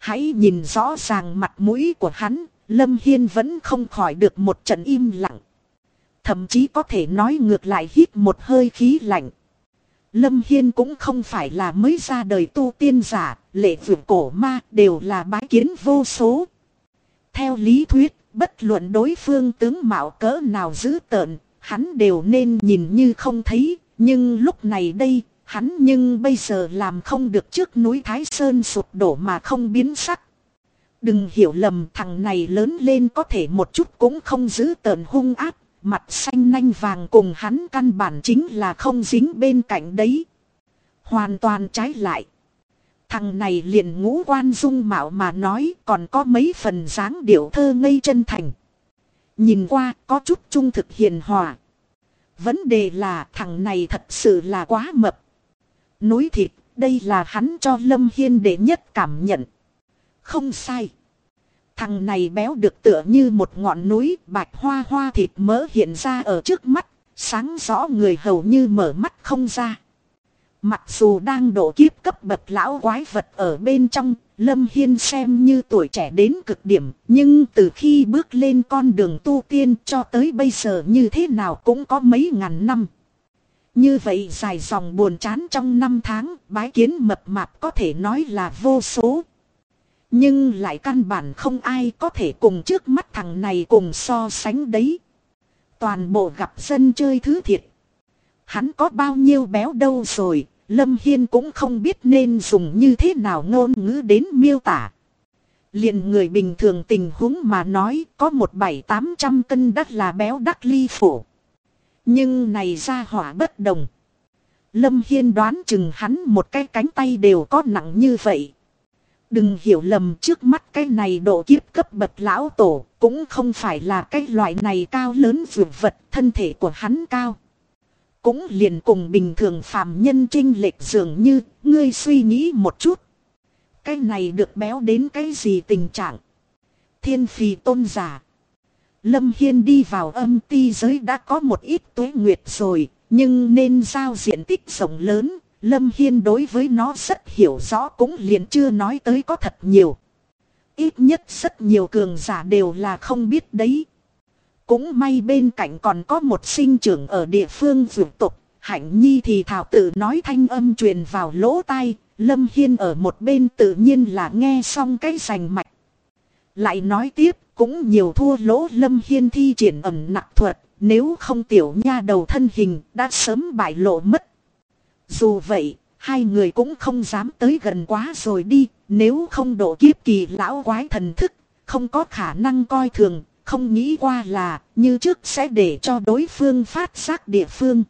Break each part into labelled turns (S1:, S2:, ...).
S1: Hãy nhìn rõ ràng mặt mũi của hắn, Lâm Hiên vẫn không khỏi được một trận im lặng. Thậm chí có thể nói ngược lại hít một hơi khí lạnh. Lâm Hiên cũng không phải là mới ra đời tu tiên giả, lệ vượt cổ ma đều là bái kiến vô số. Theo lý thuyết, bất luận đối phương tướng mạo cỡ nào dữ tợn, hắn đều nên nhìn như không thấy. Nhưng lúc này đây, hắn nhưng bây giờ làm không được trước núi Thái Sơn sụp đổ mà không biến sắc. Đừng hiểu lầm, thằng này lớn lên có thể một chút cũng không dữ tợn hung ác. Mặt xanh nanh vàng cùng hắn căn bản chính là không dính bên cạnh đấy. Hoàn toàn trái lại. Thằng này liền ngũ quan dung mạo mà nói còn có mấy phần dáng điệu thơ ngây chân thành. Nhìn qua có chút trung thực hiền hòa. Vấn đề là thằng này thật sự là quá mập. Núi thịt, đây là hắn cho Lâm Hiên đệ nhất cảm nhận. Không sai. Thằng này béo được tựa như một ngọn núi, bạch hoa hoa thịt mỡ hiện ra ở trước mắt, sáng rõ người hầu như mở mắt không ra. Mặc dù đang độ kiếp cấp bậc lão quái vật ở bên trong, Lâm Hiên xem như tuổi trẻ đến cực điểm, nhưng từ khi bước lên con đường tu tiên cho tới bây giờ như thế nào cũng có mấy ngàn năm. Như vậy dài dòng buồn chán trong 5 tháng, bái kiến mập mạp có thể nói là vô số. Nhưng lại căn bản không ai có thể cùng trước mắt thằng này cùng so sánh đấy. Toàn bộ gặp dân chơi thứ thiệt. Hắn có bao nhiêu béo đâu rồi, Lâm Hiên cũng không biết nên dùng như thế nào ngôn ngữ đến miêu tả. Liền người bình thường tình huống mà nói có 700-800 cân đắt là béo đắc ly phổ. Nhưng này ra hỏa bất đồng. Lâm Hiên đoán chừng hắn một cái cánh tay đều có nặng như vậy. Đừng hiểu lầm, trước mắt cái này độ kiếp cấp bậc lão tổ cũng không phải là cái loại này cao lớn vượt vật, thân thể của hắn cao. Cũng liền cùng bình thường phàm nhân chênh lệch dường như, ngươi suy nghĩ một chút. Cái này được béo đến cái gì tình trạng? Thiên phì tôn giả. Lâm Hiên đi vào âm ti giới đã có một ít tuế nguyệt rồi, nhưng nên giao diện tích rộng lớn. Lâm Hiên đối với nó rất hiểu rõ, cũng liền chưa nói tới có thật nhiều. Ít nhất rất nhiều cường giả đều là không biết đấy. Cũng may bên cạnh còn có một sinh trưởng ở địa phương vượt tục. Hạnh Nhi thì thảo tự nói thanh âm truyền vào lỗ tai. Lâm Hiên ở một bên tự nhiên là nghe xong cái rành mạch. Lại nói tiếp, cũng nhiều thua lỗ Lâm Hiên thi triển ẩn nặc thuật. Nếu không tiểu nha đầu thân hình đã sớm bại lộ mất. Dù vậy, hai người cũng không dám tới gần quá rồi đi, nếu không độ kiếp kỳ lão quái thần thức, không có khả năng coi thường, không nghĩ qua là như trước sẽ để cho đối phương phát giác địa phương.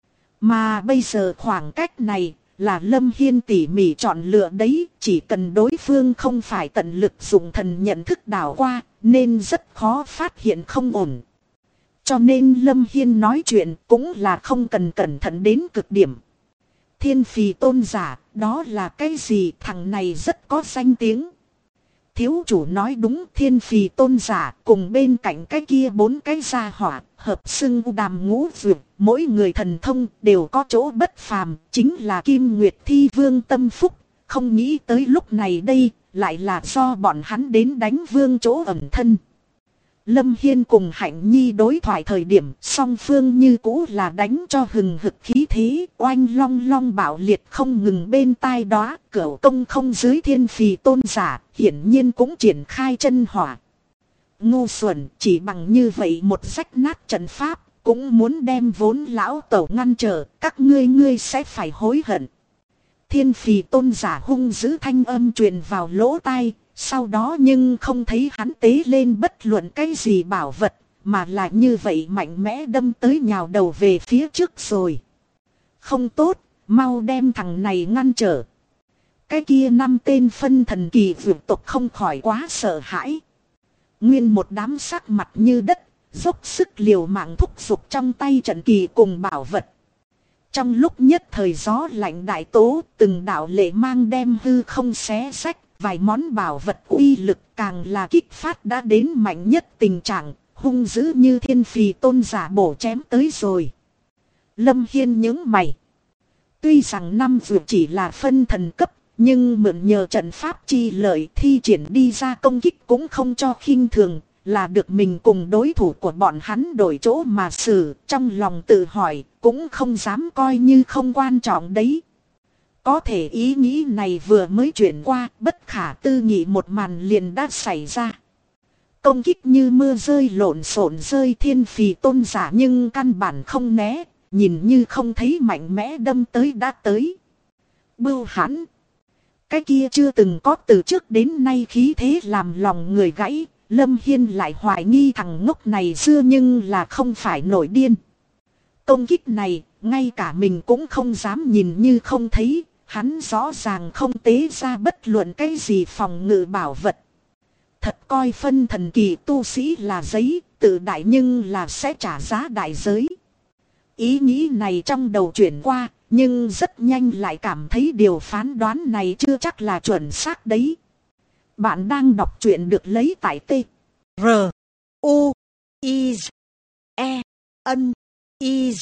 S1: Mà bây giờ khoảng cách này là Lâm Hiên tỉ mỉ chọn lựa đấy, chỉ cần đối phương không phải tận lực dùng thần nhận thức đảo qua, nên rất khó phát hiện không ổn. Cho nên Lâm Hiên nói chuyện cũng là không cần cẩn thận đến cực điểm. Thiên phì tôn giả, đó là cái gì? Thằng này rất có danh tiếng. Thiếu chủ nói đúng, thiên phì tôn giả cùng bên cạnh cái kia 4 cái gia hỏa, hợp xưng đàm ngũ vượt, mỗi người thần thông đều có chỗ bất phàm, chính là Kim Nguyệt Thi Vương tâm phúc. Không nghĩ tới lúc này đây, lại là do bọn hắn đến đánh vương chỗ ẩn thân. Lâm Hiên cùng Hạnh Nhi đối thoại thời điểm song phương như cũ là đánh cho hừng hực khí thế, oanh long long bạo liệt không ngừng bên tai đó, cửu công không dưới thiên phì tôn giả, hiển nhiên cũng triển khai chân hỏa. Ngu xuẩn, chỉ bằng như vậy một rách nát trận pháp, cũng muốn đem vốn lão tẩu ngăn trở, các ngươi sẽ phải hối hận. Thiên phì tôn giả hung dữ thanh âm truyền vào lỗ tai. Sau đó nhưng không thấy hắn tế lên bất luận cái gì bảo vật, mà là như vậy mạnh mẽ đâm tới nhào đầu về phía trước rồi. Không tốt, mau đem thằng này ngăn trở. Cái kia 5 tên phân thần kỳ vượt tộc không khỏi quá sợ hãi. Nguyên một đám sắc mặt như đất, dốc sức liều mạng thúc giục trong tay trận kỳ cùng bảo vật. Trong lúc nhất thời gió lạnh đại tố, từng đạo lệ mang đem hư không xé rách. Vài món bảo vật uy lực càng là kích phát đã đến mạnh nhất tình trạng, hung dữ như thiên phì tôn giả bổ chém tới rồi. Lâm Hiên nhướng mày. Tuy rằng 5 vượt chỉ là phân thần cấp, Nhưng mượn nhờ trận pháp chi lợi thi triển đi ra công kích cũng không cho khinh thường, là được mình cùng đối thủ của bọn hắn đổi chỗ mà xử, trong lòng tự hỏi, cũng không dám coi như không quan trọng đấy. Có thể ý nghĩ này vừa mới chuyển qua, bất khả tư nghị một màn liền đã xảy ra. Công kích như mưa rơi lộn xộn rơi Thiên Phì Tôn giả nhưng căn bản không né, nhìn như không thấy mạnh mẽ đâm tới đã tới. Bưu hãn. Cái kia chưa từng có từ trước đến nay khí thế làm lòng người gãy, Lâm Hiên lại hoài nghi thằng ngốc này xưa nhưng là không phải nổi điên. Công kích này, ngay cả mình cũng không dám nhìn như không thấy, hắn rõ ràng không tế ra bất luận cái gì phòng ngự bảo vật. Thật coi phân thần kỳ tu sĩ là giấy, tự đại nhưng là sẽ trả giá đại giới. Ý nghĩ này trong đầu chuyển qua, nhưng rất nhanh lại cảm thấy điều phán đoán này chưa chắc là chuẩn xác đấy. Bạn đang đọc truyện được lấy tại T. R. U. I. E. N. I.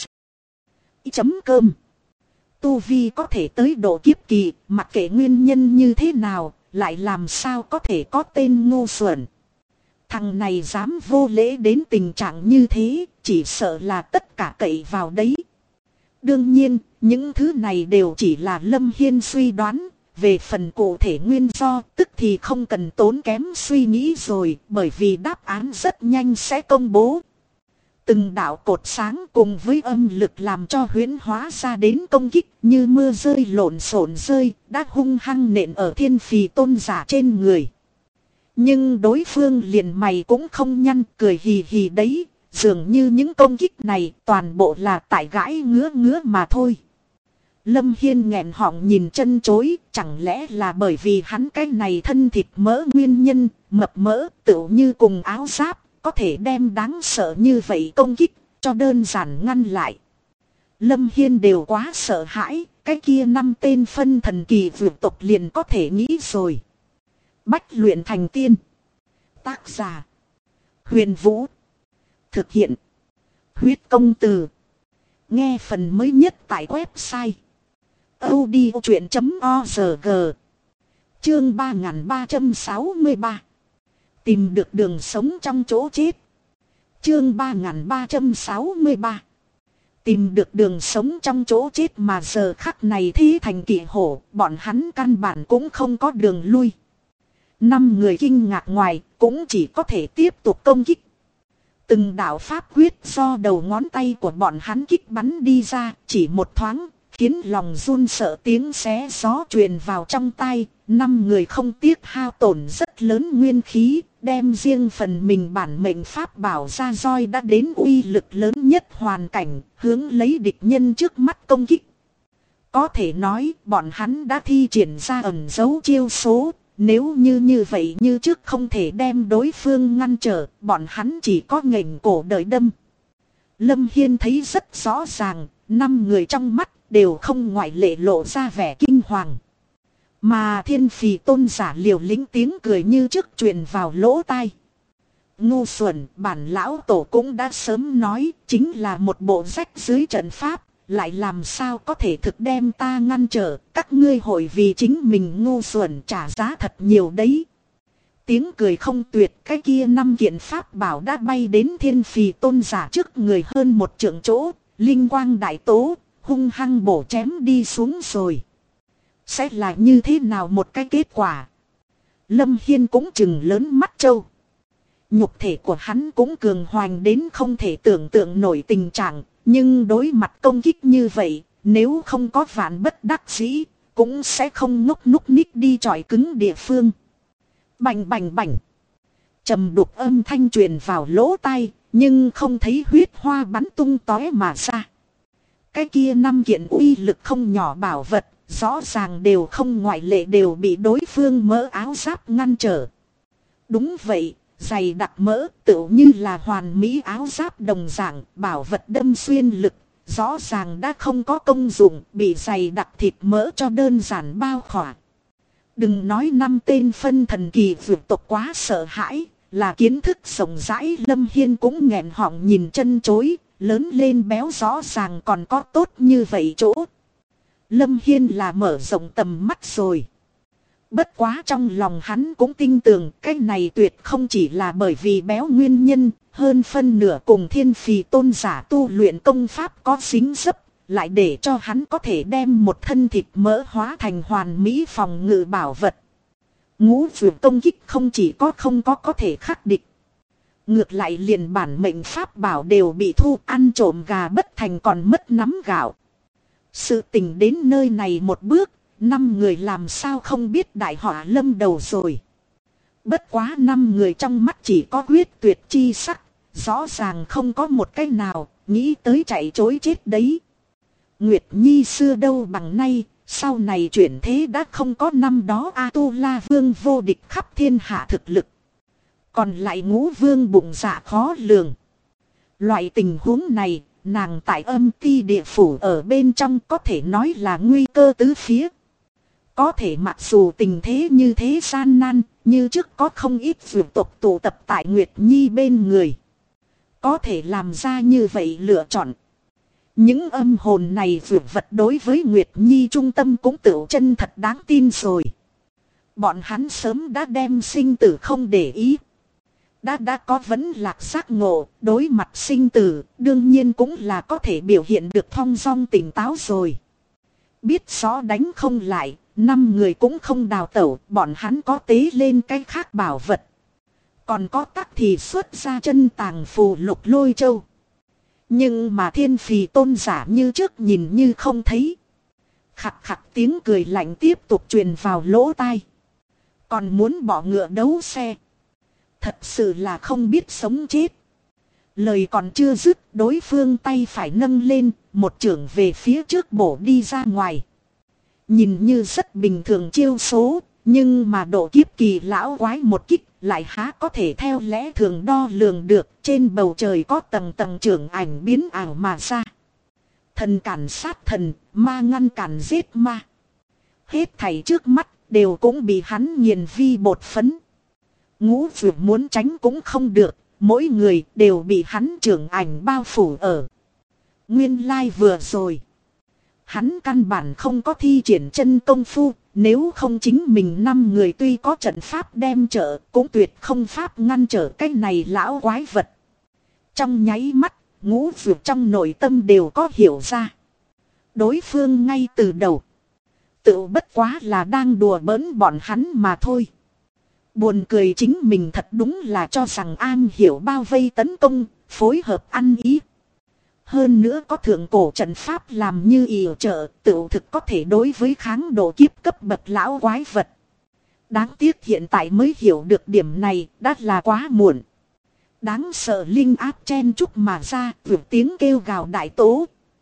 S1: Chấm cơm. Tu vi có thể tới độ kiếp kỳ, mặc kệ nguyên nhân như thế nào, lại làm sao có thể có tên ngu xuẩn. Thằng này dám vô lễ đến tình trạng như thế, chỉ sợ là tất cả cậy vào đấy. Đương nhiên, những thứ này đều chỉ là Lâm Hiên suy đoán, về phần cụ thể nguyên do tức thì không cần tốn kém suy nghĩ rồi, bởi vì đáp án rất nhanh sẽ công bố. Từng đạo cột sáng cùng với âm lực làm cho huyễn hóa ra đến công kích như mưa rơi lộn xộn rơi, đã hung hăng nện ở Thiên Phì Tôn giả trên người. Nhưng đối phương liền mày cũng không nhăn, cười hì hì đấy, dường như những công kích này toàn bộ là tại gãi ngứa mà thôi. Lâm Hiên nghẹn họng nhìn chân chối, chẳng lẽ là bởi vì hắn cái này thân thịt mỡ nguyên nhân, mập mỡ tựu như cùng áo giáp, có thể đem đáng sợ như vậy công kích, cho đơn giản ngăn lại. Lâm Hiên đều quá sợ hãi, cái kia 5 tên phân thần kỳ vượt tộc liền có thể nghĩ rồi. Bách luyện thành tiên. Tác giả. Huyền Vũ. Thực hiện. Huyết công từ. Nghe phần mới nhất tại website audiochuyện.org. Chương 3363. Tìm được đường sống trong chỗ chết. Chương 3363. Tìm được đường sống trong chỗ chết mà giờ khắc này thi thành kỵ hổ, bọn hắn căn bản cũng không có đường lui. 5 người kinh ngạc ngoài, cũng chỉ có thể tiếp tục công kích. Từng đạo pháp quyết do đầu ngón tay của bọn hắn kích bắn đi ra, chỉ một thoáng, khiến lòng run sợ tiếng xé gió truyền vào trong tai. 5 người không tiếc hao tổn rất lớn nguyên khí, đem riêng phần mình bản mệnh pháp bảo ra roi đã đến uy lực lớn nhất hoàn cảnh, hướng lấy địch nhân trước mắt công kích. Có thể nói, bọn hắn đã thi triển ra ẩn dấu chiêu số. Nếu như vậy như trước không thể đem đối phương ngăn trở, bọn hắn chỉ có nghềnh cổ đợi đâm. Lâm Hiên thấy rất rõ ràng, 5 người trong mắt đều không ngoại lệ lộ ra vẻ kinh hoàng. Mà Thiên Phì Tôn giả liều lĩnh tiếng cười như trước truyền vào lỗ tai. Ngu xuẩn, bản lão tổ cũng đã sớm nói, chính là một bộ rách dưới trận pháp. Lại làm sao có thể thực đem ta ngăn trở, các ngươi hội vì chính mình ngu xuẩn trả giá thật nhiều đấy. Tiếng cười không tuyệt, cái kia 5 kiện pháp bảo đã bay đến Thiên Phì Tôn giả trước người hơn 1 trượng chỗ, linh quang đại tố, hung hăng bổ chém đi xuống rồi. Sẽ là như thế nào một cái kết quả? Lâm Hiên cũng chừng lớn mắt trâu. Nhục thể của hắn cũng cường hoành đến không thể tưởng tượng nổi tình trạng. Nhưng đối mặt công kích như vậy, nếu không có vạn bất đắc dĩ, cũng sẽ không ngốc núc ních đi chọi cứng địa phương. Bành bành bành. Trầm đục âm thanh truyền vào lỗ tai, nhưng không thấy huyết hoa bắn tung tóe mà ra. Cái kia 5 kiện uy lực không nhỏ bảo vật, rõ ràng đều không ngoại lệ đều bị đối phương mỡ áo giáp ngăn trở. Đúng vậy. Dày đặc mỡ tựu như là hoàn mỹ áo giáp đồng dạng, bảo vật đâm xuyên lực, rõ ràng đã không có công dụng, bị dày đặc thịt mỡ cho đơn giản bao khỏa. Đừng nói 5 tên phân thần kỳ vượt tộc quá sợ hãi, là kiến thức rộng rãi Lâm Hiên cũng nghẹn họng nhìn chân chối, lớn lên béo rõ ràng còn có tốt như vậy chỗ. Lâm Hiên là mở rộng tầm mắt rồi. Bất quá trong lòng hắn cũng tin tưởng cái này tuyệt không chỉ là bởi vì béo nguyên nhân, hơn phân nửa cùng Thiên Phì tôn giả tu luyện công pháp có dính dấp, lại để cho hắn có thể đem một thân thịt mỡ hóa thành hoàn mỹ phòng ngự bảo vật. Ngũ dược công kích không chỉ không có thể khắc địch. Ngược lại liền bản mệnh pháp bảo đều bị thu, ăn trộm gà bất thành còn mất nắm gạo. Sự tình đến nơi này một bước, 5 người làm sao không biết đại họa lâm đầu rồi. Bất quá 5 người trong mắt chỉ có quyết tuyệt chi sắc, rõ ràng không có một cái nào nghĩ tới chạy chối chết đấy. Nguyệt Nhi xưa đâu bằng nay, sau này chuyển thế đã không có năm đó A-tu-la vương vô địch khắp thiên hạ thực lực. Còn lại Ngũ vương bụng dạ khó lường. Loại tình huống này, nàng tại âm ti địa phủ ở bên trong có thể nói là nguy cơ tứ phía. Có thể mặc dù tình thế như thế gian nan, như trước có không ít vượt tộc tụ tập tại Nguyệt Nhi bên người. Có thể làm ra như vậy lựa chọn. Những âm hồn này vượt vật đối với Nguyệt Nhi trung tâm cũng tự chân thật đáng tin rồi. Bọn hắn sớm đã đem sinh tử không để ý. Đã có vấn lạc giác ngộ, đối mặt sinh tử, đương nhiên cũng là có thể biểu hiện được thong dong tỉnh táo rồi. Biết rõ đánh không lại, 5 người cũng không đào tẩu, bọn hắn có tế lên cái khác bảo vật. Còn có các thì xuất ra chân tàng phù lục lôi châu. Nhưng mà Thiên Phì tôn giả như trước nhìn như không thấy. Khặt khặt tiếng cười lạnh tiếp tục truyền vào lỗ tai. Còn muốn bỏ ngựa đấu xe. Thật sự là không biết sống chết. Lời còn chưa dứt, đối phương tay phải nâng lên, một chưởng về phía trước bổ đi ra ngoài. Nhìn như rất bình thường chiêu số, nhưng mà độ kiếp kỳ lão quái một kích lại há có thể theo lẽ thường đo lường được. Trên bầu trời có tầng tầng chưởng ảnh biến ảo mà ra. Thần cản sát thần, ma ngăn cản giết ma. Hết thảy trước mắt đều cũng bị hắn nghiền vi bột phấn. Ngũ dược muốn tránh cũng không được, mỗi người đều bị hắn chưởng ảnh bao phủ ở. Nguyên lai vừa rồi, hắn căn bản không có thi triển chân công phu, nếu không chính mình 5 người tuy có trận pháp đem trợ, cũng tuyệt không pháp ngăn trở cái này lão quái vật. Trong nháy mắt, Ngũ dược trong nội tâm đều có hiểu ra. Đối phương ngay từ đầu, tự bất quá là đang đùa bỡn bọn hắn mà thôi. Buồn cười chính mình thật đúng là cho rằng an hiểu bao vây tấn công, phối hợp ăn ý. Hơn nữa có thượng cổ trận pháp làm như yểm trợ, tự thực có thể đối với kháng độ kiếp cấp bậc lão quái vật. Đáng tiếc hiện tại mới hiểu được điểm này, đã là quá muộn. Đáng sợ linh áp chen chúc mà ra, vượt tiếng kêu gào đại tố.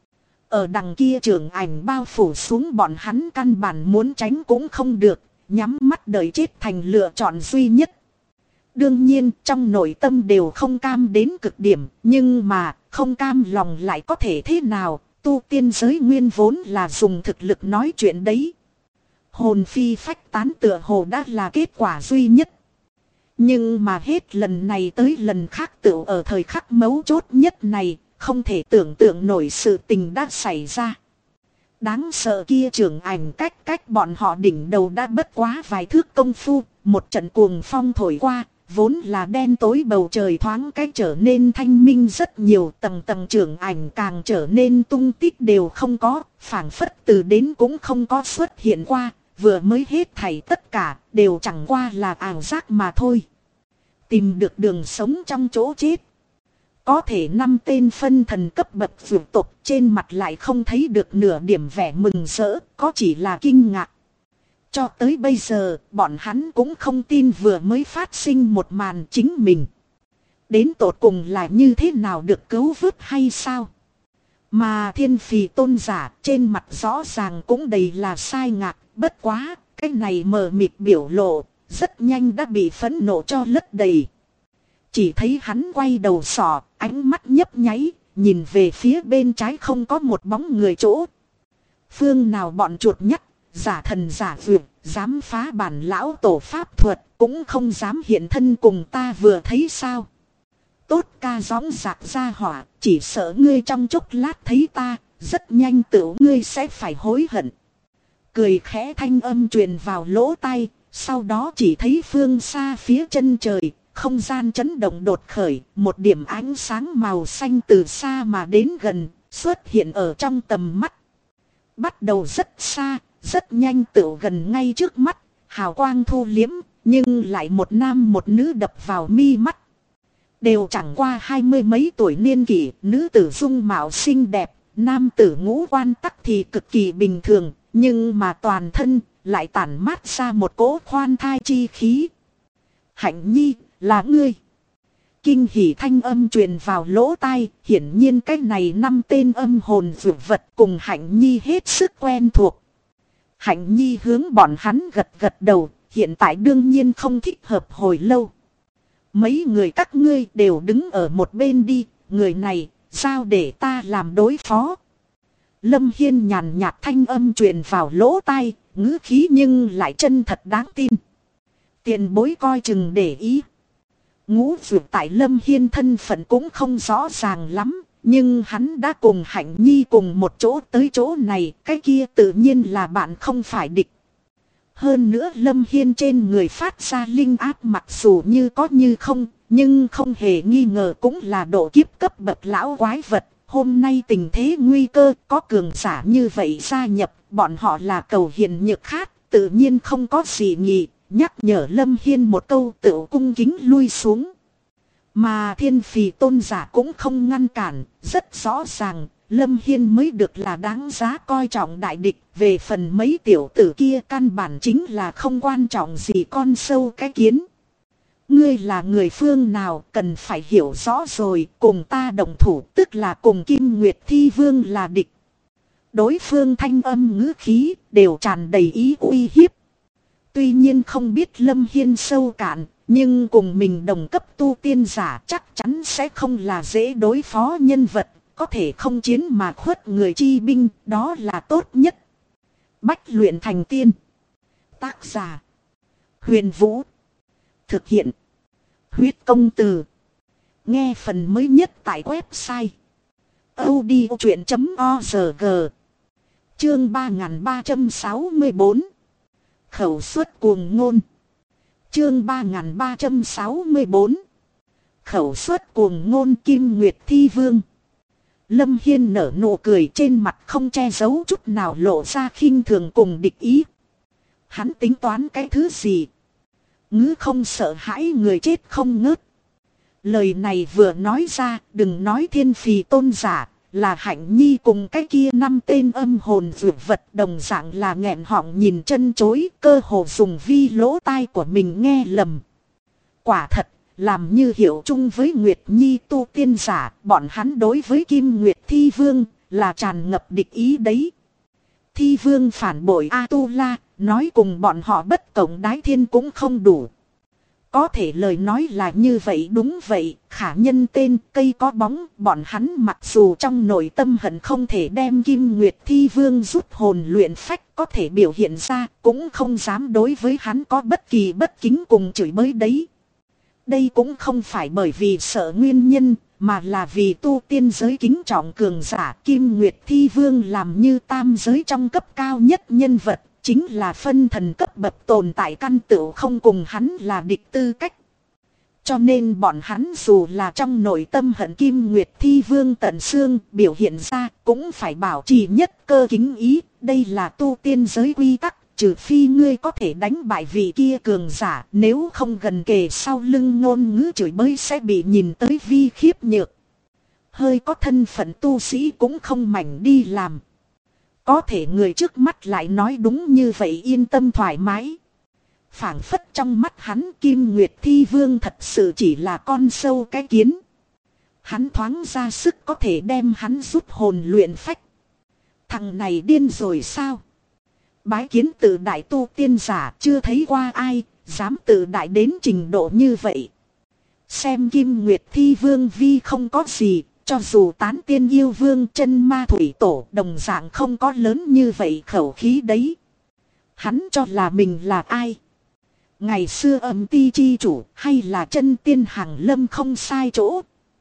S1: Ở đằng kia trường ảnh bao phủ xuống, bọn hắn căn bản muốn tránh cũng không được, nhắm mắt đợi chết thành lựa chọn duy nhất. Đương nhiên trong nội tâm đều không cam đến cực điểm, nhưng mà không cam lòng lại có thể thế nào, tu tiên giới nguyên vốn là dùng thực lực nói chuyện đấy. Hồn phi phách tán tựa hồ đã là kết quả duy nhất. Nhưng mà hết lần này tới lần khác tựu ở thời khắc mấu chốt nhất này, không thể tưởng tượng nổi sự tình đã xảy ra. Đáng sợ kia trưởng ảnh cách bọn họ đỉnh đầu đã bất quá vài thước công phu, một trận cuồng phong thổi qua, vốn là đen tối bầu trời thoáng cách trở nên thanh minh rất nhiều, tầng tầng trưởng ảnh càng trở nên tung tích đều không có, phảng phất từ đến cũng không có xuất hiện qua, vừa mới hết thảy tất cả đều chẳng qua là ảo giác mà thôi. Tìm được đường sống trong chỗ chết. Có thể 5 tên phân thần cấp bậc vượt tộc trên mặt lại không thấy được nửa điểm vẻ mừng rỡ, có chỉ là kinh ngạc. Cho tới bây giờ, bọn hắn cũng không tin vừa mới phát sinh một màn chính mình. Đến tột cùng là như thế nào được cứu vớt hay sao? Mà Thiên Phì tôn giả trên mặt rõ ràng cũng đầy là sai ngạc, bất quá, cái này mờ mịt biểu lộ, rất nhanh đã bị phẫn nộ cho lấp đầy. Chỉ thấy hắn quay đầu sọ, ánh mắt nhấp nháy, nhìn về phía bên trái không có một bóng người chỗ. Phương nào bọn chuột nhắt, giả thần giả vượt, dám phá bản lão tổ pháp thuật, cũng không dám hiện thân cùng ta vừa thấy sao. Tốt ca gióng giạc ra hỏa, chỉ sợ ngươi trong chốc lát thấy ta, rất nhanh tự ngươi sẽ phải hối hận. Cười khẽ thanh âm truyền vào lỗ tai, Sau đó chỉ thấy phương xa phía chân trời, không gian chấn động đột khởi, một điểm ánh sáng màu xanh từ xa mà đến gần, xuất hiện ở trong tầm mắt. Bắt đầu rất xa, rất nhanh tựu gần ngay trước mắt, hào quang thu liếm, nhưng lại một nam một nữ đập vào mi mắt. Đều chẳng qua 20 mấy tuổi niên kỷ, nữ tử dung mạo xinh đẹp, nam tử ngũ quan tắc thì cực kỳ bình thường, nhưng mà toàn thân lại tản mát ra một cỗ khoan thai chi khí. Hạnh nhi, là ngươi. Kinh hỉ thanh âm truyền vào lỗ tai, hiển nhiên cái này 5 tên âm hồn dược vật cùng Hạnh nhi hết sức quen thuộc. Hạnh nhi hướng bọn hắn gật gật đầu, hiện tại đương nhiên không thích hợp hồi lâu. Mấy người các ngươi đều đứng ở một bên đi, người này, sao để ta làm đối phó. Lâm Hiên nhàn nhạt thanh âm truyền vào lỗ tai, ngữ khí nhưng lại chân thật đáng tin. Tiền bối coi chừng để ý. Ngũ dược tại Lâm Hiên thân phận cũng không rõ ràng lắm, nhưng hắn đã cùng Hạnh nhi cùng một chỗ tới chỗ này, cái kia tự nhiên là bạn không phải địch. Hơn nữa Lâm Hiên trên người phát ra linh áp mặc dù như có như không, nhưng không hề nghi ngờ cũng là độ kiếp cấp bậc lão quái vật. Hôm nay tình thế nguy cơ, có cường giả như vậy gia nhập, bọn họ là cầu hiền nhược khát, tự nhiên không có gì nhỉ, nhắc nhở Lâm Hiên một câu tự cung kính lui xuống. Mà Thiên Phì tôn giả cũng không ngăn cản, rất rõ ràng, Lâm Hiên mới được là đáng giá coi trọng đại địch. Về phần mấy tiểu tử kia căn bản chính là không quan trọng gì con sâu cái kiến. Ngươi là người phương nào cần phải hiểu rõ rồi, cùng ta đồng thủ tức là cùng Kim Nguyệt Thi Vương là địch. Đối phương thanh âm ngữ khí đều tràn đầy ý uy hiếp. Tuy nhiên không biết Lâm Hiên sâu cạn, nhưng cùng mình đồng cấp tu tiên giả chắc chắn sẽ không là dễ đối phó nhân vật, có thể không chiến mà khuất người chi binh, đó là tốt nhất. Bách luyện thành tiên. Tác giả Huyền Vũ. Thực hiện Huyết Công Từ. Nghe phần mới nhất tại website audiochuyện.org. Chương 3364. Khẩu suất cuồng ngôn. Chương 3364. Khẩu suất cuồng ngôn Kim Nguyệt Thi Vương. Lâm Hiên nở nụ cười, trên mặt không che giấu chút nào lộ ra khinh thường cùng địch ý. Hắn tính toán cái thứ gì? Ngữ không sợ hãi người chết không ngớt. Lời này vừa nói ra, đừng nói Thiên Phì tôn giả, là Hạnh nhi cùng cái kia 5 tên âm hồn dược vật đồng dạng là nghẹn họng nhìn chân chối, cơ hồ dùng vi lỗ tai của mình nghe lầm. Quả thật, làm như hiểu chung với Nguyệt Nhi tu tiên giả, bọn hắn đối với Kim Nguyệt Thi Vương là tràn ngập địch ý đấy. Thi Vương phản bội A-tu-la, nói cùng bọn họ bất cộng đái thiên cũng không đủ. Có thể lời nói là như vậy, đúng vậy, khả nhân tên cây có bóng, bọn hắn mặc dù trong nội tâm hận không thể đem Kim Nguyệt Thi Vương rút hồn luyện phách có thể biểu hiện ra, cũng không dám đối với hắn có bất kỳ bất kính cùng chửi bới đấy. Đây cũng không phải bởi vì sợ nguyên nhân, mà là vì tu tiên giới kính trọng cường giả. Kim Nguyệt Thi Vương làm như tam giới trong cấp cao nhất nhân vật, chính là phân thần cấp bậc tồn tại, căn tựu không cùng hắn là địch tư cách. Cho nên bọn hắn dù là trong nội tâm hận Kim Nguyệt Thi Vương tận xương, biểu hiện ra cũng phải bảo trì nhất cơ kính ý. Đây là tu tiên giới quy tắc. Trừ phi ngươi có thể đánh bại vị kia cường giả, nếu không gần kề sau lưng ngôn ngữ chửi bới sẽ bị nhìn tới vi khiếp nhược. Hơi có thân phận tu sĩ cũng không mảnh đi làm. Có thể người trước mắt lại nói đúng như vậy, yên tâm thoải mái. Phảng phất trong mắt hắn Kim Nguyệt Thi Vương thật sự chỉ là con sâu cái kiến. Hắn thoáng ra sức có thể đem hắn rút hồn luyện phách. Thằng này điên rồi sao? Bái kiến tự đại tu tiên giả, chưa thấy qua ai dám tự đại đến trình độ như vậy. Xem Kim Nguyệt Thi Vương vi không có gì, cho dù tán tiên yêu vương chân ma thủy tổ đồng dạng không có lớn như vậy khẩu khí đấy. Hắn cho là mình là ai? Ngày xưa âm ti chi chủ hay là chân tiên hàng lâm không sai chỗ.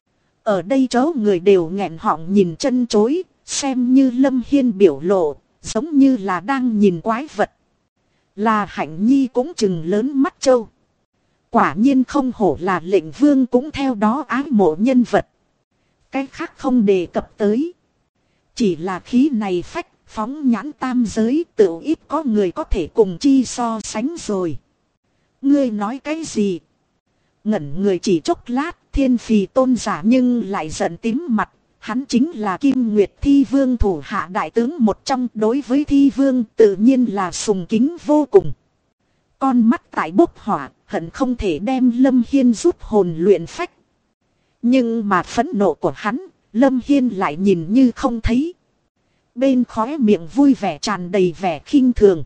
S1: Ở đây chỗ người đều nghẹn họng nhìn chân chối, xem như Lâm Hiên biểu lộ giống như là đang nhìn quái vật. Là Hạnh Nhi cũng chừng lớn mắt trâu. Quả nhiên không hổ là lệnh vương cũng theo đó ái mộ nhân vật. Cái khác không đề cập tới. Chỉ là khí này phách, phóng nhãn tam giới tự ít có người có thể cùng chi so sánh rồi. Ngươi nói cái gì? Ngẩn người chỉ chốc lát, Thiên Phì Tôn giả nhưng lại giận tím mặt. Hắn chính là Kim Nguyệt Thi Vương thủ hạ đại tướng một trong, đối với Thi Vương tự nhiên là sùng kính vô cùng. Con mắt tại bốc hỏa, hận không thể đem Lâm Hiên rút hồn luyện phách. Nhưng mà phẫn nộ của hắn, Lâm Hiên lại nhìn như không thấy. Bên khóe miệng vui vẻ tràn đầy vẻ khinh thường.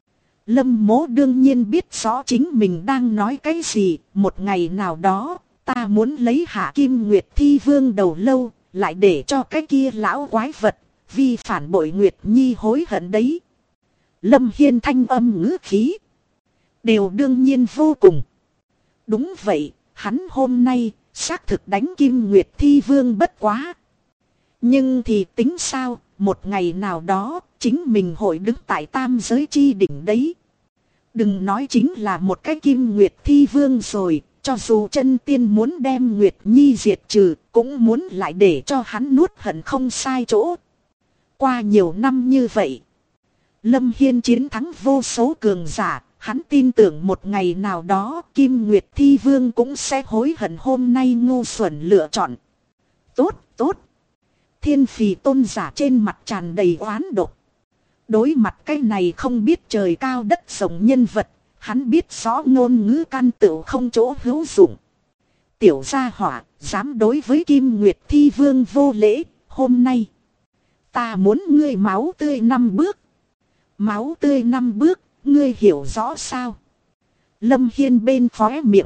S1: Lâm Mỗ đương nhiên biết rõ chính mình đang nói cái gì. Một ngày nào đó, ta muốn lấy Hạ Kim Nguyệt Thi Vương đầu lâu, lại để cho cái kia lão quái vật vi phản bội Nguyệt Nhi hối hận đấy. Lâm Hiên thanh âm ngữ khí đều đương nhiên vô cùng. Đúng vậy, hắn hôm nay xác thực đánh Kim Nguyệt Thi Vương bất quá. Nhưng thì tính sao, một ngày nào đó chính mình hội đứng tại tam giới chi đỉnh đấy. Đừng nói chính là một cái Kim Nguyệt Thi Vương rồi. Cho dù chân tiên muốn đem Nguyệt Nhi diệt trừ, cũng muốn lại để cho hắn nuốt hận không sai chỗ. Qua nhiều năm như vậy, Lâm Hiên chiến thắng vô số cường giả, hắn tin tưởng một ngày nào đó Kim Nguyệt Thi Vương cũng sẽ hối hận hôm nay ngu xuẩn lựa chọn. Tốt, tốt. Thiên Phì Tôn giả trên mặt tràn đầy oán độc. Đối mặt cái này không biết trời cao đất rộng nhân vật, hắn biết rõ ngôn ngữ can tựu không chỗ hữu dụng. Tiểu gia hỏa, dám đối với Kim Nguyệt Thi Vương vô lễ, hôm nay ta muốn ngươi máu tươi 5 bước. Máu tươi 5 bước, ngươi hiểu rõ sao? Lâm Hiên bên khóe miệng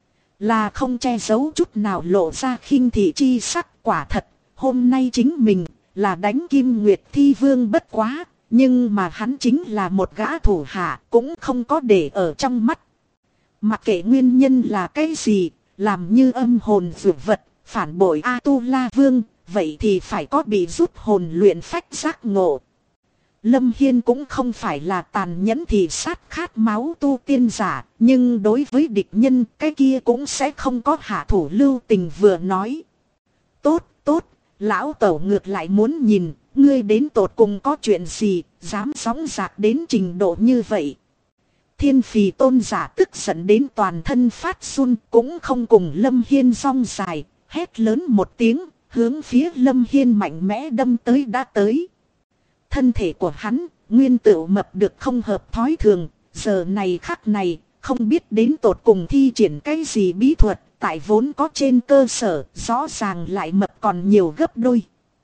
S1: là không che giấu chút nào lộ ra khinh thị chi sắc. Quả thật, hôm nay chính mình là đánh Kim Nguyệt Thi Vương bất quá. Nhưng mà hắn chính là một gã thủ hạ, cũng không có để ở trong mắt. Mặc kệ nguyên nhân là cái gì, làm như âm hồn vượt vật, phản bội A-tu-la Vương, vậy thì phải có bị rút hồn luyện phách giác ngộ. Lâm Hiên cũng không phải là tàn nhẫn thì sát khát máu tu tiên giả, nhưng đối với địch nhân cái kia cũng sẽ không có hạ thủ lưu tình vừa nói. Tốt, tốt, lão tẩu ngược lại muốn nhìn. Ngươi đến tột cùng có chuyện gì, dám sóng dạc đến trình độ như vậy. Thiên Phì Tôn giả tức giận đến toàn thân phát run, cũng không cùng Lâm Hiên rong dài, hét lớn một tiếng, hướng phía Lâm Hiên mạnh mẽ đâm tới đã tới. Thân thể của hắn, nguyên tựu mập được không hợp thói thường, giờ này khắc này, không biết đến tột cùng thi triển cái gì bí thuật, tại vốn có trên cơ sở, rõ ràng lại mập còn nhiều gấp đôi.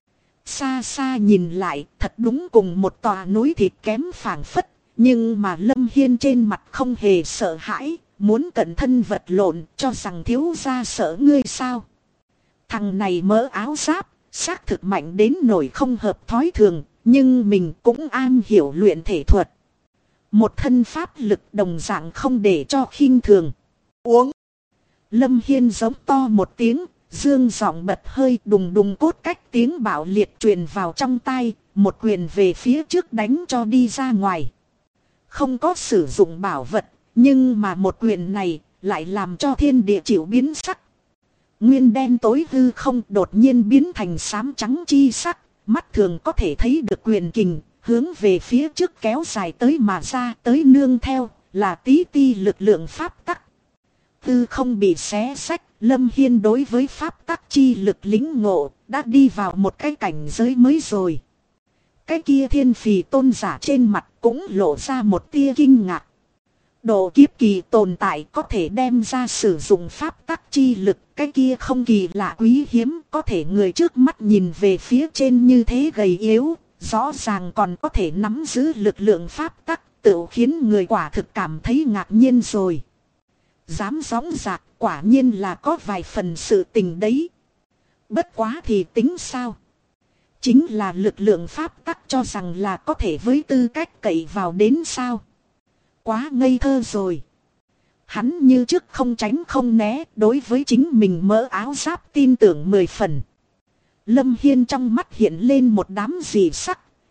S1: Xa xa nhìn lại, thật đúng cùng một tòa núi thịt kém phảng phất, nhưng mà Lâm Hiên trên mặt không hề sợ hãi, muốn cẩn thân vật lộn, cho rằng thiếu gia sợ ngươi sao. Thằng này mỡ áo giáp, xác thực mạnh đến nỗi không hợp thói thường, nhưng mình cũng am hiểu luyện thể thuật. Một thân pháp lực đồng dạng không để cho khinh thường. Uống! Lâm Hiên giống to một tiếng. Dương giọng bật hơi đùng đùng cốt cách tiếng bạo liệt truyền vào trong tai, một quyền về phía trước đánh cho đi ra ngoài. Không có sử dụng bảo vật, nhưng mà một quyền này lại làm cho thiên địa chịu biến sắc. Nguyên đen tối hư không đột nhiên biến thành xám trắng chi sắc, mắt thường có thể thấy được quyền kình, hướng về phía trước kéo dài tới mà ra tới nương theo, là tí ti lực lượng pháp tắc. Tư không bị xé sách, Lâm Hiên đối với pháp tắc chi lực lĩnh ngộ, đã đi vào một cái cảnh giới mới rồi. Cái kia Thiên Phì Tôn giả trên mặt cũng lộ ra một tia kinh ngạc. Độ kiếp kỳ tồn tại có thể đem ra sử dụng pháp tắc chi lực, cái kia không kỳ lạ quý hiếm, có thể người trước mắt nhìn về phía trên như thế gầy yếu, rõ ràng còn có thể nắm giữ lực lượng pháp tắc, tự khiến người quả thực cảm thấy ngạc nhiên rồi. Dám gióng dạc quả nhiên là có vài phần sự tình đấy. Bất quá thì tính sao? Chính là lực lượng pháp tắc cho rằng là có thể với tư cách cậy vào đến sao? Quá ngây thơ rồi. Hắn như trước không tránh không né, đối với chính mình mỡ áo giáp tin tưởng 10 phần. Lâm Hiên trong mắt hiện lên một đám dị sắc,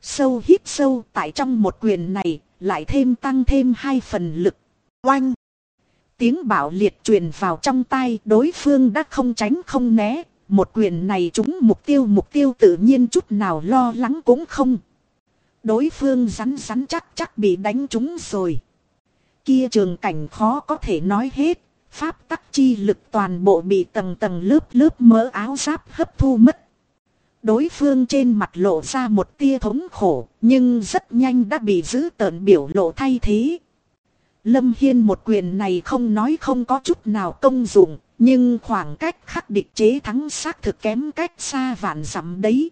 S1: Sâu hít sâu, tại trong một quyền này, lại tăng thêm 2 phần lực. Oanh! Tiếng bạo liệt truyền vào trong tai, đối phương đã không tránh không né. Một quyền này trúng mục tiêu tự nhiên chút nào lo lắng cũng không. Đối phương rắn chắc bị đánh trúng rồi. Kia trường cảnh khó có thể nói hết. Pháp tắc chi lực toàn bộ bị tầng lớp mỡ áo giáp hấp thu mất. Đối phương trên mặt lộ ra một tia thống khổ, nhưng rất nhanh đã bị dữ tợn biểu lộ thay thế. Lâm Hiên một quyền này không nói không có chút nào công dụng, nhưng khoảng cách khắc địch chế thắng xác thực kém cách xa vạn dặm đấy.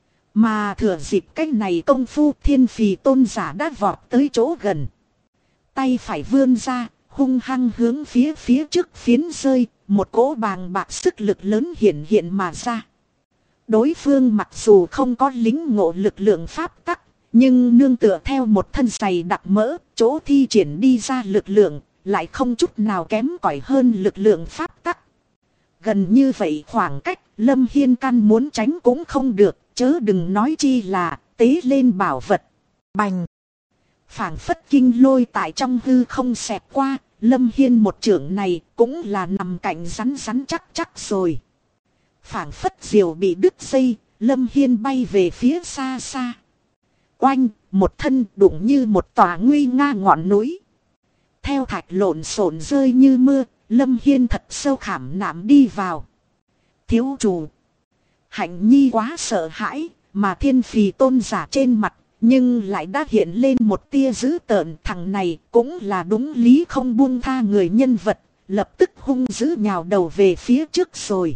S1: Mà thừa dịp cách này công phu, Thiên Phì tôn giả đã vọt tới chỗ gần. Tay phải vươn ra, hung hăng hướng phía trước phiến rơi, một cỗ bàng bạc sức lực lớn hiện mà ra. Đối phương mặc dù không có lính ngộ lực lượng pháp tắc, nhưng nương tựa theo một thân dày đặc mỡ, chỗ thi triển đi ra lực lượng, lại không chút nào kém cỏi hơn lực lượng pháp tắc. Gần như vậy khoảng cách, Lâm Hiên căn muốn tránh cũng không được, chớ đừng nói chi là tế lên bảo vật. Bành! Phảng phất kinh lôi tại trong hư không xẹt qua, Lâm Hiên một chưởng này cũng là nằm cạnh rắn chắc rồi. Phảng phất diều bị đứt dây, Lâm Hiên bay về phía xa xa. Oanh, một thân đụng như một tòa nguy nga ngọn núi. Theo thạch lộn xộn rơi như mưa, Lâm Hiên thật sâu khảm nạm đi vào. Thiếu chủ. Hạnh Nhi quá sợ hãi, mà Thiên Phì tôn giả trên mặt, nhưng lại đã hiện lên một tia dữ tợn. Thằng này cũng là đúng lý không buông tha người nhân vật, lập tức hung dữ nhào đầu về phía trước rồi.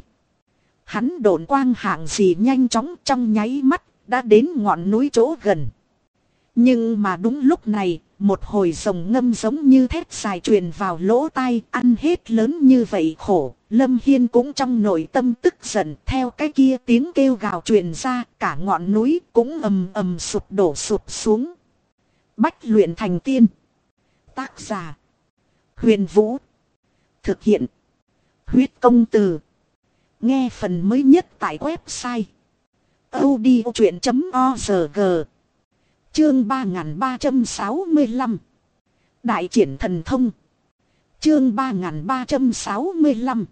S1: Hắn độn quang hạng gì nhanh chóng trong nháy mắt, đã đến ngọn núi chỗ gần. Nhưng mà đúng lúc này, một hồi rồng ngâm giống như thét dài truyền vào lỗ tai, ăn hết lớn như vậy khổ. Lâm Hiên cũng trong nội tâm tức giận, theo cái kia tiếng kêu gào truyền ra, cả ngọn núi cũng ầm sụp đổ sụp xuống. Bách luyện thành tiên. Tác giả: Huyền Vũ. Thực hiện: Huyết Công Từ. Nghe phần mới nhất tại website audiochuyện.org. Chương 3365. Đại triển thần thông. Chương 3365.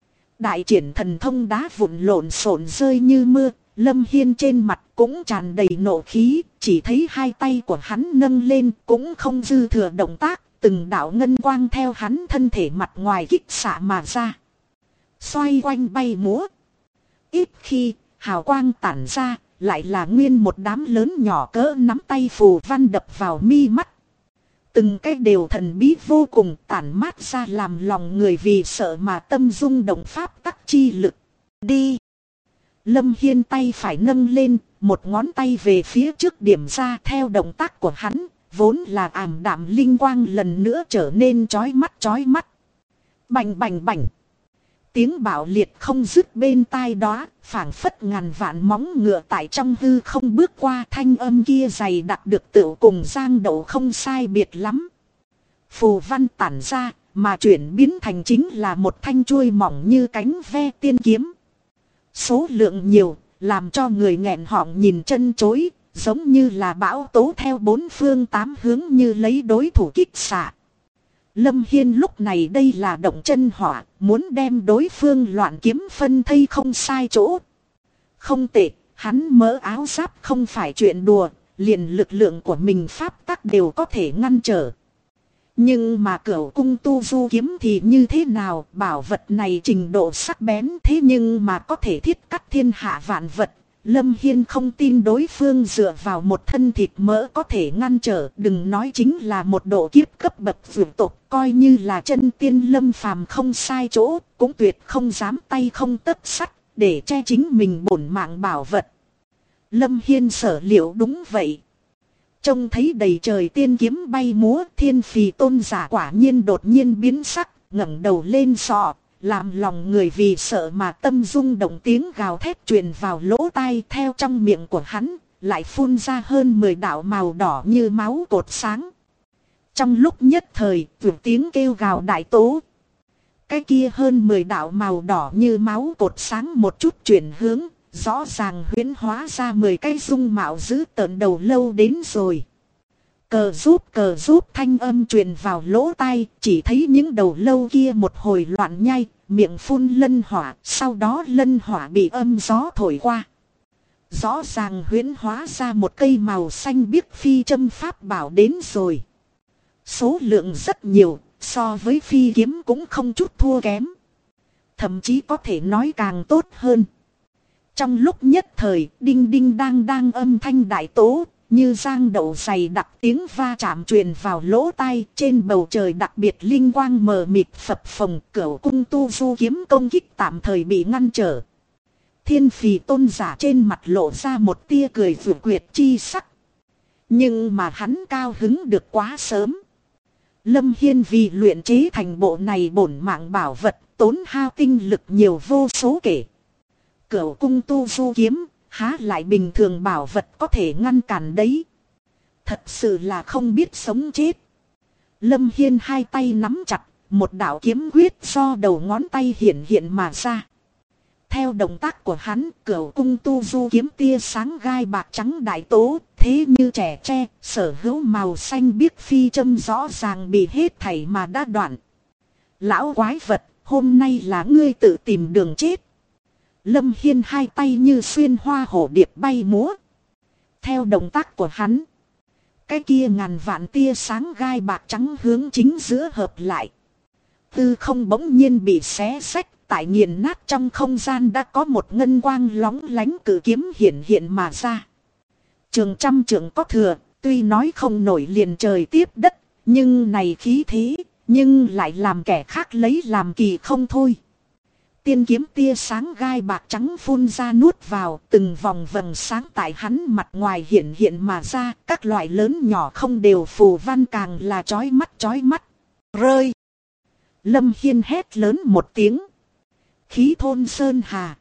S1: Đại triển thần thông. Đá vụn lộn xộn rơi như mưa, Lâm Hiên trên mặt cũng tràn đầy nộ khí, chỉ thấy hai tay của hắn nâng lên cũng không dư thừa động tác, từng đạo ngân quang theo hắn thân thể mặt ngoài kích xạ mà ra. Xoay quanh bay múa. Ít khi hào quang tản ra, lại là nguyên một đám lớn nhỏ cỡ nắm tay phù văn đập vào mi mắt. Từng cái đều thần bí vô cùng, tản mát ra làm lòng người vì sợ mà tâm rung động pháp tắc chi lực. Đi! Lâm Hiên tay phải nâng lên, một ngón tay về phía trước điểm ra. Theo động tác của hắn, vốn là ảm đạm linh quang lần nữa trở nên chói mắt. Bành bành bành! Tiếng bạo liệt không dứt bên tai đó, phảng phất ngàn vạn móng ngựa tại trong hư không bước qua. Thanh âm kia dày đặc được tựu cùng giang đậu không sai biệt lắm. Phù văn tản ra, mà chuyển biến thành chính là một thanh chuôi mỏng như cánh ve tiên kiếm. Số lượng nhiều, làm cho người nghẹn họng nhìn chân chối, giống như là bão tố theo bốn phương tám hướng như lấy đối thủ kích xạ. Lâm Hiên lúc này đây là động chân hỏa, muốn đem đối phương loạn kiếm phân thây không sai chỗ. Không tệ, hắn mỡ áo giáp không phải chuyện đùa, liền lực lượng của mình pháp tắc đều có thể ngăn trở. Nhưng mà cửu cung tu du kiếm thì như thế nào, bảo vật này trình độ sắc bén thế nhưng mà có thể thiết cắt thiên hạ vạn vật. Lâm Hiên không tin đối phương dựa vào một thân thịt mỡ có thể ngăn trở, đừng nói chính là một độ kiếp cấp bậc vượt tộc, coi như là chân tiên lâm phàm không sai chỗ, cũng tuyệt không dám tay không tấc sắt, để che chính mình bổn mạng bảo vật. Lâm Hiên sở liệu đúng vậy. Trông thấy đầy trời tiên kiếm bay múa, Thiên Phì tôn giả quả nhiên đột nhiên biến sắc, ngẩng đầu lên sọ. Làm lòng người vì sợ mà tâm rung động, tiếng gào thét truyền vào lỗ tai. Theo trong miệng của hắn lại phun ra hơn 10 đạo màu đỏ như máu cột sáng. Trong lúc nhất thời vượt tiếng kêu gào đại tố. Cái kia hơn 10 đạo màu đỏ như máu cột sáng một chút chuyển hướng, rõ ràng huyễn hóa ra 10 cái dung mạo dữ tợn đầu lâu đến rồi. Cờ giúp thanh âm truyền vào lỗ tai, chỉ thấy những đầu lâu kia một hồi loạn nhai, miệng phun lân hỏa, sau đó lân hỏa bị âm gió thổi qua. Rõ ràng huyễn hóa ra một cây màu xanh biếc phi châm pháp bảo đến rồi. Số lượng rất nhiều, so với phi kiếm cũng không chút thua kém. Thậm chí có thể nói càng tốt hơn. Trong lúc nhất thời, đinh đinh đang âm thanh đại tố, như giang đậu dày đặc tiếng va chạm truyền vào lỗ tai. Trên bầu trời đặc biệt linh quang mờ mịt phập phồng, cửu cung tu du kiếm công kích tạm thời bị ngăn trở. Thiên Phì tôn giả trên mặt lộ ra một tia cười vừa quyệt chi sắc. Nhưng mà hắn cao hứng được quá sớm. Lâm Hiên vì luyện chế thành bộ này bổn mạng bảo vật, tốn hao tinh lực nhiều vô số kể. Cửu cung tu du kiếm, há lại bình thường bảo vật có thể ngăn cản đấy. Thật sự là không biết sống chết. Lâm Hiên hai tay nắm chặt, một đạo kiếm quyết do đầu ngón tay hiện mà ra. Theo động tác của hắn, cửu cung tu du kiếm tia sáng gai bạc trắng đại tố, thế như trẻ tre, sở hữu màu xanh biếc phi châm rõ ràng bị hết thảy mà đã đoạn. Lão quái vật, hôm nay là ngươi tự tìm đường chết. Lâm Hiên hai tay như xuyên hoa hổ điệp bay múa. Theo động tác của hắn, cái kia ngàn vạn tia sáng gai bạc trắng hướng chính giữa hợp lại. Tư không bỗng nhiên bị xé xách. Tại nghiền nát trong không gian đã có một ngân quang lóng lánh cử kiếm hiện mà ra. Trường trăm trượng có thừa, tuy nói không nổi liền trời tiếp đất, nhưng này khí thế, nhưng lại làm kẻ khác lấy làm kỳ không thôi. Tiên kiếm tia sáng gai bạc trắng phun ra nuốt vào, từng vòng vầng sáng tại hắn mặt ngoài hiện mà ra, các loại lớn nhỏ không đều phù văn càng là chói mắt, rơi. Lâm Hiên hét lớn một tiếng. Khí thôn sơn hà.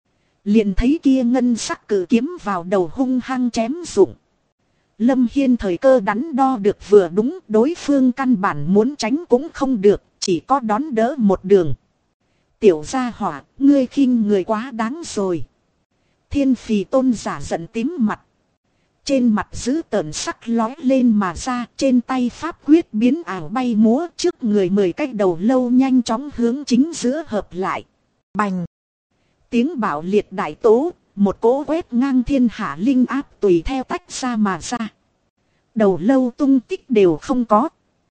S1: Liền thấy kia ngân sắc cử kiếm vào đầu hung hăng chém rụng. Lâm Hiên thời cơ đắn đo được vừa đúng, đối phương căn bản muốn tránh cũng không được, chỉ có đón đỡ một đường. Tiểu gia hỏa, ngươi khinh người quá đáng rồi. Thiên Phì tôn giả giận tím mặt. Trên mặt giữ tợn sắc lói lên mà ra, trên tay pháp quyết biến ảo bay múa, trước người 10 cái đầu lâu nhanh chóng hướng chính giữa hợp lại. Bành! Tiếng bạo liệt đại tố, một cỗ quét ngang thiên hạ linh áp tùy theo tách ra mà ra. Đầu lâu tung tích đều không có.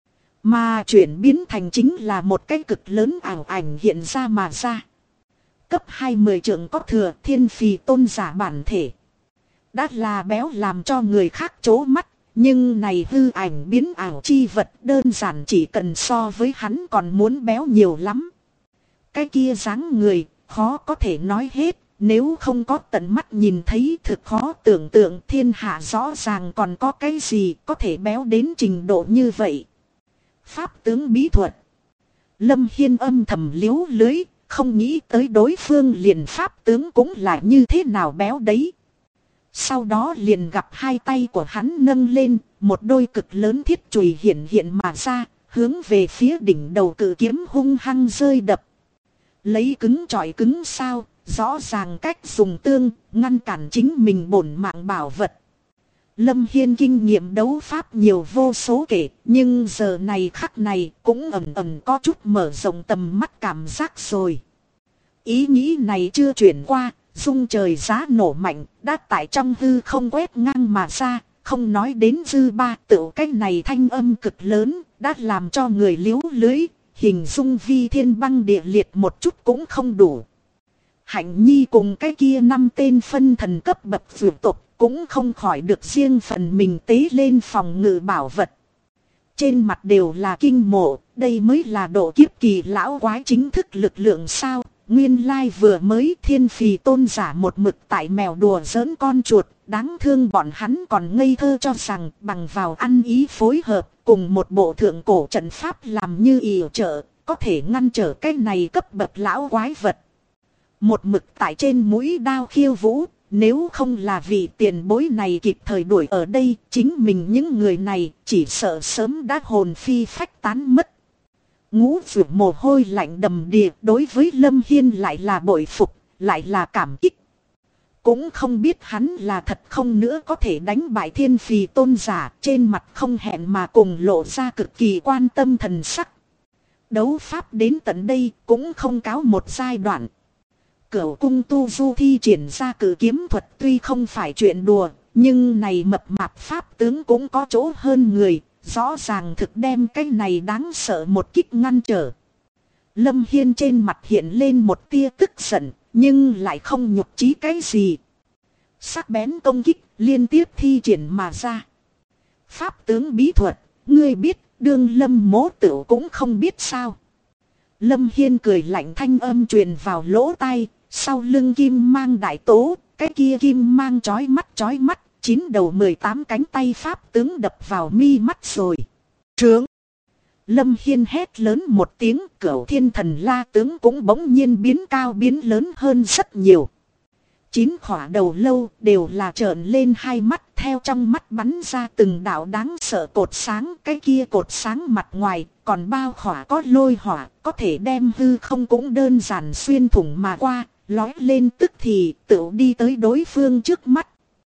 S1: Mà chuyển biến thành chính là một cái cực lớn ảo ảnh hiện ra mà ra. Cấp 20 trượng có thừa, Thiên Phì tôn giả bản thể. Đã là béo làm cho người khác chố mắt, nhưng này hư ảnh biến ảo chi vật đơn giản chỉ cần so với hắn còn muốn béo nhiều lắm. Cái kia dáng người, khó có thể nói hết, nếu không có tận mắt nhìn thấy thực khó tưởng tượng thiên hạ rõ ràng còn có cái gì có thể béo đến trình độ như vậy. Pháp tướng bí thuật. Lâm Hiên âm thầm liếu lưới, không nghĩ tới đối phương liền pháp tướng cũng là như thế nào béo đấy. Sau đó liền gặp hai tay của hắn nâng lên, một đôi cực lớn thiết chùy hiện mà ra, hướng về phía đỉnh đầu cự kiếm hung hăng rơi đập. Lấy cứng chọi cứng sao, rõ ràng cách dùng tương, ngăn cản chính mình bổn mạng bảo vật. Lâm Hiên kinh nghiệm đấu pháp nhiều vô số kể, nhưng giờ này khắc này cũng ẩn có chút mở rộng tầm mắt cảm giác rồi. Ý nghĩ này chưa chuyển qua, rung trời giá nổ mạnh, đã tại trong hư không quét ngang mà ra, không nói đến dư ba tựu cái này thanh âm cực lớn, đã làm cho người liếu lưới, hình dung vi thiên băng địa liệt một chút cũng không đủ. Hạnh Nhi cùng cái kia 5 tên phân thần cấp bậc vượt tục cũng không khỏi được riêng phần mình tế lên phòng ngự bảo vật. Trên mặt đều là kinh mộ, đây mới là độ kiếp kỳ lão quái chính thức lực lượng sao. Nguyên lai vừa mới Thiên Phì tôn giả một mực tại mèo đùa giỡn con chuột, đáng thương bọn hắn còn ngây thơ cho rằng bằng vào ăn ý phối hợp cùng một bộ thượng cổ trận pháp làm như yểm trợ, có thể ngăn trở cái này cấp bậc lão quái vật. Một mực tại trên mũi đao khiêu vũ, nếu không là vì tiền bối này kịp thời đuổi ở đây, chính mình những người này chỉ sợ sớm đã hồn phi phách tán mất. Ngũ Dược mồ hôi lạnh đầm đìa, đối với Lâm Hiên lại là bội phục, lại là cảm kích. Cũng không biết hắn là thật không nữa có thể đánh bại thiên phì tôn giả, trên mặt không hẹn mà cùng lộ ra cực kỳ quan tâm thần sắc. Đấu pháp đến tận đây cũng không cáo một giai đoạn. Cửu cung tu du thi triển ra cử kiếm thuật tuy không phải chuyện đùa, nhưng này mập mạp pháp tướng cũng có chỗ hơn người, rõ ràng thực đem cái này đáng sợ một kích ngăn trở. Lâm Hiên trên mặt hiện lên một tia tức giận, nhưng lại không nhục chí cái gì. Sắc bén công kích liên tiếp thi triển mà ra. Pháp tướng bí thuật, ngươi biết, đương Lâm Mỗ Tửu cũng không biết sao. Lâm Hiên cười lạnh thanh âm truyền vào lỗ tai, sau lưng kim mang đại tố, cái kia kim mang chói mắt, 9 đầu 18 cánh tay pháp tướng đập vào mi mắt rồi. Trướng! Lâm Hiên hét lớn một tiếng, Cửu Thiên Thần La tướng cũng bỗng nhiên biến cao biến lớn hơn rất nhiều. 9 khỏa đầu lâu đều là trợn lên hai mắt, theo trong mắt bắn ra từng đạo đáng sợ cột sáng. Cái kia cột sáng mặt ngoài còn bao khỏa có lôi hỏa, có thể đem hư không cũng đơn giản xuyên thủng mà qua, lói lên tức thì tự đi tới đối phương trước mắt.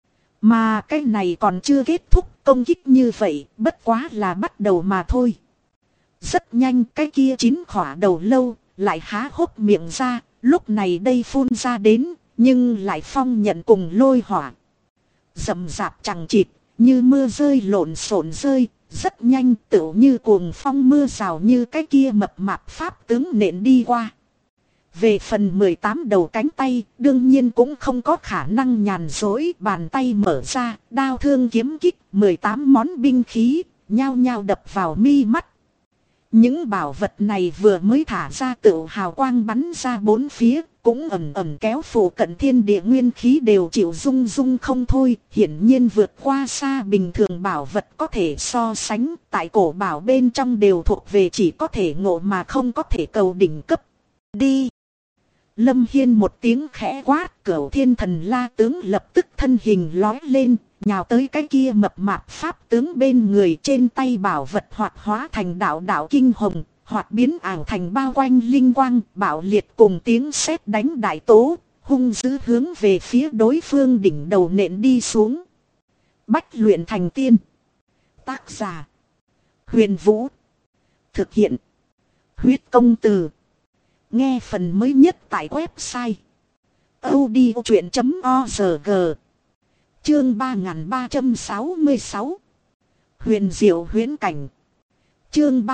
S1: Mà cái này còn chưa kết thúc, công kích như vậy bất quá là bắt đầu mà thôi. Rất nhanh cái kia 9 khỏa đầu lâu lại há hốc miệng ra, lúc này đây phun ra đến, nhưng lại phong nhận cùng lôi hỏa. Rầm rạp chằng chịt, như mưa rơi lộn xộn rơi, rất nhanh tựu như cuồng phong mưa rào như cái kia mập mạp pháp tướng nện đi qua. Về phần 18 đầu cánh tay, đương nhiên cũng không có khả năng nhàn dối, bàn tay mở ra, đao thương kiếm kích, 18 món binh khí, nhao nhao đập vào mi mắt. Những bảo vật này vừa mới thả ra tựu hào quang bắn ra bốn phía, cũng ầm ầm kéo phủ cận thiên địa nguyên khí đều chịu rung rung không thôi, hiển nhiên vượt qua xa bình thường bảo vật có thể so sánh, tại cổ bảo bên trong đều thuộc về chỉ có thể ngộ mà không có thể cầu đỉnh cấp. Đi! Lâm Hiên một tiếng khẽ quát, Cửu Thiên Thần La tướng lập tức thân hình lói lên, nhào tới cái kia mập mạp pháp tướng bên người, trên tay bảo vật hoạt hóa thành đạo đạo kinh hồng, hoạt biến ảo thành bao quanh linh quang, bạo liệt cùng tiếng sét đánh đại tố, hung dữ hướng về phía đối phương đỉnh đầu nện đi xuống. Bách luyện thành tiên. Tác giả: Huyền Vũ. Thực hiện: Huyết Công Từ. Nghe phần mới nhất tại website audiochuyện.org. Chương 3366. Huyền diệu huyễn cảnh. Chương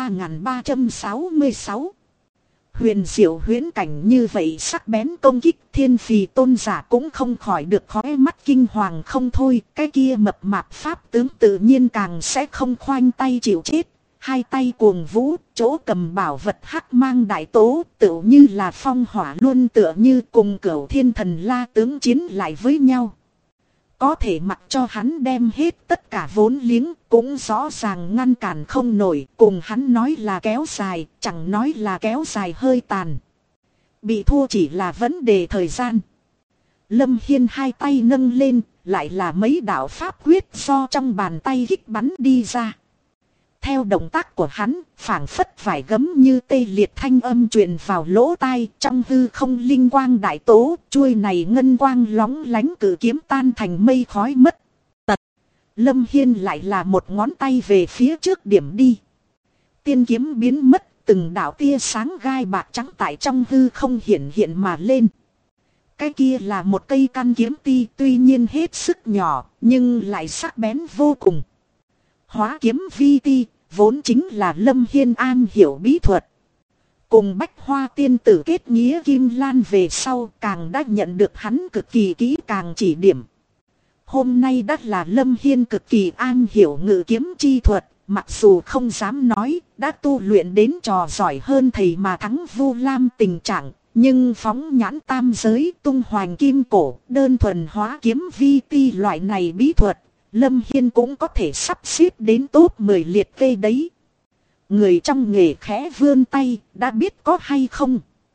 S1: 3366. Huyền diệu huyễn cảnh. Như vậy sắc bén công kích, thiên phì tôn giả cũng không khỏi được khóe mắt kinh hoàng không thôi. Cái kia mập mạp pháp tướng tự nhiên càng sẽ không khoanh tay chịu chết. Hai tay cuồng vũ, chỗ cầm bảo vật hắc mang đại tố, tựu như là phong hỏa luôn, tựa như cùng Cửu Thiên Thần La tướng chiến lại với nhau. Có thể mặc cho hắn đem hết tất cả vốn liếng, cũng rõ ràng ngăn cản không nổi, cùng hắn nói là kéo dài, chẳng nói là kéo dài hơi tàn. Bị thua chỉ là vấn đề thời gian. Lâm Hiên hai tay nâng lên, lại là mấy đạo pháp quyết do trong bàn tay kích bắn đi ra. Theo động tác của hắn, phảng phất vải gấm như tê liệt thanh âm truyền vào lỗ tai, trong hư không linh quang đại tố, chuôi này ngân quang lóng lánh cử kiếm tan thành mây khói mất. Tật. Lâm Hiên lại là một ngón tay về phía trước điểm đi. Tiên kiếm biến mất, từng đạo tia sáng gai bạc trắng tại trong hư không hiện mà lên. Cái kia là một cây căn kiếm ti, tuy nhiên hết sức nhỏ, nhưng lại sắc bén vô cùng. Hóa kiếm vi ti, vốn chính là Lâm Hiên an hiểu bí thuật. Cùng Bách Hoa tiên tử kết nghĩa Kim Lan về sau, càng đã nhận được hắn cực kỳ kỹ càng chỉ điểm. Hôm nay đã là Lâm Hiên cực kỳ an hiểu ngự kiếm chi thuật, mặc dù không dám nói đã tu luyện đến trò giỏi hơn thầy mà thắng Vu Lam tình trạng, nhưng phóng nhãn tam giới, tung hoành kim cổ, đơn thuần hóa kiếm vi ti loại này bí thuật, Lâm Hiên cũng có thể sắp xếp đến top 10 liệt kê đấy. Người trong nghề khẽ vươn tay, đã biết có hay không.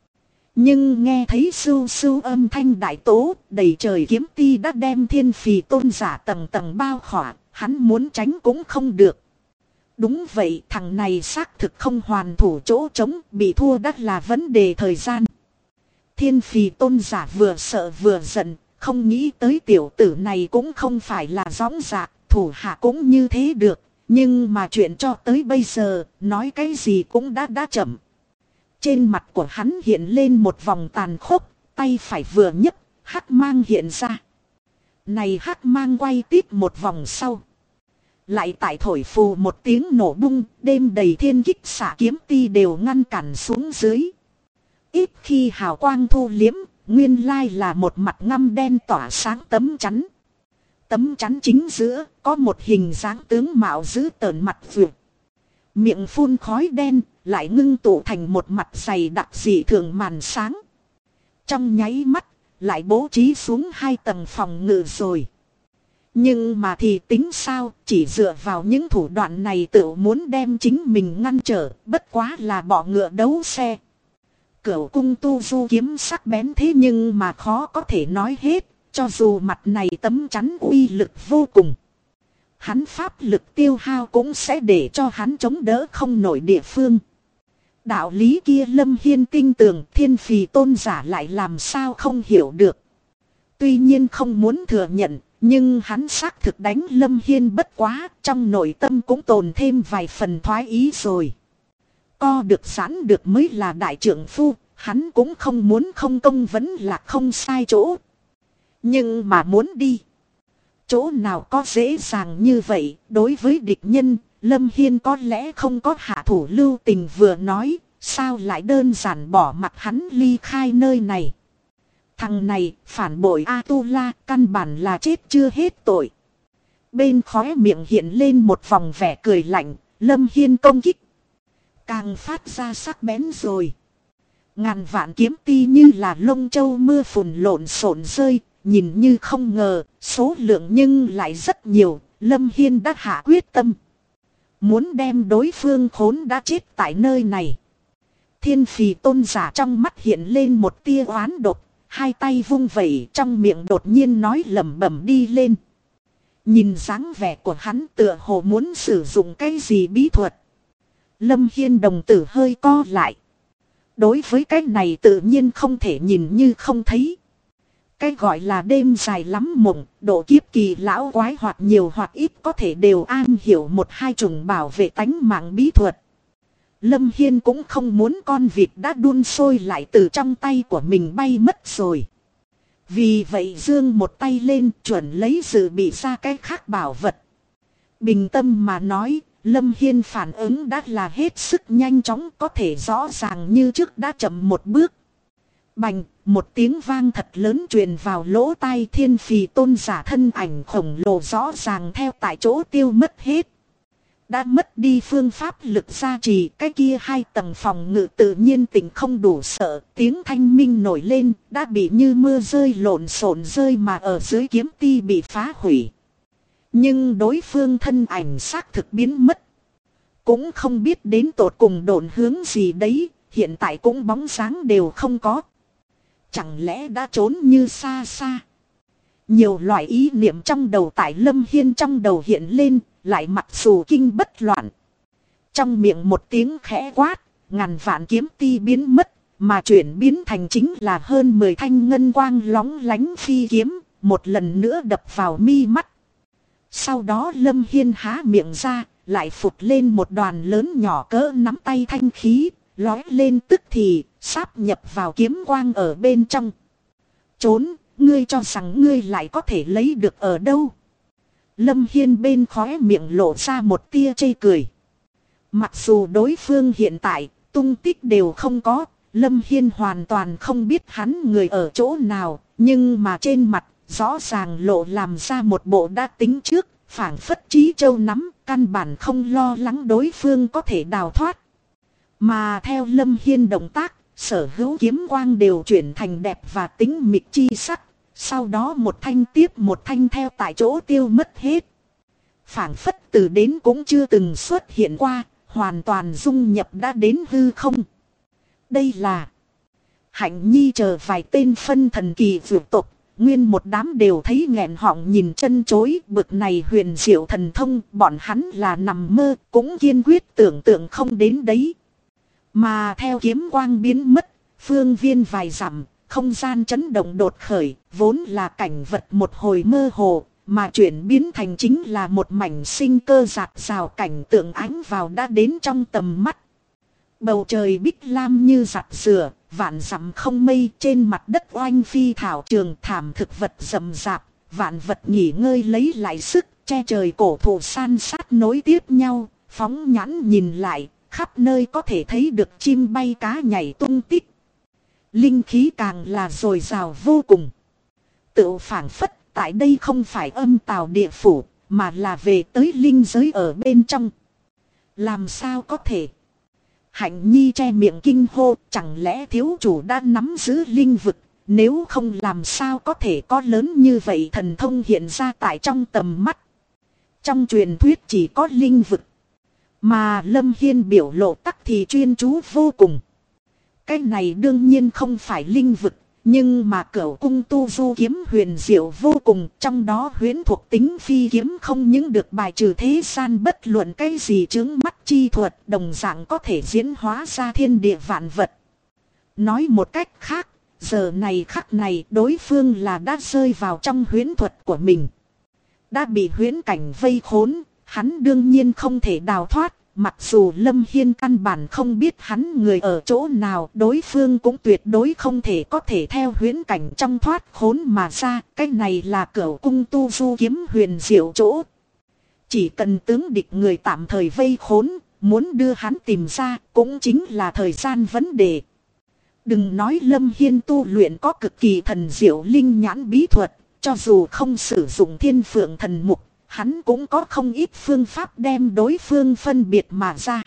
S1: Nhưng nghe thấy sưu sưu âm thanh đại tố, đầy trời kiếm ti đã đem thiên phì tôn giả tầng tầng bao khỏa, hắn muốn tránh cũng không được. Đúng vậy, thằng này xác thực không hoàn thủ chỗ trống, bị thua đã là vấn đề thời gian. Thiên phì tôn giả vừa sợ vừa giận, không nghĩ tới tiểu tử này cũng không phải là dõng dạc, thủ hạ cũng như thế được. Nhưng mà chuyện cho tới bây giờ, nói cái gì cũng đã chậm. Trên mặt của hắn hiện lên một vòng tàn khốc, tay phải vừa nhấc, hắc mang hiện ra. Này hắc mang quay tít một vòng sau. Lại tại thổi phù một tiếng nổ bung, đêm đầy thiên kích xạ kiếm ti đều ngăn cản xuống dưới. Ít khi hào quang thu liếm, nguyên lai là một mặt ngăm đen tỏa sáng tấm chắn. Tấm chắn chính giữa có một hình dáng tướng mạo dữ tợn mặt vượt. Miệng phun khói đen, lại ngưng tụ thành một mặt dày đặc dị thường màn sáng. Trong nháy mắt, lại bố trí xuống 2 tầng phòng ngự rồi. Nhưng mà thì tính sao, chỉ dựa vào những thủ đoạn này tự muốn đem chính mình ngăn trở, bất quá là bọ ngựa đấu xe. Cửu cung tu du kiếm sắc bén thế nhưng mà khó có thể nói hết, cho dù mặt này tấm chắn uy lực vô cùng. Hắn pháp lực tiêu hao cũng sẽ để cho hắn chống đỡ không nổi địa phương. Đạo lý kia Lâm Hiên tin tưởng, Thiên Phì tôn giả lại làm sao không hiểu được. Tuy nhiên không muốn thừa nhận, nhưng hắn xác thực đánh Lâm Hiên bất quá, trong nội tâm cũng tồn thêm vài phần thoái ý rồi. Co được sẵn được mới là đại trưởng phu, hắn cũng không muốn không công vẫn là không sai chỗ. Nhưng mà muốn đi, chỗ nào có dễ dàng như vậy, đối với địch nhân, Lâm Hiên có lẽ không có hạ thủ lưu tình vừa nói, sao lại đơn giản bỏ mặc hắn ly khai nơi này. Thằng này, phản bội A-tu-la, căn bản là chết chưa hết tội. Bên khóe miệng hiện lên một vòng vẻ cười lạnh, Lâm Hiên công kích càng phát ra sắc bén rồi. Ngàn vạn kiếm ti như là lông châu mưa phùn lộn xộn rơi, nhìn như không ngờ, số lượng nhưng lại rất nhiều, Lâm Hiên đã hạ quyết tâm. Muốn đem đối phương khốn đã chết tại nơi này. Thiên Phì tôn giả trong mắt hiện lên một tia oán độc, 2 tay vung vẩy trong miệng đột nhiên nói lẩm bẩm đi lên. Nhìn dáng vẻ của hắn tựa hồ muốn sử dụng cái gì bí thuật. Lâm Hiên đồng tử hơi co lại. Đối với cái này tự nhiên không thể nhìn như không thấy. Cái gọi là đêm dài lắm mộng, độ kiếp kỳ lão quái hoặc nhiều hoặc ít có thể đều an hiểu 1-2 chủng bảo vệ tánh mạng bí thuật. Lâm Hiên cũng không muốn con vịt đã đun sôi lại từ trong tay của mình bay mất rồi. Vì vậy giương một tay lên chuẩn lấy dự bị ra cái khác bảo vật. Bình tâm mà nói, Lâm Hiên phản ứng đã là hết sức nhanh chóng, có thể rõ ràng như trước đã chậm một bước. Bành, một tiếng vang thật lớn truyền vào lỗ tai Thiên Phì tôn giả, thân ảnh khổng lồ rõ ràng theo tại chỗ tiêu mất hết. Đã mất đi phương pháp lực gia trì, cái kia 2 tầng phòng ngự tự nhiên tình không đủ sợ, tiếng thanh minh nổi lên, đã bị như mưa rơi lộn xộn rơi mà ở dưới kiếm ti bị phá hủy. Nhưng đối phương thân ảnh xác thực biến mất. Cũng không biết đến tột cùng độn hướng gì đấy, hiện tại cũng bóng dáng đều không có. Chẳng lẽ đã trốn như xa xa. Nhiều loại ý niệm trong đầu tại Lâm Hiên trong đầu hiện lên, lại mặc dù kinh bất loạn. Trong miệng một tiếng khẽ quát, ngàn vạn kiếm ti biến mất, mà chuyển biến thành chính là hơn 10 thanh ngân quang lóng lánh phi kiếm, một lần nữa đập vào mi mắt. Sau đó Lâm Hiên há miệng ra, lại phụt lên một đoàn lớn nhỏ cỡ nắm tay thanh khí, lói lên tức thì, sáp nhập vào kiếm quang ở bên trong. Trốn, ngươi cho rằng ngươi lại có thể lấy được ở đâu? Lâm Hiên bên khóe miệng lộ ra một tia chê cười. Mặc dù đối phương hiện tại, tung tích đều không có, Lâm Hiên hoàn toàn không biết hắn người ở chỗ nào, nhưng mà trên mặt, rõ ràng lộ làm ra một bộ đã tính trước, phảng phất trí châu nắm, căn bản không lo lắng đối phương có thể đào thoát. Mà theo Lâm Hiên động tác, sở hữu kiếm quang đều chuyển thành đẹp và tính mịt chi sắc. Sau đó một thanh tiếp một thanh theo tại chỗ tiêu mất hết. Phảng phất từ đến cũng chưa từng xuất hiện qua, hoàn toàn dung nhập đã đến hư không. Đây là Hạnh Nhi chờ vài tên phân thần kỳ vượt tục, nguyên một đám đều thấy nghẹn họng nhìn chân chối, bực này huyền diệu thần thông, bọn hắn là nằm mơ, cũng kiên quyết tưởng tượng không đến đấy. Mà theo kiếm quang biến mất, phương viên vài dặm, không gian chấn động đột khởi, vốn là cảnh vật một hồi mơ hồ, mà chuyển biến thành chính là một mảnh sinh cơ rạt rào, cảnh tượng ánh vào đã đến trong tầm mắt. Bầu trời bích lam như giặt rửa, vạn dặm không mây, trên mặt đất oanh phi thảo trường, thảm thực vật rậm rạp, vạn vật nghỉ ngơi lấy lại sức, che trời cổ thụ san sát nối tiếp nhau, phóng nhãn nhìn lại, khắp nơi có thể thấy được chim bay cá nhảy tung tích. Linh khí càng là dồi dào vô cùng. Tự phảng phất tại đây không phải âm tào địa phủ, mà là về tới linh giới ở bên trong. Làm sao có thể? Hạnh Nhi che miệng kinh hô, chẳng lẽ thiếu chủ đã nắm giữ linh vực, nếu không làm sao có thể có lớn như vậy thần thông hiện ra tại trong tầm mắt. Trong truyền thuyết chỉ có linh vực, mà Lâm Hiên biểu lộ tắc thì chuyên chú vô cùng. Cái này đương nhiên không phải linh vực, nhưng mà Cửu Cung tu du kiếm huyền diệu vô cùng, trong đó huyễn thuộc tính phi kiếm không những được bài trừ thế gian bất luận cái gì chướng mắt chi thuật, đồng dạng có thể diễn hóa ra thiên địa vạn vật. Nói một cách khác, giờ này khắc này đối phương là đã rơi vào trong huyễn thuật của mình. Đã bị huyễn cảnh vây khốn, hắn đương nhiên không thể đào thoát. Mặc dù Lâm Hiên căn bản không biết hắn người ở chỗ nào, đối phương cũng tuyệt đối không thể có thể theo huyễn cảnh trong thoát khốn mà ra. Cái này là Cửu Cung tu du kiếm huyền diệu chỗ. Chỉ cần tướng địch người tạm thời vây khốn, muốn đưa hắn tìm ra cũng chính là thời gian vấn đề. Đừng nói Lâm Hiên tu luyện có cực kỳ thần diệu linh nhãn bí thuật, cho dù không sử dụng thiên phượng thần mục, hắn cũng có không ít phương pháp đem đối phương phân biệt mà ra.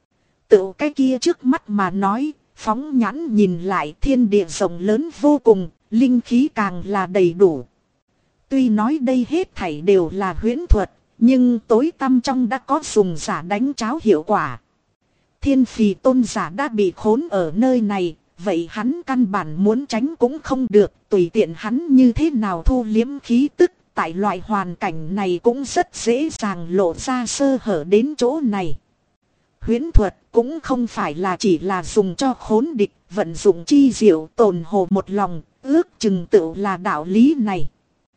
S1: Tự cái kia trước mắt mà nói, phóng nhãn nhìn lại thiên địa rộng lớn vô cùng, linh khí càng là đầy đủ. Tuy nói đây hết thảy đều là huyễn thuật, nhưng tối tăm trong đã có dùng giả đánh cháo hiệu quả. Thiên Phì tôn giả đã bị khốn ở nơi này, vậy hắn căn bản muốn tránh cũng không được, tùy tiện hắn như thế nào thu liếm khí tức. Tại loại hoàn cảnh này cũng rất dễ dàng lộ ra sơ hở đến chỗ này. Huyễn thuật cũng không phải là chỉ là dùng cho khốn địch, vận dụng chi diệu tồn hồ một lòng, ước chừng tựu là đạo lý này.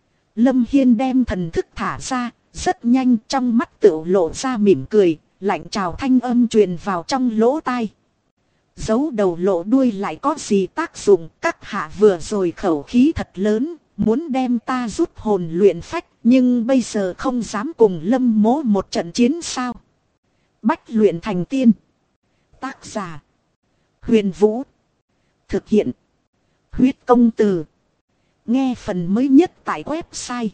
S1: Lâm Hiên đem thần thức thả ra, rất nhanh trong mắt tựu lộ ra mỉm cười, lạnh trào thanh âm truyền vào trong lỗ tai. Giấu đầu lộ đuôi lại có gì tác dụng, các hạ vừa rồi khẩu khí thật lớn. Muốn đem ta rút hồn luyện phách, nhưng bây giờ không dám cùng Lâm mỗ một trận chiến sao? Bách luyện thành tiên. Tác giả: Huyền Vũ. Thực hiện: Huyết Công Từ. Nghe phần mới nhất tại website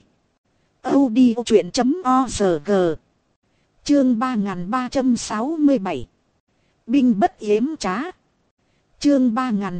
S1: audiochuyện.org. Chương 3367. Binh bất yếm trá. Chương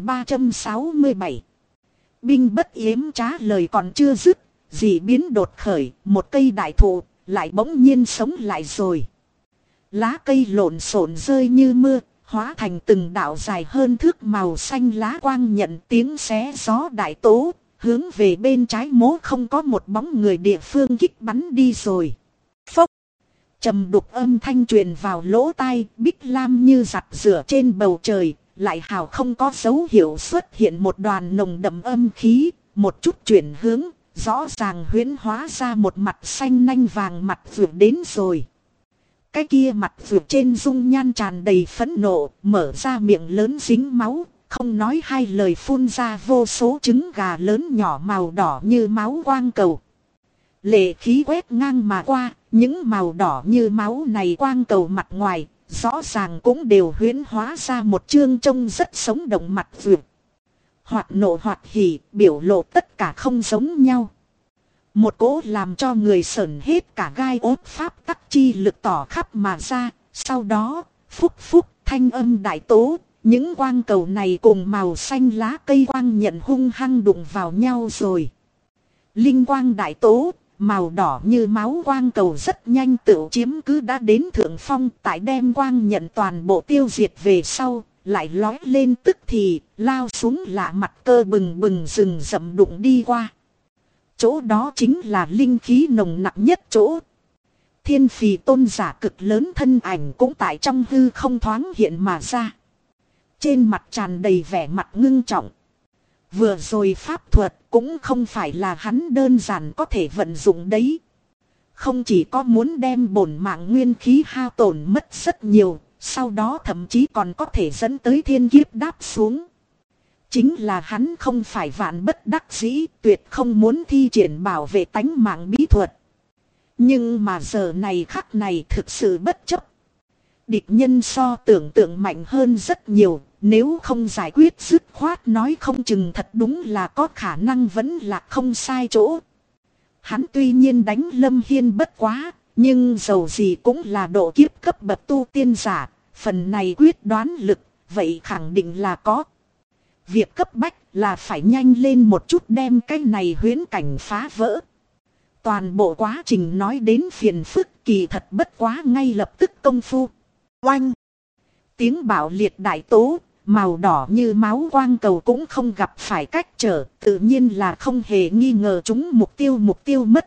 S1: 3367. Binh bất yếm trá lời còn chưa dứt, dị biến đột khởi, một cây đại thụ lại bỗng nhiên sống lại rồi. Lá cây lộn xộn rơi như mưa, hóa thành từng đạo dài hơn thước màu xanh lá quang nhận tiếng xé gió đại tố, hướng về bên trái mố không có một bóng người địa phương kích bắn đi rồi. Phốc! Trầm đục âm thanh truyền vào lỗ tai, bích lam như giặt rửa trên bầu trời. Lại hào không có dấu hiệu xuất hiện một đoàn nồng đậm âm khí, một chút chuyển hướng, rõ ràng huyễn hóa ra một mặt xanh nanh vàng mặt vượt đến rồi. Cái kia mặt vượt trên dung nhan tràn đầy phẫn nộ, mở ra miệng lớn dính máu, không nói hai lời phun ra vô số trứng gà lớn nhỏ màu đỏ như máu quang cầu. Lệ khí quét ngang mà qua, những màu đỏ như máu này quang cầu mặt ngoài. Rõ ràng cũng đều huyễn hóa ra một chương trông rất sống động mặt vượt. Hoặc nộ hoặc hỉ, biểu lộ tất cả không giống nhau. Một cỗ làm cho người sởn hết cả gai ốt pháp tắc chi lực tỏ khắp mà ra. Sau đó, phúc phúc thanh âm đại tố, những quang cầu này cùng màu xanh lá cây quang nhận hung hăng đụng vào nhau rồi. Linh quang đại tố. Màu đỏ như máu quang cầu rất nhanh tự chiếm cứ đã đến thượng phong, tại đem quang nhận toàn bộ tiêu diệt về sau, lại lói lên tức thì, lao xuống lạ mặt cơ bừng bừng rừng rậm đụng đi qua. Chỗ đó chính là linh khí nồng nặng nhất chỗ. Thiên Phì tôn giả cực lớn thân ảnh cũng tại trong hư không thoáng hiện mà ra. Trên mặt tràn đầy vẻ mặt ngưng trọng. Vừa rồi pháp thuật cũng không phải là hắn đơn giản có thể vận dụng đấy. Không chỉ có muốn đem bổn mạng nguyên khí hao tổn mất rất nhiều, sau đó thậm chí còn có thể dẫn tới thiên kiếp đáp xuống. Chính là hắn không phải vạn bất đắc dĩ, tuyệt không muốn thi triển bảo vệ tánh mạng bí thuật. Nhưng mà giờ này khắc này thực sự bất chấp. Địch nhân so tưởng tượng mạnh hơn rất nhiều, nếu không giải quyết dứt khoát nói không chừng thật đúng là có khả năng vẫn là không sai chỗ. Hắn tuy nhiên đánh Lâm Hiên bất quá, nhưng dầu gì cũng là độ kiếp cấp bậc tu tiên giả, phần này quyết đoán lực, vậy khẳng định là có. Việc cấp bách là phải nhanh lên một chút đem cái này huyễn cảnh phá vỡ. Toàn bộ quá trình nói đến phiền phức kỳ thật bất quá ngay lập tức công phu. Oanh! Tiếng bạo liệt đại tố, màu đỏ như máu quang cầu cũng không gặp phải cách trở, tự nhiên là không hề nghi ngờ chúng mục tiêu mất.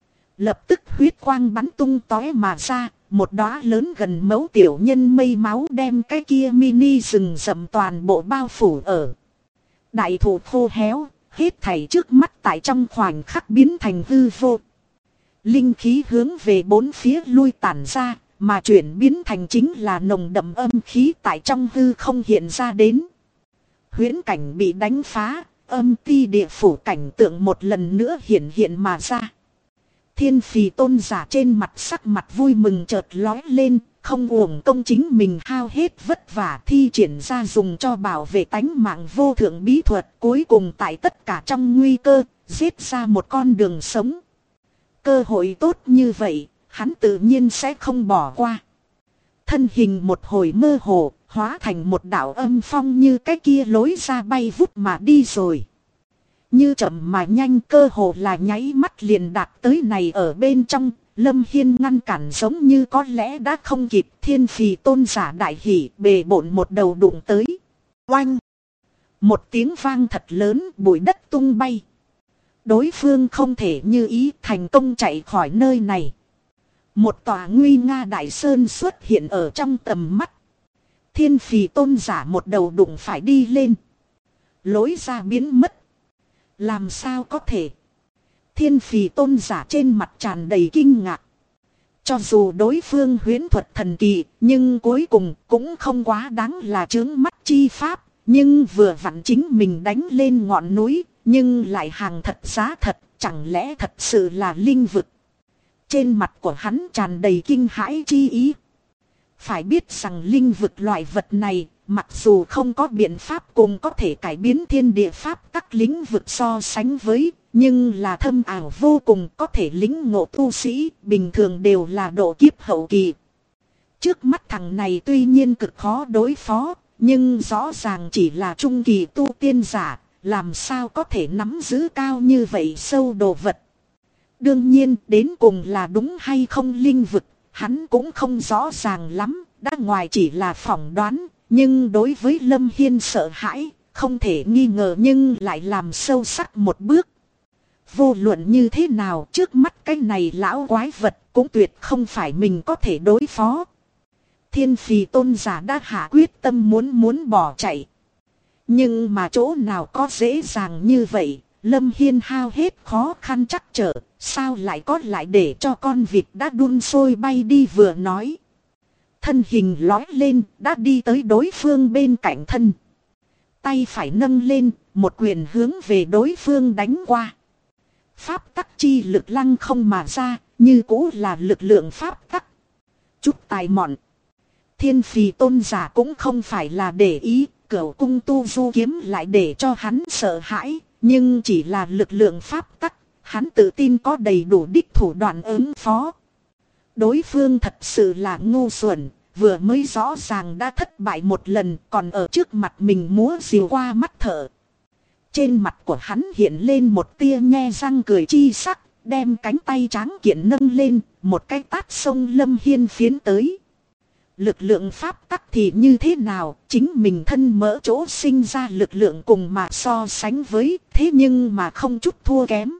S1: Lập tức huyết quang bắn tung tóe mà ra, một đóa lớn gần mẫu tiểu nhân mây máu đem cái kia mini rừng rậm toàn bộ bao phủ ở. Đại thụ khô héo, hết thảy trước mắt tại trong khoảnh khắc biến thành hư vô. Linh khí hướng về bốn phía lui tản ra, mà chuyển biến thành chính là nồng đậm âm khí tại trong hư không hiện ra đến. Huyễn cảnh bị đánh phá, âm ti địa phủ cảnh tượng một lần nữa hiện mà ra. Thiên Phì tôn giả trên mặt sắc mặt vui mừng chợt lói lên, không uổng công chính mình hao hết vất vả thi triển ra dùng cho bảo vệ tánh mạng vô thượng bí thuật, cuối cùng tại tất cả trong nguy cơ, giết ra một con đường sống. Cơ hội tốt như vậy, hắn tự nhiên sẽ không bỏ qua. Thân hình một hồi mơ hồ, hóa thành một đạo âm phong như cái kia lối ra bay vút mà đi rồi. Như chậm mà nhanh, cơ hồ là nháy mắt liền đạt tới này ở bên trong. Lâm Hiên ngăn cản giống như có lẽ đã không kịp. Thiên Phì tôn giả đại hỉ bề bộn một đầu đụng tới. Oanh! Một tiếng vang thật lớn, bụi đất tung bay. Đối phương không thể như ý thành công chạy khỏi nơi này. Một tòa nguy nga đại sơn xuất hiện ở trong tầm mắt. Thiên Phì tôn giả một đầu đụng phải đi lên. Lối ra biến mất. Làm sao có thể? Thiên Phì tôn giả trên mặt tràn đầy kinh ngạc. Cho dù đối phương huyễn thuật thần kỳ, nhưng cuối cùng cũng không quá đáng là chướng mắt chi pháp. Nhưng vừa vặn chính mình đánh lên ngọn núi, nhưng lại hàng thật giá thật, chẳng lẽ thật sự là linh vực. Trên mặt của hắn tràn đầy kinh hãi chi ý. Phải biết rằng linh vực loại vật này, mặc dù không có biện pháp cùng có thể cải biến thiên địa pháp các lĩnh vực so sánh với, nhưng là thâm ảo vô cùng, có thể lĩnh ngộ tu sĩ, bình thường đều là độ kiếp hậu kỳ. Trước mắt thằng này tuy nhiên cực khó đối phó, nhưng rõ ràng chỉ là trung kỳ tu tiên giả, làm sao có thể nắm giữ cao như vậy sâu đồ vật. Đương nhiên đến cùng là đúng hay không linh vực, hắn cũng không rõ ràng lắm, đã ngoài chỉ là phỏng đoán, nhưng đối với Lâm Hiên sợ hãi, không thể nghi ngờ nhưng lại làm sâu sắc một bước. Vô luận như thế nào trước mắt cái này lão quái vật cũng tuyệt không phải mình có thể đối phó. Thiên Phì tôn giả đã hạ quyết tâm muốn bỏ chạy. Nhưng mà chỗ nào có dễ dàng như vậy, Lâm Hiên hao hết khó khăn chắc trở, sao lại có lại để cho con vịt đã đun sôi bay đi vừa nói. Thân hình lói lên, đã đi tới đối phương bên cạnh thân. Tay phải nâng lên, một quyền hướng về đối phương đánh qua. Pháp tắc chi lực lăng không mà ra, như cũ là lực lượng pháp tắc. Chút tài mọn. Thiên Phì tôn giả cũng không phải là để ý, cửu cung tu du kiếm lại để cho hắn sợ hãi, nhưng chỉ là lực lượng pháp tắc, hắn tự tin có đầy đủ đích thủ đoạn ứng phó. Đối phương thật sự là ngu xuẩn, vừa mới rõ ràng đã thất bại một lần, còn ở trước mặt mình múa rìu qua mắt thở. Trên mặt của hắn hiện lên một tia nhe răng cười chi sắc, đem cánh tay tráng kiện nâng lên, một cái tát sông Lâm Hiên phiến tới. Lực lượng pháp tắc thì như thế nào, chính mình thân mỡ chỗ sinh ra lực lượng cùng mà so sánh với, thế nhưng mà không chút thua kém.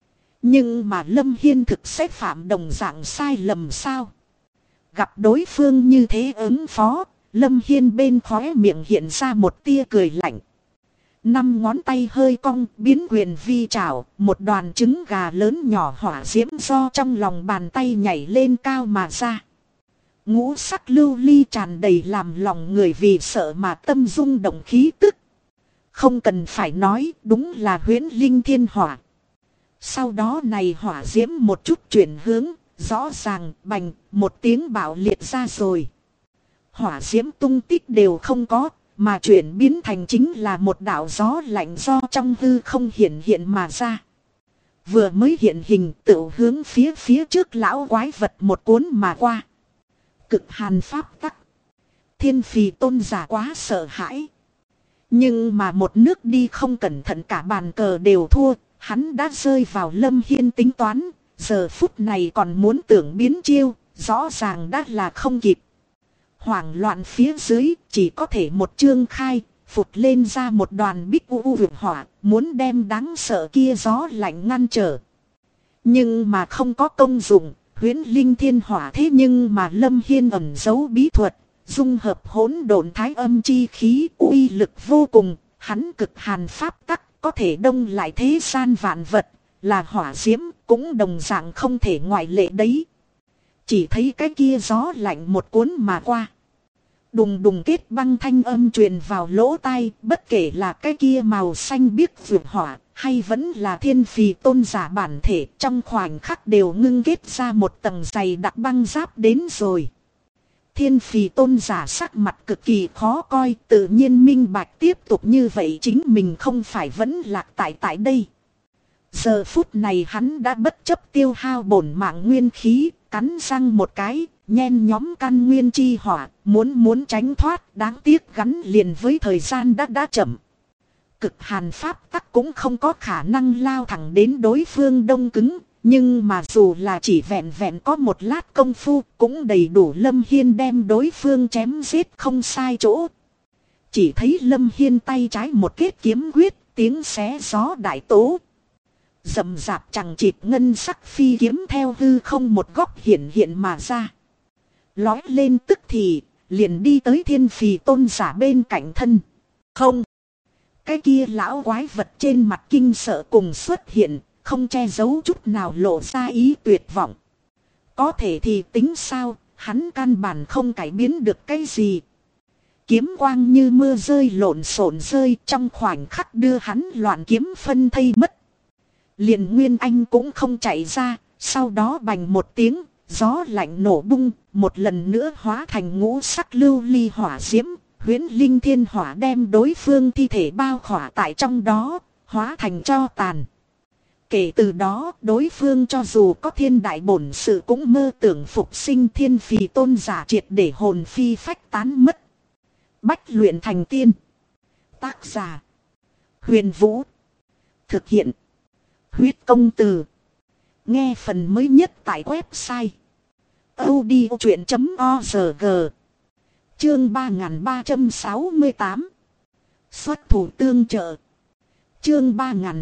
S1: Nhưng mà Lâm Hiên thực sẽ phạm đồng dạng sai lầm sao? Gặp đối phương như thế ứng phó, Lâm Hiên bên khóe miệng hiện ra một tia cười lạnh. Năm ngón tay hơi cong biến quyền vi trảo, một đoàn trứng gà lớn nhỏ hỏa diễm do trong lòng bàn tay nhảy lên cao mà ra. Ngũ sắc lưu ly tràn đầy làm lòng người vì sợ mà tâm rung động khí tức. Không cần phải nói, đúng là huyễn linh thiên hỏa. Sau đó này hỏa diễm một chút chuyển hướng, rõ ràng bành một tiếng bạo liệt ra rồi. Hỏa diễm tung tích đều không có, mà chuyển biến thành chính là một đạo gió lạnh do trong hư không hiện mà ra. Vừa mới hiện hình tự hướng phía trước lão quái vật một cuốn mà qua. Cực hàn pháp tắc. Thiên Phì Tôn giả quá sợ hãi. Nhưng mà một nước đi không cẩn thận cả bàn cờ đều thua. Hắn đã rơi vào Lâm Hiên tính toán. Giờ phút này còn muốn tưởng biến chiêu. Rõ ràng đã là không kịp. Hoảng loạn phía dưới chỉ có thể một chương khai. Phụt lên ra một đoàn bích u vượt hỏa. Muốn đem đáng sợ kia gió lạnh ngăn trở. Nhưng mà không có công dụng. Huyễn linh thiên hỏa thế nhưng mà Lâm Hiên ẩn giấu bí thuật. Dung hợp hỗn độn thái âm chi khí uy lực vô cùng. Hắn cực hàn pháp tắc có thể đông lại thế gian vạn vật. Là hỏa diễm cũng đồng dạng không thể ngoại lệ đấy. Chỉ thấy cái kia gió lạnh một cuốn mà qua. Đùng đùng kết băng thanh âm truyền vào lỗ tai. Bất kể là cái kia màu xanh biếc vượt hỏa. Hay vẫn là Thiên Phì Tôn giả bản thể. Trong khoảnh khắc đều ngưng kết ra một tầng dày đặc băng giáp đến rồi. Thiên Phì Tôn giả sắc mặt cực kỳ khó coi. Tự nhiên minh bạch tiếp tục như vậy chính mình không phải vẫn lạc tại đây. Giờ phút này hắn đã bất chấp tiêu hao bổn mạng nguyên khí. Cắn răng một cái. Nhen nhóm căn nguyên chi hỏa. Muốn tránh thoát. Đáng tiếc gắn liền với thời gian đã chậm. Cực hàn pháp tắc cũng không có khả năng lao thẳng đến đối phương đông cứng. Nhưng mà dù là chỉ vẹn có một lát công phu cũng đầy đủ Lâm Hiên đem đối phương chém giết không sai chỗ. Chỉ thấy Lâm Hiên tay trái một kết kiếm quyết tiếng xé gió đại tố. Rậm rạp chẳng chịt ngân sắc phi kiếm theo hư không một góc hiện mà ra. Lói lên tức thì liền đi tới Thiên Phì Tôn giả bên cạnh thân. Không. Cái kia lão quái vật trên mặt kinh sợ cùng xuất hiện, không che giấu chút nào lộ ra ý tuyệt vọng. Có thể thì tính sao, hắn căn bản không cải biến được cái gì. Kiếm quang như mưa rơi lộn xộn rơi trong khoảnh khắc đưa hắn loạn kiếm phân thây mất. Liền Nguyên Anh cũng không chạy ra, sau đó bành một tiếng, gió lạnh nổ bung, một lần nữa hóa thành ngũ sắc lưu ly hỏa diễm. Huyễn linh thiên hỏa đem đối phương thi thể bao khỏa tại trong đó, hóa thành tro tàn. Kể từ đó, đối phương cho dù có thiên đại bổn sự cũng mơ tưởng phục sinh Thiên Phì Tôn giả triệt để hồn phi phách tán mất. Bách luyện thành tiên. Tác giả. Huyền Vũ. Thực hiện. Huyết công từ. Nghe phần mới nhất tại website. audiochuyện.org. Chương 3368. Xuất thủ tương trợ. Chương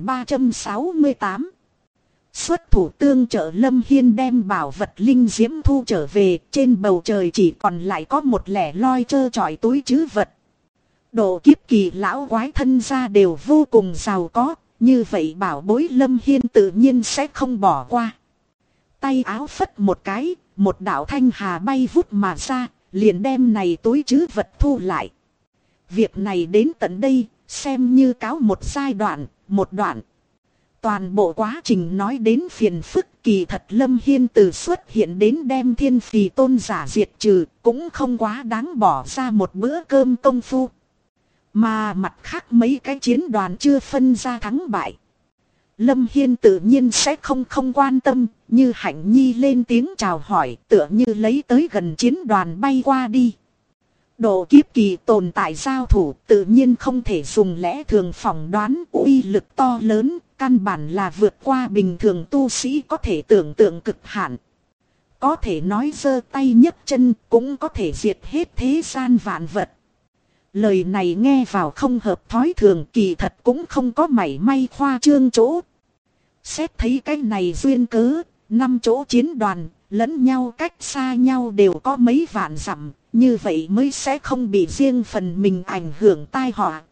S1: 3368. Xuất thủ tương trợ. Lâm Hiên đem bảo vật linh diễm thu trở về. Trên bầu trời chỉ còn lại có một lẻ loi trơ trọi túi trữ vật. Độ kiếp kỳ lão quái thân ra đều vô cùng giàu có. Như vậy bảo bối Lâm Hiên tự nhiên sẽ không bỏ qua. Tay áo phất một cái. Một đạo thanh hà bay vút mà ra. Liền đem này túi trữ vật thu lại. Việc này đến tận đây, xem như cáo một giai đoạn, một đoạn. Toàn bộ quá trình nói đến phiền phức kỳ thật Lâm Hiên từ xuất hiện đến đem Thiên Phì Tôn giả diệt trừ, cũng không quá đáng bỏ ra một bữa cơm công phu. Mà mặt khác mấy cái chiến đoàn chưa phân ra thắng bại. Lâm Hiên tự nhiên sẽ không quan tâm, như Hạnh Nhi lên tiếng chào hỏi tựa như lấy tới gần chiến đoàn bay qua đi. Độ kiếp kỳ tồn tại giao thủ tự nhiên không thể dùng lẽ thường phỏng đoán uy lực to lớn, căn bản là vượt qua bình thường tu sĩ có thể tưởng tượng cực hạn. Có thể nói giơ tay nhấc chân cũng có thể diệt hết thế gian vạn vật. Lời này nghe vào không hợp thói thường kỳ thật cũng không có mảy may khoa trương chỗ. Xét thấy cái này duyên cớ, 5 chỗ chiến đoàn, lẫn nhau cách xa nhau đều có mấy vạn dặm, như vậy mới sẽ không bị riêng phần mình ảnh hưởng tai họa,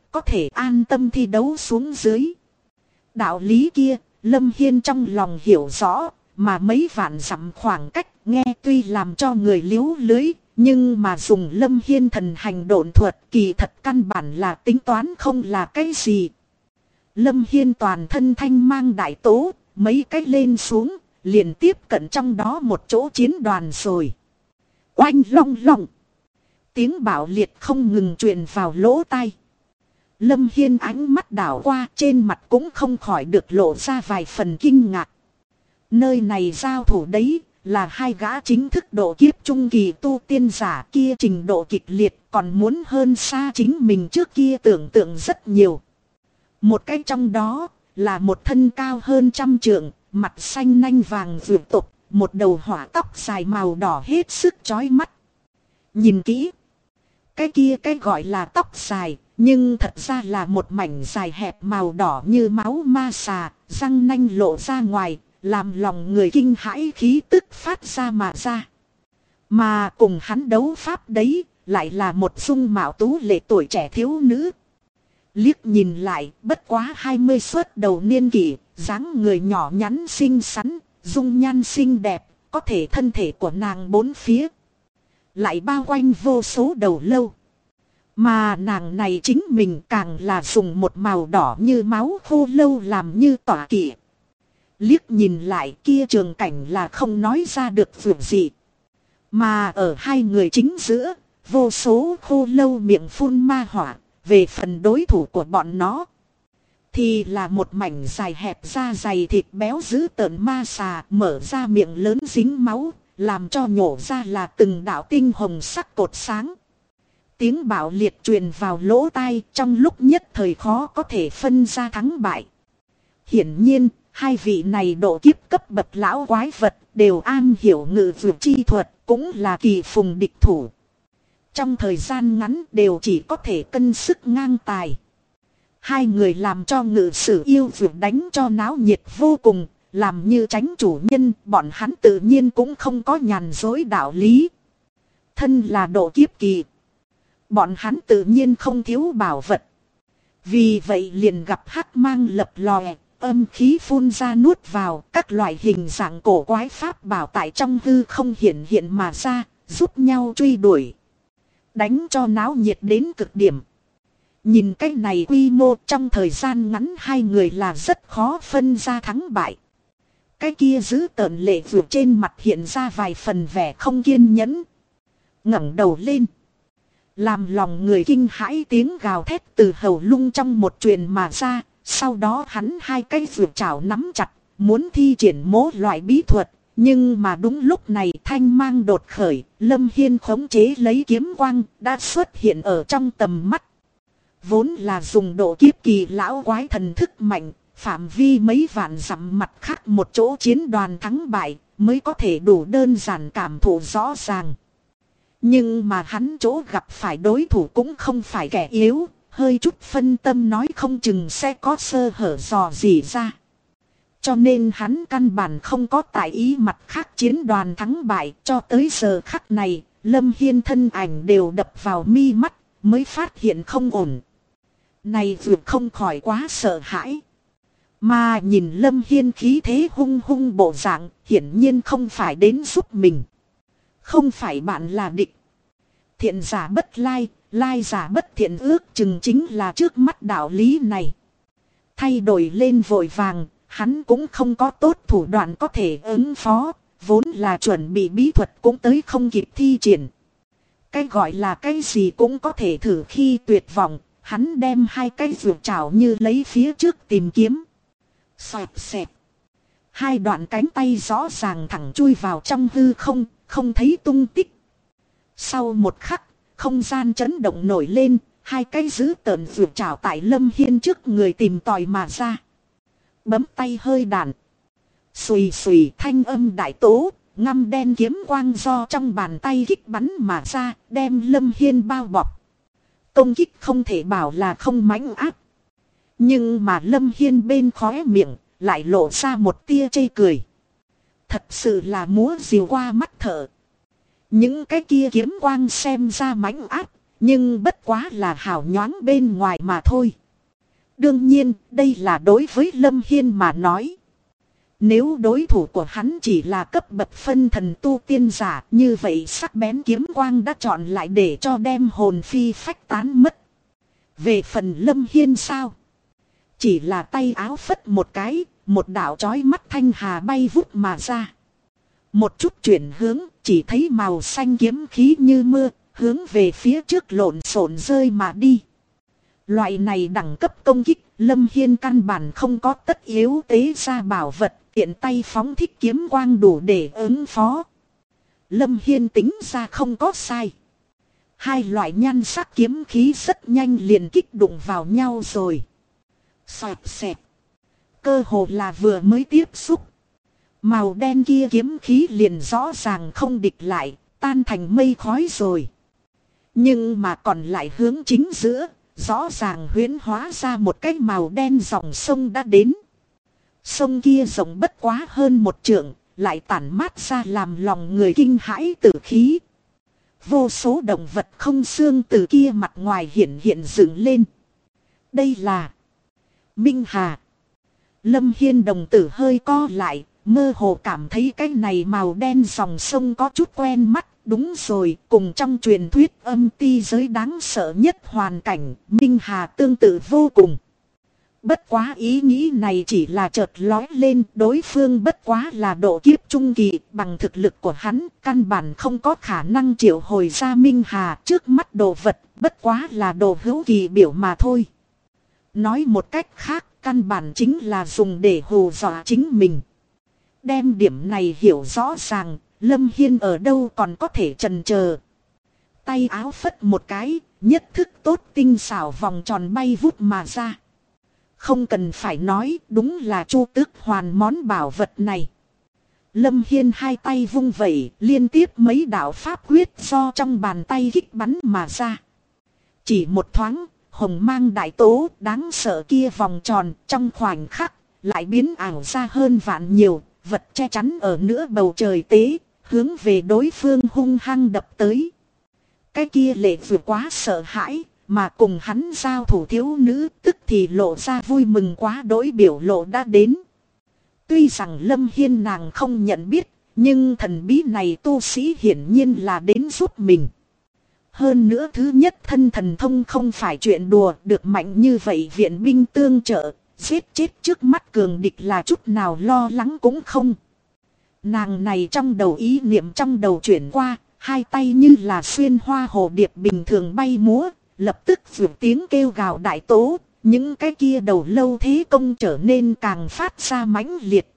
S1: có thể an tâm thi đấu xuống dưới. Đạo lý kia, Lâm Hiên trong lòng hiểu rõ, mà mấy vạn dặm khoảng cách nghe tuy làm cho người liếu lưới, nhưng mà dùng Lâm Hiên thần hành độn thuật kỳ thật căn bản là tính toán không là cái gì. Lâm Hiên toàn thân thanh mang đại tố, mấy cái lên xuống, liền tiếp cận trong đó một chỗ chiến đoàn rồi. Oanh long long. Tiếng bạo liệt không ngừng truyền vào lỗ tai. Lâm Hiên ánh mắt đảo qua, trên mặt cũng không khỏi được lộ ra vài phần kinh ngạc. Nơi này giao thủ đấy là hai gã chính thức độ kiếp trung kỳ tu tiên giả, kia trình độ kịch liệt còn muốn hơn xa chính mình trước kia tưởng tượng rất nhiều. Một cái trong đó là một thân cao hơn 100 trượng, mặt xanh nanh vàng vượt tục, một đầu hỏa tóc dài màu đỏ hết sức chói mắt. Nhìn kỹ, cái kia cái gọi là tóc dài, nhưng thật ra là một mảnh dài hẹp màu đỏ như máu ma xà, răng nanh lộ ra ngoài, làm lòng người kinh hãi khí tức phát ra mà ra. Mà cùng hắn đấu pháp đấy, lại là một dung mạo tú lệ tuổi trẻ thiếu nữ. Liếc nhìn lại, bất quá 20 xuất đầu niên kỷ, dáng người nhỏ nhắn xinh xắn, dung nhan xinh đẹp, có thể thân thể của nàng bốn phía lại bao quanh vô số đầu lâu. Mà nàng này chính mình càng là dùng một màu đỏ như máu khô lâu làm như tỏa kỵ. Liếc nhìn lại kia trường cảnh là không nói ra được vượt gì. Mà ở hai người chính giữa, vô số khô lâu miệng phun ma hỏa. Về phần đối thủ của bọn nó, thì là một mảnh dài hẹp da dày thịt béo dữ tợn ma xà mở ra miệng lớn dính máu, làm cho nhổ ra là từng đạo tinh hồng sắc cột sáng. Tiếng bạo liệt truyền vào lỗ tai, trong lúc nhất thời khó có thể phân ra thắng bại. Hiển nhiên, hai vị này độ kiếp cấp bậc lão quái vật đều am hiểu ngự vượt chi thuật, cũng là kỳ phùng địch thủ. Trong thời gian ngắn đều chỉ có thể cân sức ngang tài. Hai người làm cho ngự sử yêu vượt đánh cho náo nhiệt vô cùng, làm như tránh chủ nhân, bọn hắn tự nhiên cũng không có nhàn dối đạo lý. Thân là độ kiếp kỳ, bọn hắn tự nhiên không thiếu bảo vật. Vì vậy liền gặp hắc mang lập lòe, âm khí phun ra nuốt vào, các loại hình dạng cổ quái pháp bảo tại trong hư không hiện mà ra, giúp nhau truy đuổi. Đánh cho náo nhiệt đến cực điểm. Nhìn cái này quy mô, trong thời gian ngắn hai người là rất khó phân ra thắng bại. Cái kia giữ tợn lệ vượt trên mặt hiện ra vài phần vẻ không kiên nhẫn. Ngẩng đầu lên, làm lòng người kinh hãi tiếng gào thét từ hầu lung trong một truyền mà ra. Sau đó hắn hai cái vượt chảo nắm chặt, muốn thi triển mố loại bí thuật. Nhưng mà đúng lúc này thanh mang đột khởi, Lâm Hiên khống chế lấy kiếm quang đã xuất hiện ở trong tầm mắt. Vốn là dùng độ kiếp kỳ lão quái thần thức mạnh, phạm vi mấy vạn dặm mặt khác một chỗ chiến đoàn thắng bại mới có thể đủ đơn giản cảm thụ rõ ràng. Nhưng mà hắn chỗ gặp phải đối thủ cũng không phải kẻ yếu, hơi chút phân tâm nói không chừng sẽ có sơ hở dò gì ra. Cho nên hắn căn bản không có tại ý mặt khác chiến đoàn thắng bại, cho tới giờ khắc này, Lâm Hiên thân ảnh đều đập vào mi mắt, mới phát hiện không ổn. Này vượt không khỏi quá sợ hãi. Mà nhìn Lâm Hiên khí thế hung hung bộ dạng, hiển nhiên không phải đến giúp mình. Không phải bạn là địch. Thiện giả bất lai, lai giả bất thiện, ước chừng chính là trước mắt đạo lý này. Thay đổi lên vội vàng. Hắn cũng không có tốt thủ đoạn có thể ứng phó, vốn là chuẩn bị bí thuật cũng tới không kịp thi triển. Cái gọi là cái gì cũng có thể thử khi tuyệt vọng, hắn đem hai cái vượt chảo như lấy phía trước tìm kiếm. Xoẹt xẹt. Hai đoạn cánh tay rõ ràng thẳng chui vào trong hư không, không thấy tung tích. Sau một khắc, không gian chấn động nổi lên, hai cái dữ tợn vượt chảo tại Lâm Hiên trước người tìm tòi mà ra. Bấm tay hơi đàn. Xùy xùy thanh âm đại tố, ngăm đen kiếm quang do trong bàn tay kích bắn mà ra, đem Lâm Hiên bao bọc. Công kích không thể bảo là không mãnh áp. Nhưng mà Lâm Hiên bên khóe miệng, lại lộ ra một tia chê cười. Thật sự là múa diều qua mắt thợ. Những cái kia kiếm quang xem ra mãnh áp, Nhưng bất quá là hào nhoáng bên ngoài mà thôi. Đương nhiên, đây là đối với Lâm Hiên mà nói. Nếu đối thủ của hắn chỉ là cấp bậc phân thần tu tiên giả, như vậy sắc bén kiếm quang đã chọn lại để cho đem hồn phi phách tán mất. Về phần Lâm Hiên sao? Chỉ là tay áo phất một cái, một đạo chói mắt thanh hà bay vút mà ra. Một chút chuyển hướng, chỉ thấy màu xanh kiếm khí như mưa, hướng về phía trước lộn xộn rơi mà đi. Loại này đẳng cấp công kích, Lâm Hiên căn bản không có tất yếu tế ra bảo vật, tiện tay phóng thích kiếm quang đủ để ứng phó. Lâm Hiên tính ra không có sai. Hai loại nhan sắc kiếm khí rất nhanh liền kích đụng vào nhau rồi. Xoẹt xẹt. Cơ hồ là vừa mới tiếp xúc. Màu đen kia kiếm khí liền rõ ràng không địch lại, tan thành mây khói rồi. Nhưng mà còn lại hướng chính giữa, rõ ràng huyễn hóa ra một cái màu đen dòng sông đã đến. Sông kia rộng bất quá hơn 1 trượng, lại tản mát ra làm lòng người kinh hãi tử khí. Vô số động vật không xương từ kia mặt ngoài hiện dựng lên. Đây là Minh Hà. Lâm Hiên đồng tử hơi co lại, mơ hồ cảm thấy cái này màu đen dòng sông có chút quen mắt. Đúng rồi, cùng trong truyền thuyết âm ti giới đáng sợ nhất hoàn cảnh, Minh Hà tương tự vô cùng. Bất quá ý nghĩ này chỉ là chợt lói lên, đối phương bất quá là độ kiếp trung kỳ, bằng thực lực của hắn, căn bản không có khả năng triệu hồi ra Minh Hà. Trước mắt đồ vật, bất quá là đồ hữu kỳ biểu mà thôi. Nói một cách khác, căn bản chính là dùng để hù dọa chính mình. Đem điểm này hiểu rõ ràng, Lâm Hiên ở đâu còn có thể chần chờ. Tay áo phất một cái, nhất thức tốt tinh xảo vòng tròn bay vút mà ra. Không cần phải nói, đúng là Chu Tước Hoàn món bảo vật này. Lâm Hiên hai tay vung vẩy, liên tiếp mấy đạo pháp quyết do trong bàn tay kích bắn mà ra. Chỉ một thoáng, hồng mang đại tố đáng sợ kia vòng tròn trong khoảnh khắc, lại biến ảo ra hơn vạn nhiều, vật che chắn ở nửa bầu trời tế, hướng về đối phương hung hăng đập tới. Cái kia lệ vừa quá sợ hãi, mà cùng hắn giao thủ thiếu nữ tức thì lộ ra vui mừng quá đỗi biểu lộ đã đến. Tuy rằng Lâm Hiên nàng không nhận biết, nhưng thần bí này tu sĩ hiển nhiên là đến giúp mình. Hơn nữa thứ nhất thân thần thông không phải chuyện đùa, được mạnh như vậy viện binh tương trợ, giết chết trước mắt cường địch là chút nào lo lắng cũng không. Nàng này trong đầu ý niệm trong đầu chuyển qua, hai tay như là xuyên hoa hồ điệp bình thường bay múa, lập tức vượt tiếng kêu gào đại tố, những cái kia đầu lâu thế công trở nên càng phát ra mãnh liệt.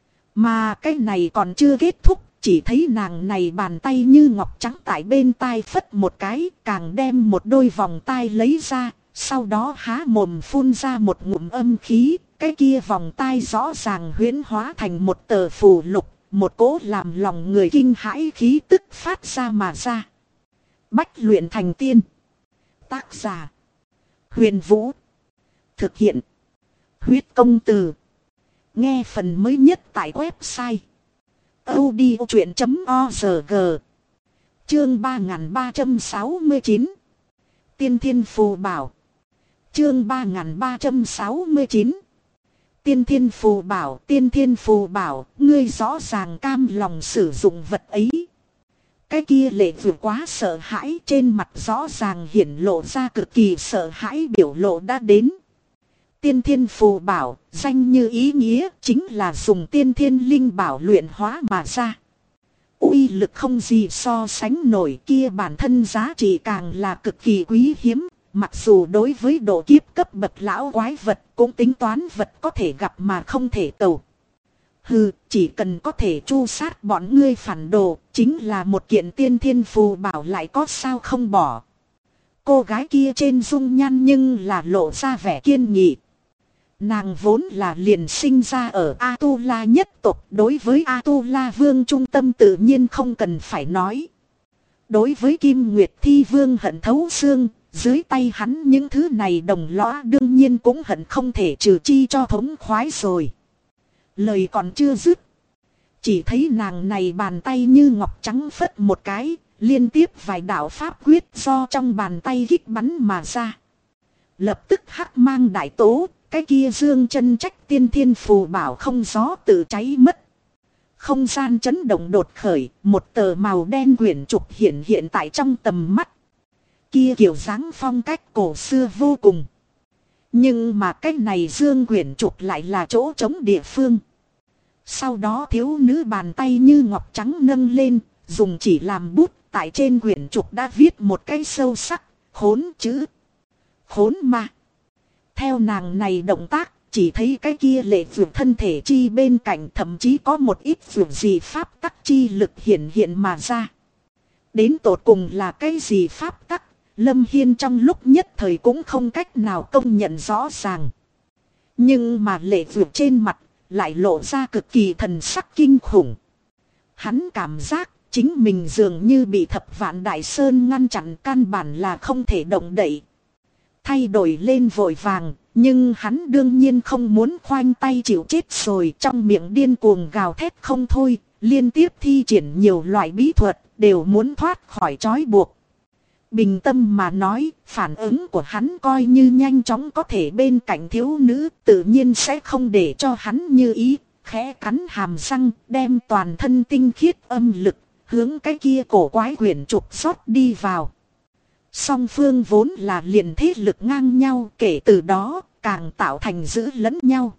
S1: Mà cái này còn chưa kết thúc, chỉ thấy nàng này bàn tay như ngọc trắng tại bên tai phất một cái, càng đem một đôi vòng tai lấy ra, sau đó há mồm phun ra một ngụm âm khí, cái kia vòng tai rõ ràng huyễn hóa thành một tờ phù lục, một cỗ làm lòng người kinh hãi khí tức phát ra mà ra. Bách luyện thành tiên. Tác giả Huyền Vũ. Thực hiện Huyết Công Từ. Nghe phần mới nhất tại website audiochuyện.org. Chương 3369 Tiên Thiên Phù Bảo. Chương 3369 Tiên Thiên Phù Bảo. Tiên Thiên Phù Bảo, ngươi rõ ràng cam lòng sử dụng vật ấy. Cái kia lệ vừa quá sợ hãi, trên mặt rõ ràng hiển lộ ra cực kỳ sợ hãi biểu lộ đã đến. Tiên Thiên Phù Bảo, danh như ý nghĩa, chính là dùng tiên thiên linh bảo luyện hóa mà ra. Uy lực không gì so sánh nổi, kia bản thân giá trị càng là cực kỳ quý hiếm. Mặc dù đối với độ kiếp cấp bậc lão quái vật cũng tính toán vật có thể gặp mà không thể cầu. Hừ, chỉ cần có thể tru sát bọn ngươi phản đồ, chính là một kiện tiên thiên phù bảo lại có sao không bỏ. Cô gái kia trên dung nhan nhưng là lộ ra vẻ kiên nghị. Nàng vốn là liền sinh ra ở Atula nhất tộc, đối với Atula vương trung tâm tự nhiên không cần phải nói. Đối với Kim Nguyệt Thi vương hận thấu xương, dưới tay hắn những thứ này đồng lõa đương nhiên cũng hận không thể trừ chi cho thống khoái rồi. Lời còn chưa dứt, chỉ thấy nàng này bàn tay như ngọc trắng phất một cái, liên tiếp vài đạo pháp quyết do trong bàn tay kích bắn mà ra. Lập tức hắc mang đại tố, cái kia dương chân trách tiên thiên phù bảo không gió tự cháy mất. Không gian chấn động đột khởi, một tờ màu đen quyển trục hiện tại trong tầm mắt. Kia kiểu dáng phong cách cổ xưa vô cùng. Nhưng mà cái này dương quyển trục lại là chỗ trống địa phương. Sau đó thiếu nữ bàn tay như ngọc trắng nâng lên, dùng chỉ làm bút, tại trên quyển trục đã viết một cái sâu sắc, khốn chữ. Khốn ma. Theo nàng này động tác, chỉ thấy cái kia lệ vượt thân thể chi bên cạnh thậm chí có một ít vượt gì pháp tắc chi lực hiện mà ra. Đến tột cùng là cái gì pháp tắc, Lâm Hiên trong lúc nhất thời cũng không cách nào công nhận rõ ràng. Nhưng mà lệ vượt trên mặt lại lộ ra cực kỳ thần sắc kinh khủng. Hắn cảm giác chính mình dường như bị thập vạn đại sơn ngăn chặn, căn bản là không thể động đậy. Thay đổi lên vội vàng, nhưng hắn đương nhiên không muốn khoanh tay chịu chết rồi, trong miệng điên cuồng gào thét không thôi, liên tiếp thi triển nhiều loại bí thuật, đều muốn thoát khỏi trói buộc. Bình tâm mà nói, phản ứng của hắn coi như nhanh chóng có thể bên cạnh thiếu nữ, tự nhiên sẽ không để cho hắn như ý, khẽ cắn hàm răng, đem toàn thân tinh khiết âm lực, hướng cái kia cổ quái quyển trục rót đi vào. Song phương vốn là liền thế lực ngang nhau, kể từ đó càng tạo thành giữ lẫn nhau.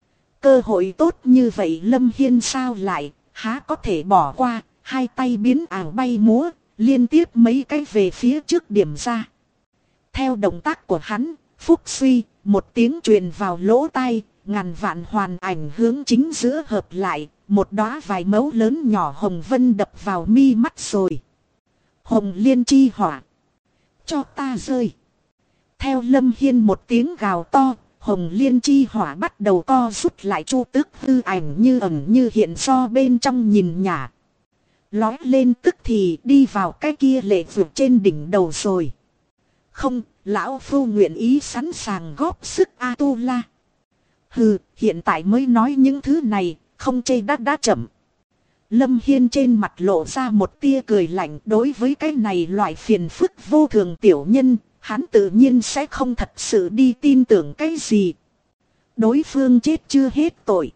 S1: Cơ hội tốt như vậy Lâm Hiên sao lại há có thể bỏ qua, hai tay biến ảo bay múa, liên tiếp mấy cái về phía trước điểm ra. Theo động tác của hắn, phúc suy, một tiếng truyền vào lỗ tai, ngàn vạn hoàn ảnh hướng chính giữa hợp lại, một đóa vài mấu lớn nhỏ hồng vân đập vào mi mắt rồi. Hồng liên chi hỏa. Cho ta rơi. Theo Lâm Hiên một tiếng gào to, hồng liên chi hỏa bắt đầu co rút lại, Chu Tước hư ảnh như ẩn như hiện do bên trong nhìn nhả. Lói lên tức thì đi vào cái kia lệ vượt trên đỉnh đầu rồi. Không, lão phu nguyện ý sẵn sàng góp sức A-tu-la. Hừ, hiện tại mới nói những thứ này, không chê đã chậm. Lâm Hiên trên mặt lộ ra một tia cười lạnh, đối với cái này loại phiền phức vô thường tiểu nhân, hắn tự nhiên sẽ không thật sự đi tin tưởng cái gì. Đối phương chết chưa hết tội.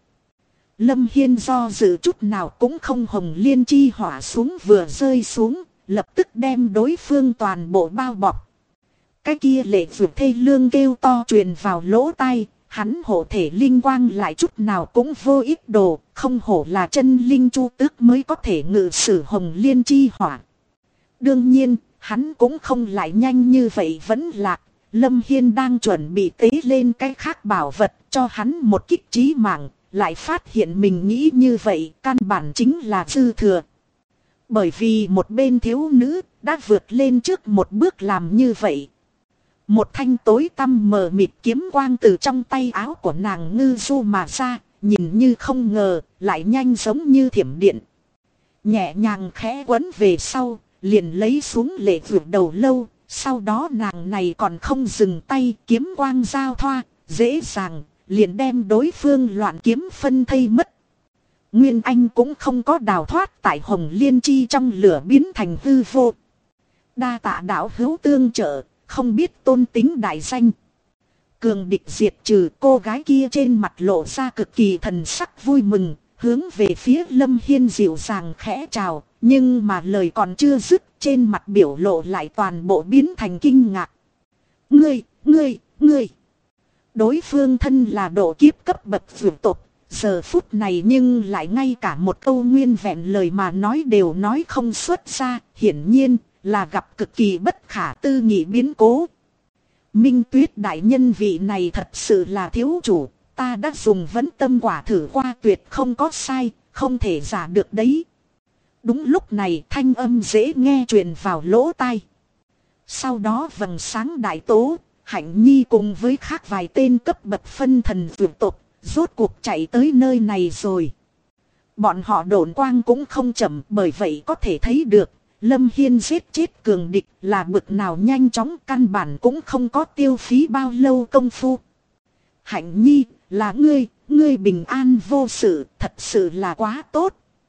S1: Lâm Hiên do dự chút nào cũng không, hồng liên chi hỏa xuống vừa rơi xuống, lập tức đem đối phương toàn bộ bao bọc. Cái kia lệ vượt thê lương kêu to truyền vào lỗ tai, hắn hộ thể linh quang lại chút nào cũng vô ích đồ, không hổ là chân linh Chu Tước mới có thể ngự sử hồng liên chi hỏa. Đương nhiên, hắn cũng không lại nhanh như vậy vẫn lạc. Lâm Hiên đang chuẩn bị tế lên cái khác bảo vật cho hắn một kích chí mạng, lại phát hiện mình nghĩ như vậy căn bản chính là dư thừa. Bởi vì một bên thiếu nữ đã vượt lên trước một bước làm như vậy. Một thanh tối tăm mờ mịt kiếm quang từ trong tay áo của nàng ngư du mà ra, nhìn như không ngờ, lại nhanh giống như thiểm điện. Nhẹ nhàng khẽ quấn về sau, liền lấy xuống lệ vượt đầu lâu, sau đó nàng này còn không dừng tay, kiếm quang giao thoa, dễ dàng, liền đem đối phương loạn kiếm phân thây mất. Nguyên Anh cũng không có đào thoát tại hồng liên chi trong lửa biến thành hư vô. Đa tạ đạo hữu tương trợ, không biết tôn tính đại danh. Cường địch diệt trừ, cô gái kia trên mặt lộ ra cực kỳ thần sắc vui mừng, hướng về phía Lâm Hiên dịu dàng khẽ chào, nhưng mà lời còn chưa dứt, trên mặt biểu lộ lại toàn bộ biến thành kinh ngạc. Ngươi. Đối phương thân là độ kiếp cấp bậc vượt tộc, giờ phút này nhưng lại ngay cả một câu nguyên vẹn lời mà nói đều nói không xuất ra, hiển nhiên là gặp cực kỳ bất khả tư nghị biến cố. Minh Tuyết đại nhân vị này thật sự là thiếu chủ, ta đã dùng vấn tâm quả thử qua tuyệt không có sai, không thể giả được đấy. Đúng lúc này thanh âm dễ nghe truyền vào lỗ tai. Sau đó vầng sáng đại tố, Hạnh Nhi cùng với khác vài tên cấp bậc phân thần vượt tộc, rốt cuộc chạy tới nơi này rồi. Bọn họ độn quang cũng không chậm, bởi vậy có thể thấy được Lâm Hiên giết chết cường địch là bực nào nhanh chóng, căn bản cũng không có tiêu phí bao lâu công phu. Hạnh Nhi, là ngươi bình an vô sự, thật sự là quá tốt.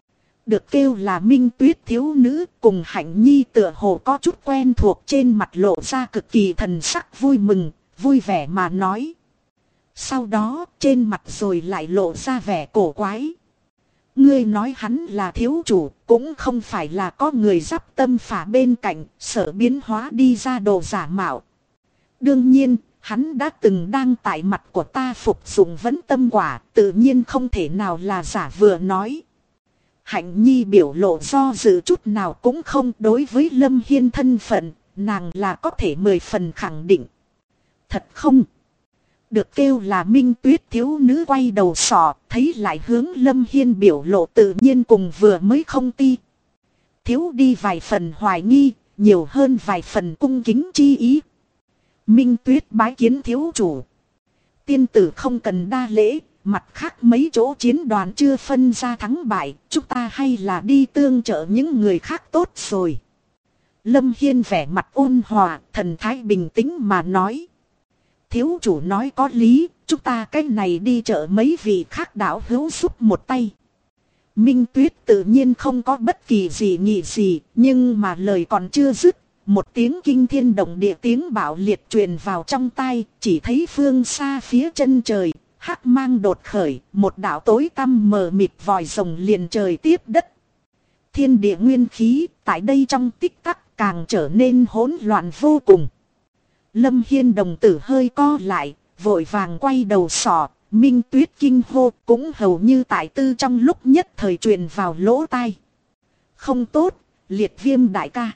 S1: được kêu là Minh Tuyết thiếu nữ cùng Hạnh Nhi tựa hồ có chút quen thuộc, trên mặt lộ ra cực kỳ thần sắc vui mừng, vui vẻ mà nói. Sau đó trên mặt rồi lại lộ ra vẻ cổ quái. Ngươi nói hắn là thiếu chủ, cũng không phải là có người giáp tâm phả bên cạnh, sợ biến hóa đi ra đồ giả mạo. Đương nhiên, hắn đã từng đang tại mặt của ta phục dụng vấn tâm quả, tự nhiên không thể nào là giả vừa nói. Hạnh Nhi biểu lộ do dự chút nào cũng không, đối với Lâm Hiên thân phận, nàng là có thể 10 phần khẳng định. Thật không? Được kêu là Minh Tuyết thiếu nữ quay đầu sọ, thấy lại hướng Lâm Hiên biểu lộ tự nhiên cùng vừa mới không ti. Thiếu đi vài phần hoài nghi, nhiều hơn vài phần cung kính chi ý. Minh Tuyết bái kiến thiếu chủ. Tiên tử không cần đa lễ, mặt khác mấy chỗ chiến đoàn chưa phân ra thắng bại, chúng ta hay là đi tương trợ những người khác tốt rồi. Lâm Hiên vẻ mặt ôn hòa, thần thái bình tĩnh mà nói. Thiếu chủ nói có lý, chúng ta cái này đi chợ mấy vị khác đạo hữu giúp một tay. Minh Tuyết tự nhiên không có bất kỳ gì nghị gì, nhưng mà lời còn chưa dứt, một tiếng kinh thiên động địa tiếng bạo liệt truyền vào trong tai, chỉ thấy phương xa phía chân trời, hắc mang đột khởi, một đạo tối tăm mờ mịt vòi rồng liền trời tiếp đất. Thiên địa nguyên khí, tại đây trong tích tắc càng trở nên hỗn loạn vô cùng. Lâm Hiên đồng tử hơi co lại, vội vàng quay đầu sọ, Minh Tuyết kinh hô cũng hầu như tại tư trong lúc nhất thời truyền vào lỗ tai. Không tốt, Liệt Viêm đại ca.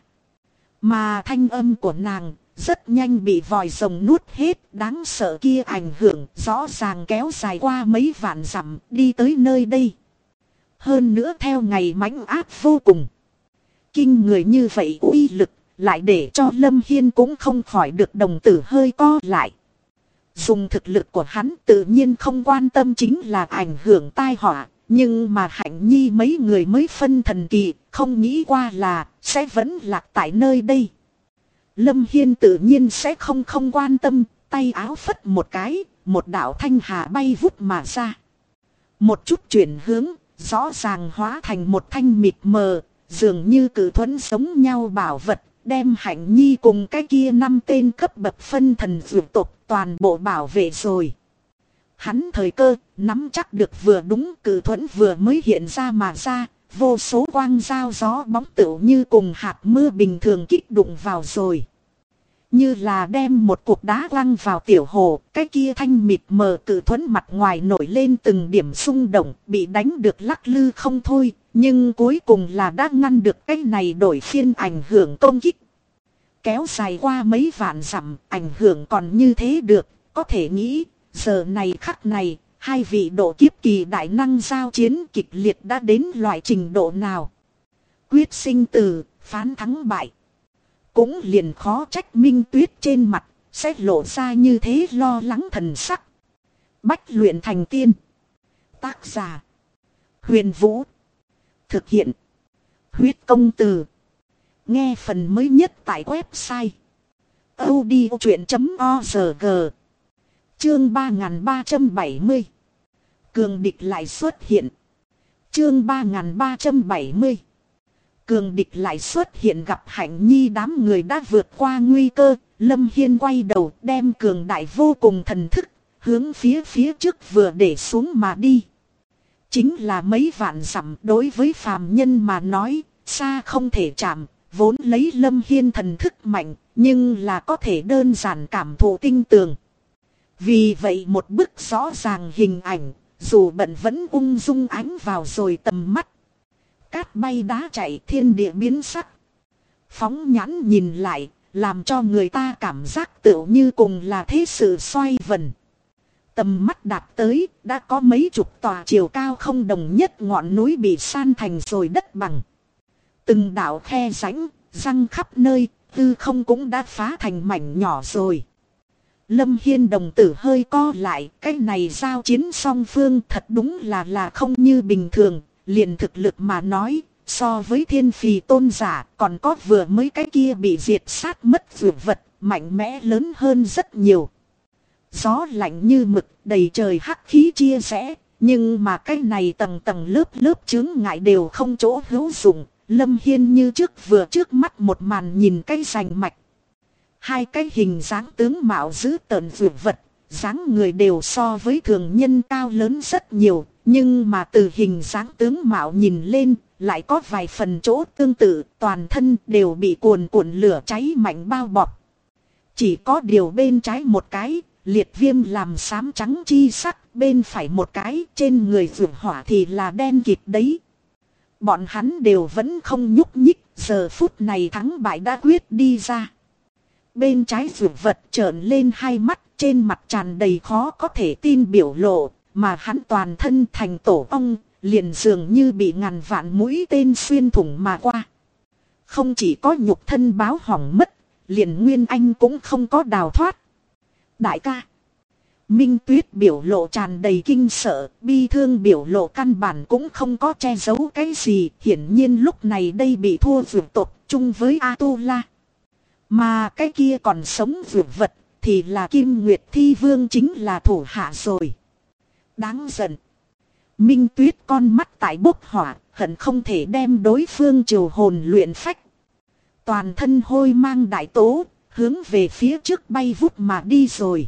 S1: Mà thanh âm của nàng rất nhanh bị vòi rồng nuốt hết, đáng sợ kia ảnh hưởng rõ ràng kéo dài qua mấy vạn dặm đi tới nơi đây. Hơn nữa theo ngày mãnh ác vô cùng. Kinh người như vậy uy lực, lại để cho Lâm Hiên cũng không khỏi được đồng tử hơi co lại. Dùng thực lực của hắn tự nhiên không quan tâm chính là ảnh hưởng tai họa, nhưng mà Hạnh Nhi mấy người mới phân thần kỳ, không nghĩ qua là sẽ vẫn lạc tại nơi đây. Lâm Hiên tự nhiên sẽ không quan tâm, tay áo phất một cái, một đạo thanh hà bay vút mà ra. Một chút chuyển hướng, rõ ràng hóa thành một thanh mịt mờ, dường như cử thuẫn giống nhau bảo vật, đem Hạnh Nhi cùng cái kia 5 tên cấp bậc phân thần dược tộc toàn bộ bảo vệ rồi. Hắn thời cơ, nắm chắc được vừa đúng, cử thuẫn vừa mới hiện ra mà ra, vô số quang dao gió bóng tựu như cùng hạt mưa bình thường kích đụng vào rồi. Như là đem một cục đá quăng vào tiểu hồ, cái kia thanh mịt mờ cử thuẫn mặt ngoài nổi lên từng điểm xung động, bị đánh được lắc lư không thôi, nhưng cuối cùng là đã ngăn được cái này đổi phiên ảnh hưởng công kích. Kéo dài qua mấy vạn dặm, ảnh hưởng còn như thế được, có thể nghĩ, giờ này khắc này, hai vị độ kiếp kỳ đại năng giao chiến kịch liệt đã đến loại trình độ nào. Quyết sinh tử, phán thắng bại. Cũng liền khó trách Minh Tuyết trên mặt, sẽ lộ ra như thế lo lắng thần sắc. Bách luyện thành tiên. Tác giả. Huyền Vũ. Thực hiện. Huyết công từ. Nghe phần mới nhất tại website. audiochuyện.org. Chương 3370. Cường địch lại xuất hiện. Chương 3370. Cường địch lại xuất hiện, gặp Hạnh Nhi đám người đã vượt qua nguy cơ. Lâm Hiên quay đầu đem cường đại vô cùng thần thức hướng phía trước vừa để xuống mà đi. Chính là mấy vạn dặm, đối với phàm nhân mà nói xa không thể chạm. Vốn lấy Lâm Hiên thần thức mạnh, nhưng là có thể đơn giản cảm thụ tinh tường. Vì vậy một bức rõ ràng hình ảnh, dù bận vẫn ung dung ánh vào rồi tầm mắt. Cát bay đá chạy, thiên địa biến sắc. Phóng nhãn nhìn lại, làm cho người ta cảm giác tựu như cùng là thế sự xoay vần. Tầm mắt đạt tới, đã có mấy chục tòa chiều cao không đồng nhất ngọn núi bị san thành rồi đất bằng. Từng đạo khe rãnh, răng khắp nơi, tư không cũng đã phá thành mảnh nhỏ rồi. Lâm Hiên đồng tử hơi co lại, cái này giao chiến song phương thật đúng là không như bình thường, liền thực lực mà nói, so với thiên phì tôn giả, còn có vừa mới cái kia bị diệt sát mất dược vật, mạnh mẽ lớn hơn rất nhiều. Gió lạnh như mực, đầy trời hắc khí chia rẽ, Nhưng mà cái này tầng tầng lớp lớp chướng ngại đều không chỗ hữu dụng. Lâm Hiên như trước mắt một màn nhìn cái rành mạch. Hai cái hình dáng tướng mạo dữ tợn vượt vật, dáng người đều so với thường nhân cao lớn rất nhiều. Nhưng mà từ hình dáng tướng mạo nhìn lên, lại có vài phần chỗ tương tự, toàn thân đều bị cuồn cuộn lửa cháy mạnh bao bọc. Chỉ có điều bên trái một cái, liệt viêm làm xám trắng chi sắc, bên phải một cái, trên người vượt hỏa thì là đen kịt đấy. Bọn hắn đều vẫn không nhúc nhích, giờ phút này thắng bại đã quyết đi ra. Bên trái vượt vật trợn lên hai mắt, trên mặt tràn đầy khó có thể tin biểu lộ, mà hắn toàn thân thành tổ ong, liền dường như bị ngàn vạn mũi tên xuyên thủng mà qua. Không chỉ có nhục thân báo hỏng mất, liền Nguyên Anh cũng không có đào thoát. Đại ca. Minh Tuyết biểu lộ tràn đầy kinh sợ, bi thương biểu lộ căn bản cũng không có che giấu cái gì. Hiển nhiên lúc này đây bị thua vượt tộc chung với A-tu-la. Mà cái kia còn sống vượt vật thì là Kim Nguyệt Thi Vương, chính là thủ hạ rồi. Đáng giận. Minh Tuyết con mắt tại bốc hỏa, hận không thể đem đối phương triều hồn luyện phách. Toàn thân hôi mang đại tố, hướng về phía trước bay vút mà đi rồi.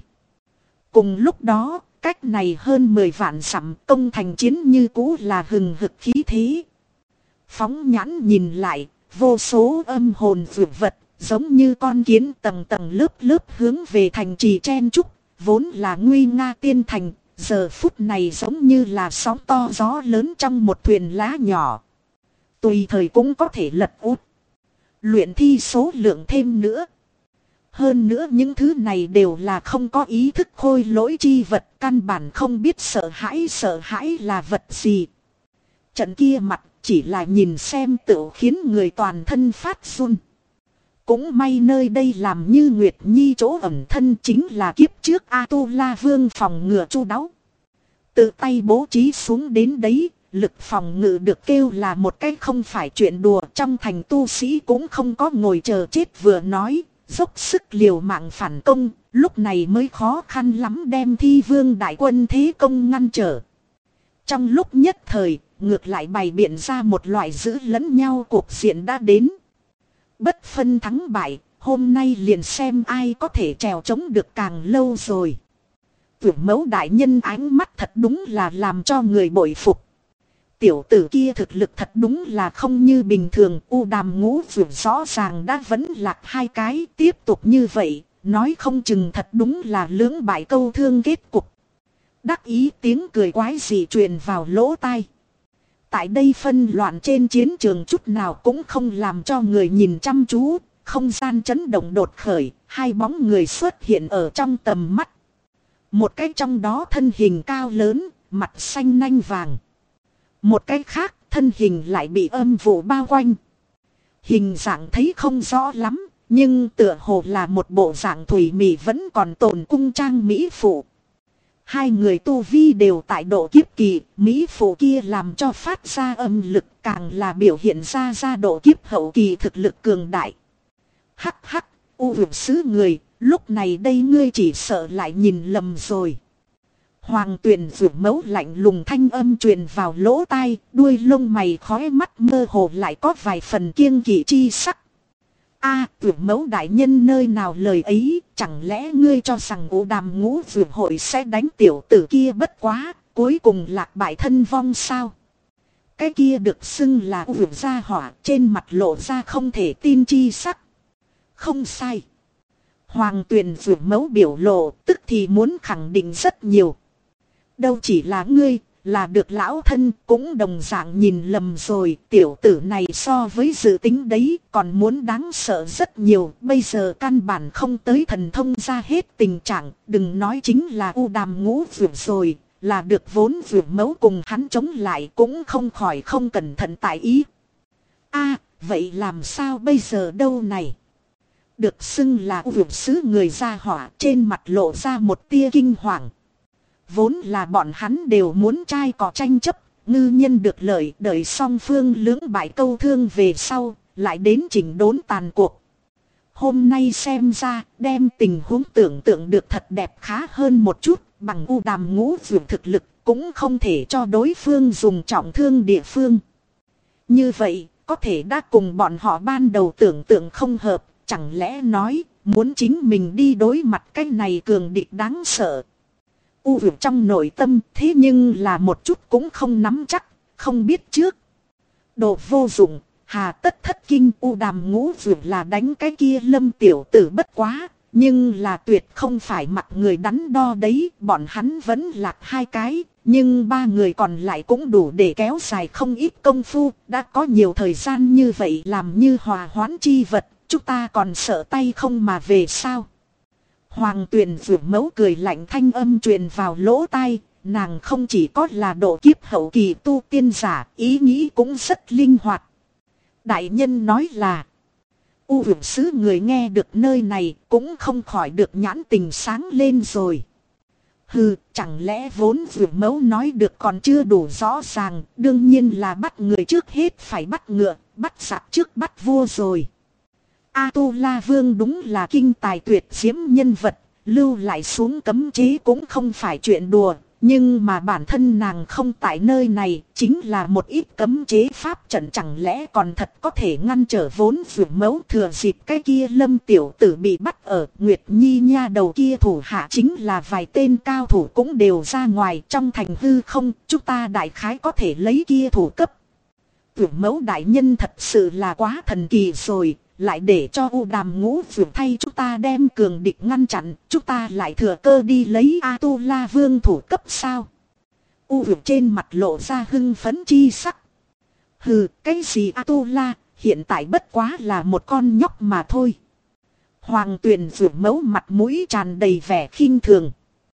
S1: Cùng lúc đó, cách này hơn 10 vạn dặm, công thành chiến như cũ là hừng hực khí thế. Phóng nhãn nhìn lại, vô số âm hồn vượt vật, giống như con kiến tầng tầng lớp lớp hướng về thành trì chen trúc, vốn là nguy nga tiên thành, giờ phút này giống như là sóng to gió lớn trong một thuyền lá nhỏ. Tùy thời cũng có thể lật úp. Luyện thi số lượng thêm nữa. Hơn nữa những thứ này đều là không có ý thức khôi lỗi chi vật, căn bản không biết sợ hãi là vật gì. Trận kia mặt chỉ là nhìn xem tự khiến người toàn thân phát run. Cũng may nơi đây làm như Nguyệt Nhi chỗ ẩn thân, chính là kiếp trước A-tu-la Vương phòng ngừa chu đáo. Tự tay bố trí xuống đến đấy, lực phòng ngự được kêu là một cái không phải chuyện đùa. Trong thành tu sĩ cũng không có ngồi chờ chết vừa nói, dốc sức liều mạng phản công, lúc này mới khó khăn lắm đem Thi Vương đại quân thế công ngăn trở. Trong lúc nhất thời, ngược lại bày biện ra một loại giữ lẫn nhau cuộc diện đã đến. Bất phân thắng bại, hôm nay liền xem ai có thể trèo chống được càng lâu rồi. Tưởng Mẫu đại nhân ánh mắt thật đúng là làm cho người bội phục. Tiểu tử kia thực lực thật đúng là không như bình thường. U Đàm Ngũ Vượng rõ ràng đã vẫn lạc hai cái, tiếp tục như vậy, nói không chừng thật đúng là lưỡng bại câu thương kết cục. Đắc ý tiếng cười quái dị truyền vào lỗ tai. Tại đây phân loạn trên chiến trường chút nào cũng không làm cho người nhìn chăm chú, không gian chấn động đột khởi, hai bóng người xuất hiện ở trong tầm mắt. Một cái trong đó thân hình cao lớn, mặt xanh nanh vàng. Một cái khác, thân hình lại bị âm vụ bao quanh. Hình dạng thấy không rõ lắm, nhưng tựa hồ là một bộ dạng thủy mị vẫn còn tồn cung trang mỹ phụ. Hai người tu vi đều tại độ kiếp kỳ, mỹ phụ kia làm cho phát ra âm lực, càng là biểu hiện ra độ kiếp hậu kỳ thực lực cường đại. Hắc hắc, u hưởng sứ người, lúc này đây ngươi chỉ sợ lại nhìn lầm rồi. Hoàng Tuyền Vượng Mẫu lạnh lùng thanh âm truyền vào lỗ tai, đuôi lông mày khói mắt mơ hồ lại có vài phần kiêng kỵ chi sắc. A, Vượng Mẫu đại nhân nơi nào lời ấy, chẳng lẽ ngươi cho rằng U Đàm Ngũ Vượng hội sẽ đánh tiểu tử kia bất quá, cuối cùng lạc bại thân vong sao? Cái kia được xưng là Vượng gia hỏa, trên mặt lộ ra không thể tin chi sắc. Không sai. Hoàng Tuyền Vượng Mẫu biểu lộ, tức thì muốn khẳng định rất nhiều. Đâu chỉ là ngươi, là được lão thân cũng đồng dạng nhìn lầm rồi. Tiểu tử này so với dự tính đấy còn muốn đáng sợ rất nhiều. Bây giờ căn bản không tới thần thông ra hết tình trạng. Đừng nói chính là U Đàm Ngũ Vượng rồi, là được vốn Vượng Mẫu cùng hắn chống lại cũng không khỏi không cẩn thận tại ý. A, vậy làm sao bây giờ đâu này? Được xưng là Vượng sứ người gia hỏa, trên mặt lộ ra một tia kinh hoàng. Vốn là bọn hắn đều muốn trai cỏ tranh chấp, ngư nhân được lợi, đợi song phương lưỡng bại câu thương về sau, lại đến chỉnh đốn tàn cuộc. Hôm nay xem ra, đem tình huống tưởng tượng được thật đẹp khá hơn một chút, bằng U Đàm Ngũ Vượng thực lực, cũng không thể cho đối phương dùng trọng thương địa phương. Như vậy, có thể đã cùng bọn họ ban đầu tưởng tượng không hợp, chẳng lẽ nói, muốn chính mình đi đối mặt cái này cường địch đáng sợ. U Vượt trong nội tâm thế nhưng là một chút cũng không nắm chắc, không biết trước. Đồ vô dụng, hà tất thất kinh. U Đàm Ngũ Vượt là đánh cái kia Lâm tiểu tử bất quá, nhưng là tuyệt không phải mặc người đắn đo đấy. Bọn hắn vẫn lạc 2 cái, nhưng 3 người còn lại cũng đủ để kéo dài không ít công phu. Đã có nhiều thời gian như vậy làm như hòa hoãn chi vật, chúng ta còn sợ tay không mà về sao? Hoàng Tuyền Vượt Mẫu cười lạnh thanh âm truyền vào lỗ tai. Nàng không chỉ có là độ kiếp hậu kỳ tu tiên giả, ý nghĩ cũng rất linh hoạt. Đại nhân nói là, U Vượt Sứ người nghe được nơi này cũng không khỏi được nhãn tình sáng lên rồi. Hừ, chẳng lẽ vốn Vượt Mẫu nói được còn chưa đủ rõ ràng, đương nhiên là bắt người trước hết phải bắt ngựa, bắt giặc trước bắt vua rồi. A-tu-la Vương đúng là kinh tài tuyệt diễm nhân vật, lưu lại xuống cấm chế cũng không phải chuyện đùa. Nhưng mà bản thân nàng không tại nơi này, chính là một ít cấm chế pháp trận, chẳng lẽ còn thật có thể ngăn trở vốn Vượt Mẫu thừa dịp cái kia Lâm tiểu tử bị bắt ở Nguyệt Nhi nha đầu kia thủ hạ chính là vài tên cao thủ cũng đều ra ngoài trong thành hư không, chúng ta đại khái có thể lấy kia thủ cấp. Vượt Mẫu đại nhân thật sự là quá thần kỳ rồi. Lại để cho U Đàm Ngũ Vượt thay chúng ta đem cường địch ngăn chặn, chúng ta lại thừa cơ đi lấy A-tu-la Vương thủ cấp sao? U Vượt trên mặt lộ ra hưng phấn chi sắc. Hừ, cái gì A-tu-la, hiện tại bất quá là một con nhóc mà thôi. Hoàng Tuyền Vượt Mẫu mặt mũi tràn đầy vẻ khinh thường.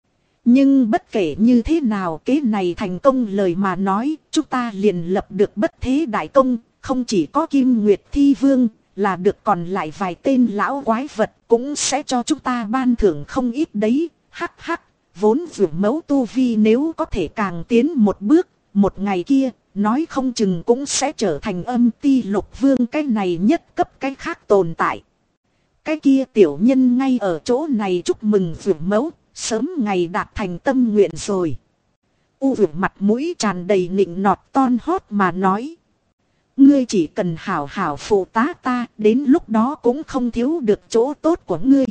S1: Nhưng bất kể như thế nào kế này thành công lời mà nói, chúng ta liền lập được bất thế đại công, không chỉ có Kim Nguyệt Thi Vương, là được còn lại vài tên lão quái vật cũng sẽ cho chúng ta ban thưởng không ít đấy. Hắc hắc, vốn Vượt Mẫu tu vi nếu có thể càng tiến một bước, một ngày kia, nói không chừng cũng sẽ trở thành Âm Ti Lục Vương cái này nhất cấp cái khác tồn tại. Cái kia tiểu nhân ngay ở chỗ này chúc mừng Vượt Mẫu, sớm ngày đạt thành tâm nguyện rồi. U Vượt mặt mũi tràn đầy nịnh nọt ton hót mà nói. Ngươi chỉ cần hảo hảo phụ tá ta, đến lúc đó cũng không thiếu được chỗ tốt của ngươi.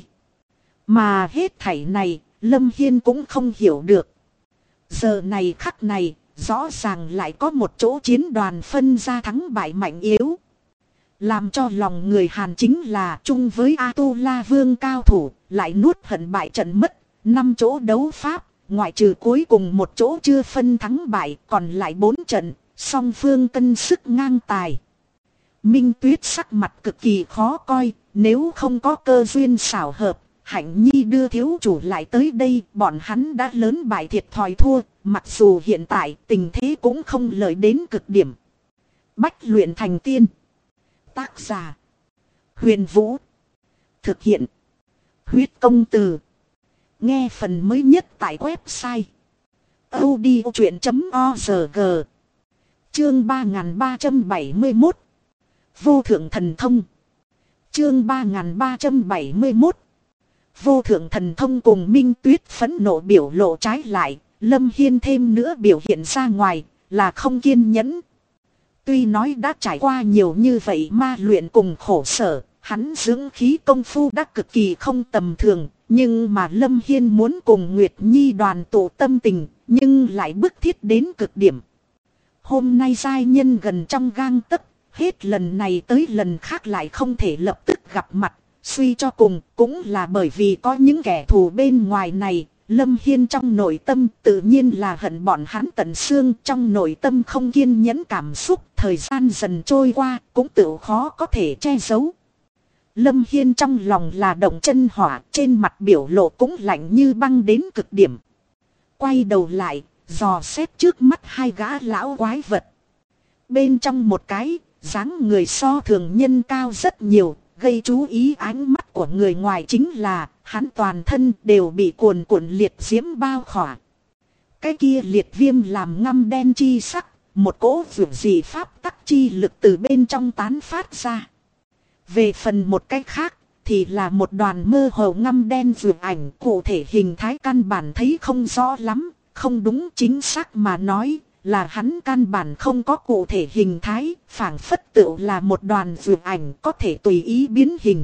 S1: Mà hết thảy này, Lâm Hiên cũng không hiểu được. Giờ này khắc này, rõ ràng lại có một chỗ chiến đoàn phân ra thắng bại mạnh yếu. Làm cho lòng người Hàn chính là chung với A-tu-la Vương cao thủ, lại nuốt hận bại trận mất, 5 chỗ đấu pháp, ngoại trừ cuối cùng một chỗ chưa phân thắng bại, còn lại 4 trận. Song phương cân sức ngang tài. Minh Tuyết sắc mặt cực kỳ khó coi, nếu không có cơ duyên xảo hợp, Hạnh Nhi đưa thiếu chủ lại tới đây, bọn hắn đã lớn bại thiệt thòi thua, mặc dù hiện tại tình thế cũng không lợi đến cực điểm. Bách luyện thành tiên. Tác giả: Huyền Vũ. Thực hiện: Huyết Công Từ. Nghe phần mới nhất tại website audiochuyện.org. Chương 3371 Vô thượng thần thông. Chương 3371 Vô thượng thần thông cùng Minh Tuyết phẫn nộ biểu lộ trái lại, Lâm Hiên thêm nữa biểu hiện ra ngoài là không kiên nhẫn. Tuy nói đã trải qua nhiều như vậy ma luyện cùng khổ sở, hắn dưỡng khí công phu đã cực kỳ không tầm thường, nhưng mà Lâm Hiên muốn cùng Nguyệt Nhi đoàn tụ tâm tình, nhưng lại bức thiết đến cực điểm. Hôm nay giai nhân gần trong gang tấc, hết lần này tới lần khác lại không thể lập tức gặp mặt, suy cho cùng cũng là bởi vì có những kẻ thù bên ngoài này. Lâm Hiên trong nội tâm tự nhiên là hận bọn hắn tận xương, trong nội tâm không kiên nhẫn cảm xúc, thời gian dần trôi qua cũng tự khó có thể che giấu. Lâm Hiên trong lòng là động chân hỏa, trên mặt biểu lộ cũng lạnh như băng đến cực điểm. Quay đầu lại, dò xét trước mắt 2 gã lão quái vật. Bên trong một cái, dáng người so thường nhân cao rất nhiều, gây chú ý ánh mắt của người ngoài chính là hắn toàn thân đều bị cuồn cuộn liệt diễm bao khỏa. Cái kia liệt viêm làm ngăm đen chi sắc, một cỗ vượt dị pháp tắc chi lực từ bên trong tán phát ra. Về phần một cái khác, thì là một đoàn mơ hồ ngăm đen vượt ảnh, cụ thể hình thái căn bản thấy không rõ lắm, không đúng, chính xác mà nói là hắn căn bản không có cụ thể hình thái, phảng phất tựu là một đoàn vượt ảnh có thể tùy ý biến hình.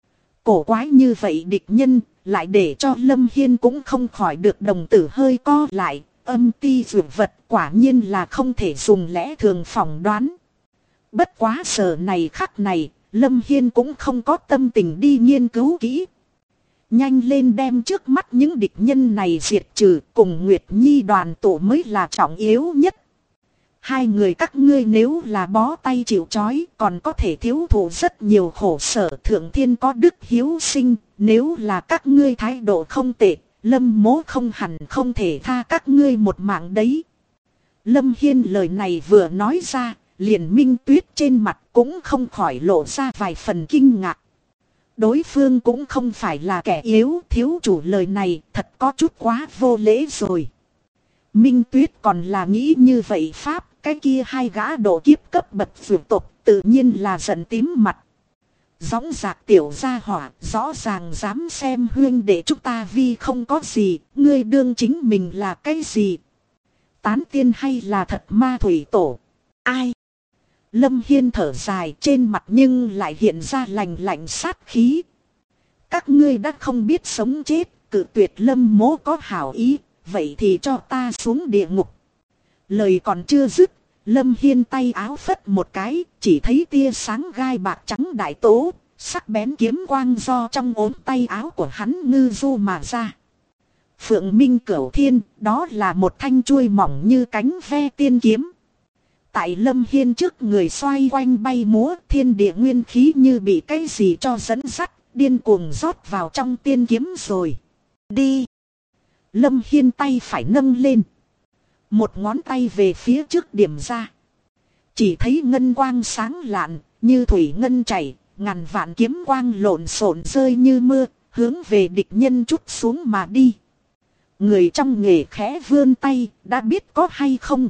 S1: Cổ quái như vậy địch nhân, lại để cho Lâm Hiên cũng không khỏi được đồng tử hơi co lại, âm ti vượt vật quả nhiên là không thể dùng lẽ thường phỏng đoán. Bất quá giờ này khắc này, Lâm Hiên cũng không có tâm tình đi nghiên cứu kỹ. Nhanh lên đem trước mắt những địch nhân này diệt trừ, cùng Nguyệt Nhi đoàn tụ mới là trọng yếu nhất. Hai người các ngươi nếu là bó tay chịu trói, còn có thể thiếu thụ rất nhiều khổ sở, thượng thiên có đức hiếu sinh. Nếu là các ngươi thái độ không tệ, Lâm mỗ không hẳn không thể tha các ngươi một mạng đấy. Lâm Hiên lời này vừa nói ra, liền Minh Tuyết trên mặt cũng không khỏi lộ ra vài phần kinh ngạc. Đối phương cũng không phải là kẻ yếu, thiếu chủ lời này thật có chút quá vô lễ rồi. Minh Tuyết còn là nghĩ như vậy pháp, cái kia hai gã độ kiếp cấp bậc vượt tục tự nhiên là giận tím mặt. Dõng dạc tiểu gia hỏa, rõ ràng dám xem huyên để chúng ta vi không có gì, ngươi đương chính mình là cái gì? Tán tiên hay là thật ma thủy tổ? Ai? Lâm Hiên thở dài, trên mặt nhưng lại hiện ra lạnh lạnh sát khí. Các ngươi đã không biết sống chết, cự tuyệt Lâm mỗ có hảo ý, vậy thì cho ta xuống địa ngục. Lời còn chưa dứt, Lâm Hiên tay áo phất một cái, chỉ thấy tia sáng gai bạc trắng đại tố, sắc bén kiếm quang do trong ốm tay áo của hắn ngư du mà ra. Phượng Minh Cửu Thiên, đó là một thanh chuôi mỏng như cánh ve tiên kiếm. Tại Lâm Hiên trước người xoay quanh bay múa, thiên địa nguyên khí như bị cái gì cho dẫn dắt, điên cuồng rót vào trong tiên kiếm rồi. Đi! Lâm Hiên tay phải nâng lên. Một ngón tay về phía trước điểm ra. Chỉ thấy ngân quang sáng lạn, như thủy ngân chảy, ngàn vạn kiếm quang lộn xộn rơi như mưa, hướng về địch nhân trút xuống mà đi. Người trong nghề khẽ vươn tay, đã biết có hay không.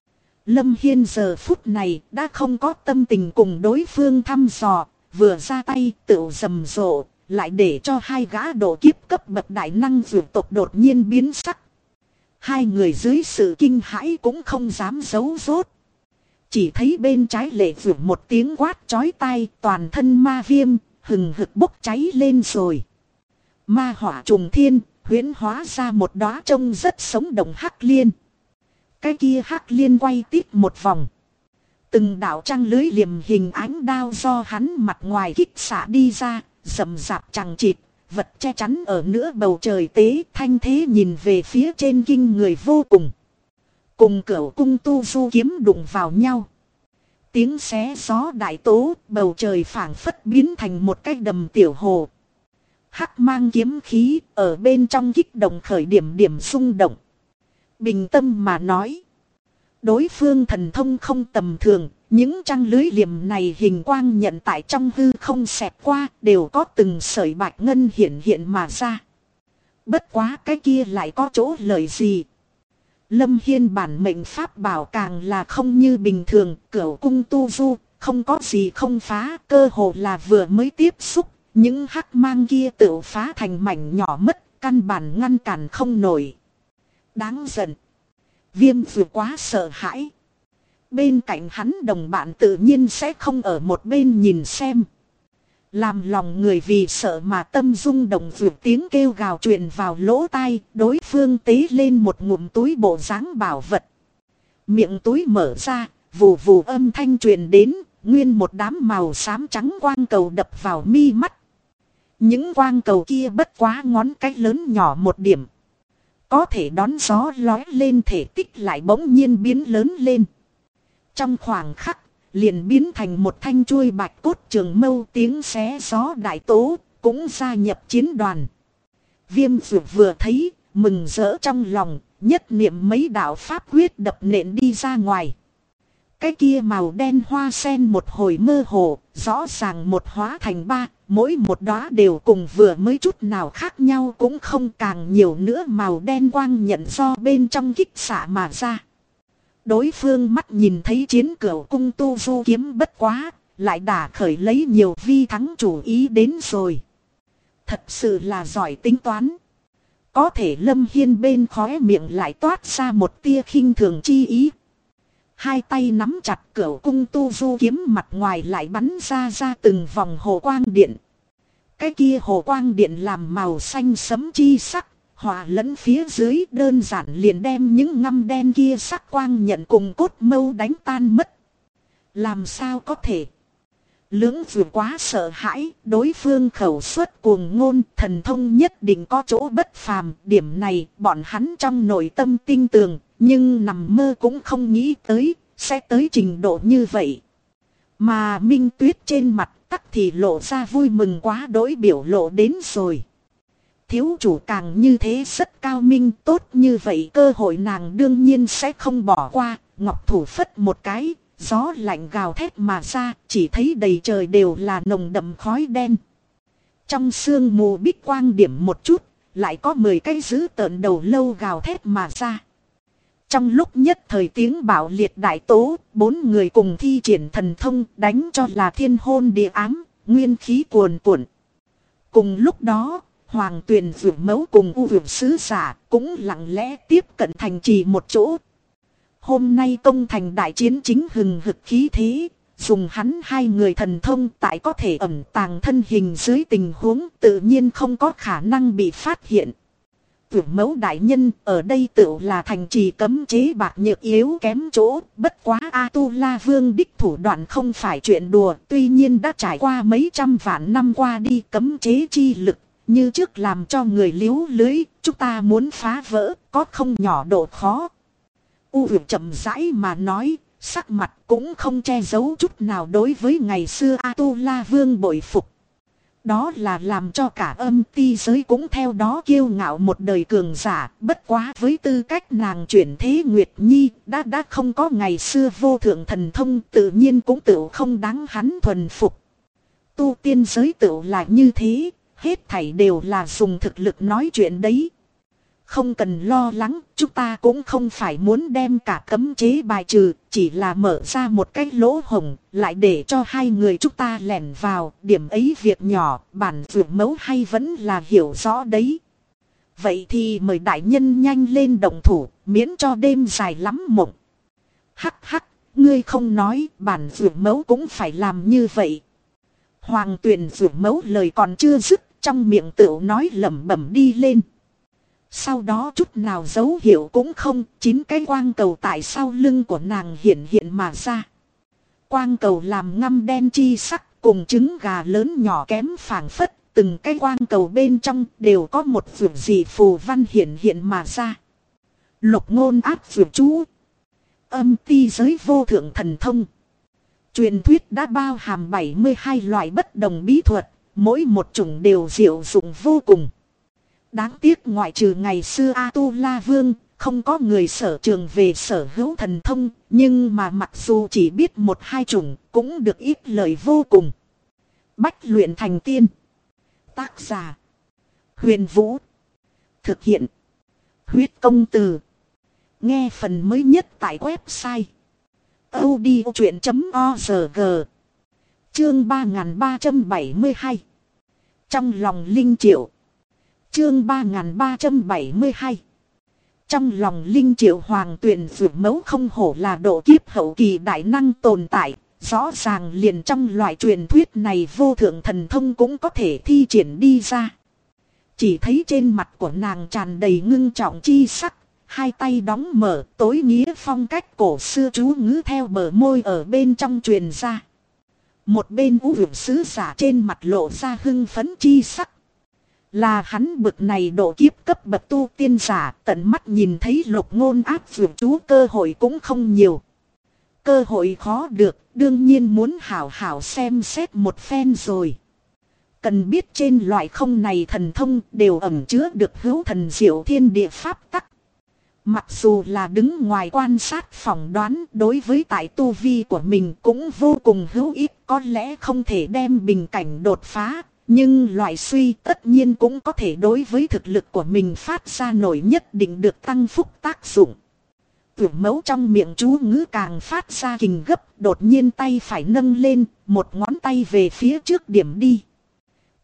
S1: Lâm Hiên giờ phút này đã không có tâm tình cùng đối phương thăm dò, vừa ra tay tự rầm rộ, lại để cho hai gã độ kiếp cấp bậc đại năng vượt tộc đột nhiên biến sắc. Hai người dưới sự kinh hãi cũng không dám giấu rốt. Chỉ thấy bên trái lệ vượt một tiếng quát chói tai, toàn thân ma viêm, hừng hực bốc cháy lên rồi. Ma hỏa trùng thiên, huyễn hóa ra một đóa trông rất sống động hắc liên. Cái kia hắc liên quay tít một vòng. Từng đạo trăng lưới liềm hình ánh đao do hắn mặt ngoài kích xả đi ra, rầm rạp chằng chịt, vật che chắn ở nửa bầu trời tế, thanh thế nhìn về phía trên kinh người vô cùng. Cùng cửu cung tu du kiếm đụng vào nhau. Tiếng xé gió đại tố, bầu trời phảng phất biến thành một cái đầm tiểu hồ. Hắc mang kiếm khí ở bên trong kích động khởi điểm điểm xung động. Bình tâm mà nói. Đối phương thần thông không tầm thường, những trăng lưới liềm này hình quang nhận tại trong hư không xẹt qua, đều có từng sợi bạch ngân hiện hiện mà ra. Bất quá cái kia lại có chỗ lợi gì? Lâm Hiên bản mệnh pháp bảo càng là không như bình thường, cửu cung tu du, không có gì không phá, cơ hồ là vừa mới tiếp xúc, những hắc mang kia tự phá thành mảnh nhỏ mất, căn bản ngăn cản không nổi. Đáng giận. Viêm vừa quá sợ hãi. Bên cạnh hắn đồng bạn tự nhiên sẽ không ở một bên nhìn xem. Làm lòng người vì sợ mà tâm rung động, vượt tiếng kêu gào truyền vào lỗ tai, đối phương tế lên một ngụm túi bộ dáng bảo vật. Miệng túi mở ra, vù vù âm thanh truyền đến, nguyên một đám màu xám trắng quang cầu đập vào mi mắt. Những quang cầu kia bất quá ngón cái lớn nhỏ một điểm. Có thể đón gió lói lên, thể tích lại bỗng nhiên biến lớn lên. Trong khoảng khắc, liền biến thành một thanh chuôi bạch cốt trường mâu, tiếng xé gió đại tố, cũng gia nhập chiến đoàn. Viêm vừa thấy, mừng rỡ trong lòng, nhất niệm mấy đạo pháp quyết đập nện đi ra ngoài. Cái kia màu đen hoa sen một hồi mơ hồ, rõ ràng một hóa thành ba, mỗi một đóa đều cùng vừa mới chút nào khác nhau cũng không, càng nhiều nữa màu đen quang nhận do bên trong kích xạ mà ra. Đối phương mắt nhìn thấy chiến cửu cung tu du kiếm bất quá, lại đả khởi lấy nhiều vi thắng chủ ý đến rồi. Thật sự là giỏi tính toán. Có thể Lâm Hiên bên khóe miệng lại toát ra một tia khinh thường chi ý. Hai tay nắm chặt cửu cung tu du kiếm, mặt ngoài lại bắn ra từng vòng hồ quang điện. Cái kia hồ quang điện làm màu xanh sẫm chi sắc, hòa lẫn phía dưới, đơn giản liền đem những ngăm đen kia sắc quang nhận cùng cốt mâu đánh tan mất. Làm sao có thể? Lưỡng vừa quá sợ hãi, đối phương khẩu suất cuồng ngôn, thần thông nhất định có chỗ bất phàm. Điểm này bọn hắn trong nội tâm tin tưởng, nhưng nằm mơ cũng không nghĩ tới, sẽ tới trình độ như vậy. Mà Minh Tuyết trên mặt tắc thì lộ ra vui mừng quá đỗi biểu lộ đến rồi. Thiếu chủ càng như thế rất cao minh, tốt như vậy cơ hội nàng đương nhiên sẽ không bỏ qua. Ngọc thủ phất một cái, gió lạnh gào thét mà ra, chỉ thấy đầy trời đều là nồng đậm khói đen. Trong sương mù bích quang điểm một chút, lại có 10 cái dữ tợn đầu lâu gào thét mà ra. Trong lúc nhất thời tiếng bạo liệt đại tố, 4 người cùng thi triển thần thông đánh cho là thiên hôn địa ám, nguyên khí cuồn cuộn. Cùng lúc đó, Hoàng Tuyền Vượt Mẫu cùng U Vượt Sứ Giả cũng lặng lẽ tiếp cận thành trì một chỗ. Hôm nay công thành đại chiến chính hừng hực khí thế, dùng hắn hai người thần thông tại có thể ẩn tàng thân hình dưới tình huống tự nhiên không có khả năng bị phát hiện. Vượt Mẫu đại nhân, ở đây tự là thành trì cấm chế bạc nhược yếu kém chỗ, bất quá A-tu-la vương đích thủ đoạn không phải chuyện đùa, tuy nhiên đã trải qua mấy trăm vạn năm qua đi, cấm chế chi lực như trước làm cho người liếu lưới, chúng ta muốn phá vỡ, có không nhỏ độ khó. U Vượt chậm rãi mà nói, sắc mặt cũng không che giấu chút nào đối với ngày xưa A-tu-la vương bội phục. Đó là làm cho cả âm ti giới cũng theo đó kiêu ngạo một đời cường giả, bất quá với tư cách nàng chuyển thế Nguyệt Nhi, đã không có ngày xưa vô thượng thần thông, tự nhiên cũng tự không đáng hắn thuần phục. Tu tiên giới tự là như thế, hết thảy đều là dùng thực lực nói chuyện đấy. Không cần lo lắng, chúng ta cũng không phải muốn đem cả cấm chế bài trừ, chỉ là mở ra một cái lỗ hổng, lại để cho hai người chúng ta lẻn vào, điểm ấy việc nhỏ, bản Vượt Mẫu hay vẫn là hiểu rõ đấy. Vậy thì mời đại nhân nhanh lên động thủ, miễn cho đêm dài lắm mộng. Hắc hắc, ngươi không nói, bản Vượt Mẫu cũng phải làm như vậy. Hoàng Tuyền Vượt Mẫu lời còn chưa dứt, trong miệng tựu nói lẩm bẩm đi lên. Sau đó chút nào dấu hiệu cũng không, 9 cái quang cầu tại sau lưng của nàng hiện hiện mà ra. Quang cầu làm ngăm đen chi sắc, cùng trứng gà lớn nhỏ kém phảng phất, từng cái quang cầu bên trong đều có một vượt dị phù văn hiện hiện mà ra. Lục ngôn áp vượt chú. Âm ti giới vô thượng thần thông. Truyền thuyết đã bao hàm 72 loại bất đồng bí thuật, mỗi một chủng đều diệu dụng vô cùng. Đáng tiếc ngoại trừ ngày xưa A-tu-la vương, không có người sở trường về sở hữu thần thông, nhưng mà mặc dù chỉ biết 1-2 chủng, cũng được ít lời vô cùng. Bách luyện thành tiên. Tác giả: Huyền Vũ. Thực hiện: Huyết Công Từ. Nghe phần mới nhất tại website audiochuyện.org. Chương 3372. Trong lòng Linh Triệu. Chương 3372. Trong lòng Linh Triệu. Hoàng Tuyền Vượt Mẫu không hổ là độ kiếp hậu kỳ đại năng tồn tại, rõ ràng liền trong loại truyền thuyết này vô thượng thần thông cũng có thể thi triển đi ra. Chỉ thấy trên mặt của nàng tràn đầy ngưng trọng chi sắc, hai tay đóng mở, tối nghĩa phong cách cổ xưa chú ngữ theo bờ môi ở bên trong truyền ra. Một bên U Vượt Sứ Giả trên mặt lộ ra hưng phấn chi sắc. Là hắn bực này độ kiếp cấp bậc tu tiên giả, tận mắt nhìn thấy Lục ngôn áp vượt chú cơ hội cũng không nhiều. Cơ hội khó được, đương nhiên muốn hảo hảo xem xét một phen rồi. Cần biết trên loại không này thần thông đều ẩn chứa được hữu thần diệu thiên địa pháp tắc. Mặc dù là đứng ngoài quan sát phỏng đoán, đối với tại tu vi của mình cũng vô cùng hữu ích, có lẽ không thể đem bình cảnh đột phá. Nhưng loại suy tất nhiên cũng có thể đối với thực lực của mình phát ra nổi nhất định được tăng phúc tác dụng. Vượt Mẫu trong miệng chú ngữ càng phát ra kình gấp, đột nhiên tay phải nâng lên, một ngón tay về phía trước điểm đi.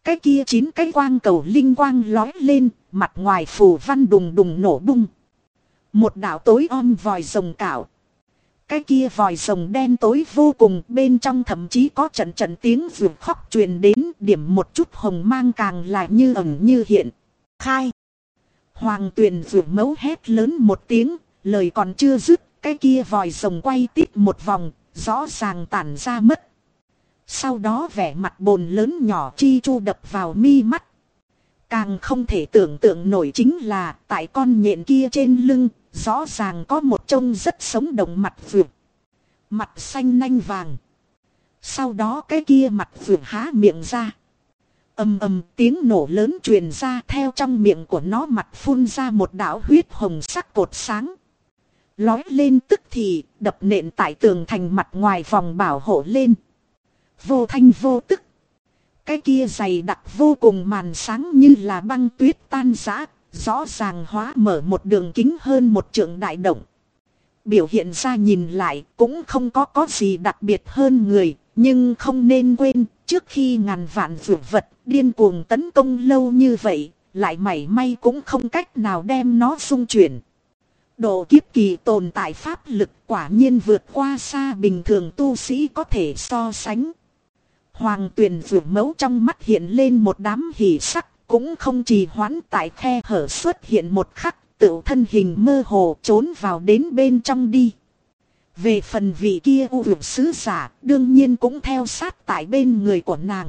S1: cái kia 9 cái quang cầu linh quang lói lên, mặt ngoài phù văn đùng đùng nổ bung. Một đạo tối om vòi rồng cạo. Cái kia vòi rồng đen tối vô cùng, bên trong thậm chí có trận trận tiếng vượt khóc truyền đến, điểm một chút hồng mang càng lại như ẩn như hiện. Khai. Hoàng Tuyền vượt mấu hét lớn một tiếng, lời còn chưa dứt, cái kia vòi rồng quay tít một vòng, rõ ràng tản ra mất. Sau đó vẻ mặt bồn lớn nhỏ chi chu đập vào mi mắt. Càng không thể tưởng tượng nổi chính là tại con nhện kia trên lưng, rõ ràng có một trông rất sống động mặt vượt. Mặt xanh nanh vàng. Sau đó cái kia mặt vượt há miệng ra. Ầm ầm tiếng nổ lớn truyền ra, theo trong miệng của nó mặt phun ra một đạo huyết hồng sắc cột sáng. Lói lên tức thì đập nện tại tường thành mặt ngoài vòng bảo hộ lên. Vô thanh vô tức. Cái kia dày đặc vô cùng màn sáng như là băng tuyết tan rã, rõ ràng hóa mở một đường kính hơn một trượng đại động. Biểu hiện ra nhìn lại cũng không có gì đặc biệt hơn người, nhưng không nên quên, trước khi ngàn vạn vượt vật điên cuồng tấn công lâu như vậy, lại mảy may cũng không cách nào đem nó xung chuyển. Độ kiếp kỳ tồn tại pháp lực quả nhiên vượt qua xa bình thường tu sĩ có thể so sánh. Hoàng Tuyền vượt mấu trong mắt hiện lên một đám hỉ sắc, cũng không trì hoãn, tại khe hở xuất hiện một khắc, tự thân hình mơ hồ trốn vào đến bên trong đi. Về phần vị kia u vực sứ giả, đương nhiên cũng theo sát tại bên người của nàng.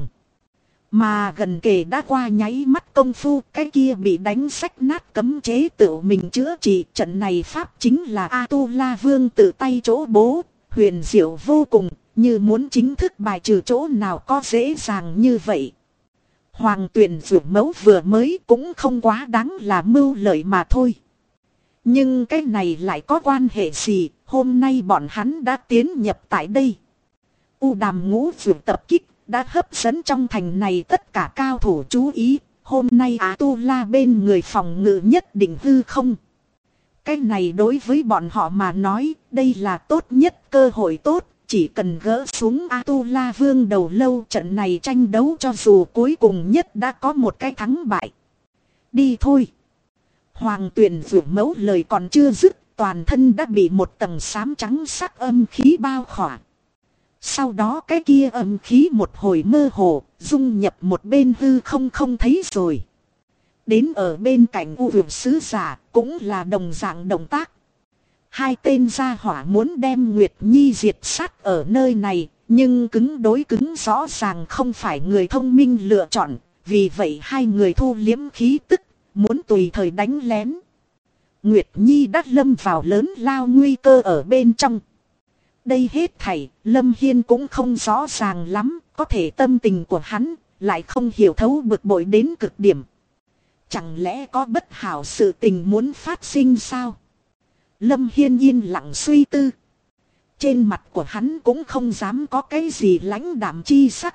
S1: Mà gần kề đã qua nháy mắt công phu, cái kia bị đánh rách nát cấm chế tự mình chữa trị. Trận này pháp chính là A-tu-la vương tự tay chỗ bố, huyền diệu vô cùng, như muốn chính thức bài trừ chỗ nào có dễ dàng như vậy. Hoàng Tuyền vượt mấu vừa mới cũng không quá đáng là mưu lợi mà thôi. Nhưng cái này lại có quan hệ gì, hôm nay bọn hắn đã tiến nhập tại đây. U Đàm ngũ vượt tập kích đã hấp dẫn trong thành này tất cả cao thủ chú ý, hôm nay A-tu-la bên người phòng ngự nhất định hư không. Cái này đối với bọn họ mà nói, đây là tốt nhất cơ hội tốt, chỉ cần gỡ xuống A-tu-la vương đầu lâu, trận này tranh đấu cho dù cuối cùng nhất đã có một cái thắng bại. Đi thôi. Hoàng Tuyền vượt mấu lời còn chưa dứt, toàn thân đã bị một tầng xám trắng sắc âm khí bao khỏa. Sau đó cái kia âm khí một hồi mơ hồ, dung nhập một bên hư không thấy rồi. Đến ở bên cạnh u vực sứ giả, cũng là đồng dạng động tác. Hai tên gia hỏa muốn đem Nguyệt Nhi diệt sát ở nơi này, nhưng cứng đối cứng rõ ràng không phải người thông minh lựa chọn, vì vậy hai người thu liếm khí tức, muốn tùy thời đánh lén. Nguyệt Nhi đã lâm vào lớn lao nguy cơ ở bên trong. Đây hết thảy, Lâm Hiên cũng không rõ ràng lắm, có thể tâm tình của hắn lại không hiểu thấu, bực bội đến cực điểm. Chẳng lẽ có bất hảo sự tình muốn phát sinh sao? Lâm Hiên yên lặng suy tư. Trên mặt của hắn cũng không dám có cái gì lãnh đạm chi sắc.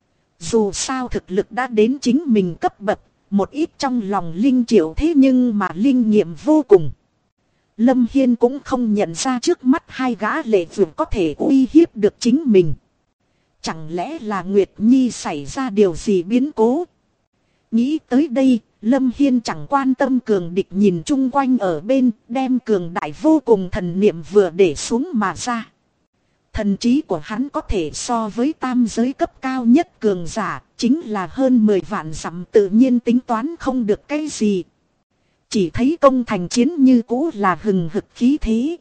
S1: Dù sao thực lực đã đến chính mình cấp bậc, một ít trong lòng Linh Triệu thế nhưng mà linh nghiệm vô cùng. Lâm Hiên cũng không nhận ra trước mắt hai gã lệ vượt có thể uy hiếp được chính mình. Chẳng lẽ là Nguyệt Nhi xảy ra điều gì biến cố? Nghĩ tới đây, Lâm Hiên chẳng quan tâm cường địch, nhìn chung quanh ở bên, đem cường đại vô cùng thần niệm vừa để xuống mà ra. Thần trí của hắn có thể so với tam giới cấp cao nhất cường giả, chính là hơn 10 vạn dặm, tự nhiên tính toán không được cái gì. Chỉ thấy công thành chiến như cũ là hừng hực khí thế.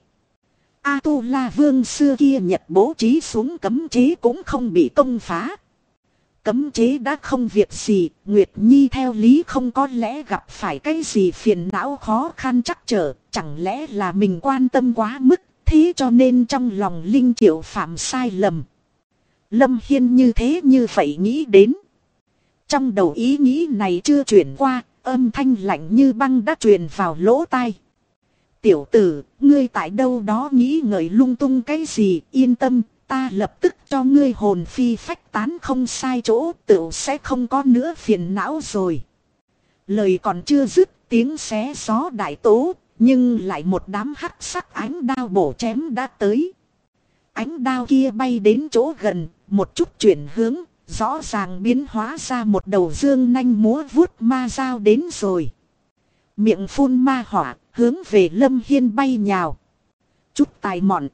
S1: A-tu-la vương xưa kia Nhật bố trí xuống cấm chế cũng không bị công phá. Cấm chế đã không việc gì, Nguyệt Nhi theo lý không có lẽ gặp phải cái gì phiền não khó khăn trắc trở, chẳng lẽ là mình quan tâm quá mức, thế cho nên trong lòng Linh Triệu phạm sai lầm. Lâm Hiên như thế như vậy nghĩ đến. Trong đầu ý nghĩ này chưa chuyển qua, âm thanh lạnh như băng đã truyền vào lỗ tai. Tiểu tử, ngươi tại đâu đó nghĩ ngợi lung tung cái gì, yên tâm, ta lập tức cho ngươi hồn phi phách tán, không sai chỗ, tựu sẽ không có nữa phiền não rồi. Lời còn chưa dứt, tiếng xé gió đại tố, nhưng lại một đám hắc sắc ánh đao bổ chém đã tới. Ánh đao kia bay đến chỗ gần, một chút chuyển hướng, rõ ràng biến hóa ra một đầu dương nanh múa vuốt ma dao đến rồi. Miệng phun ma hỏa, hướng về Lâm Hiên bay nhào. Chút tài mọn.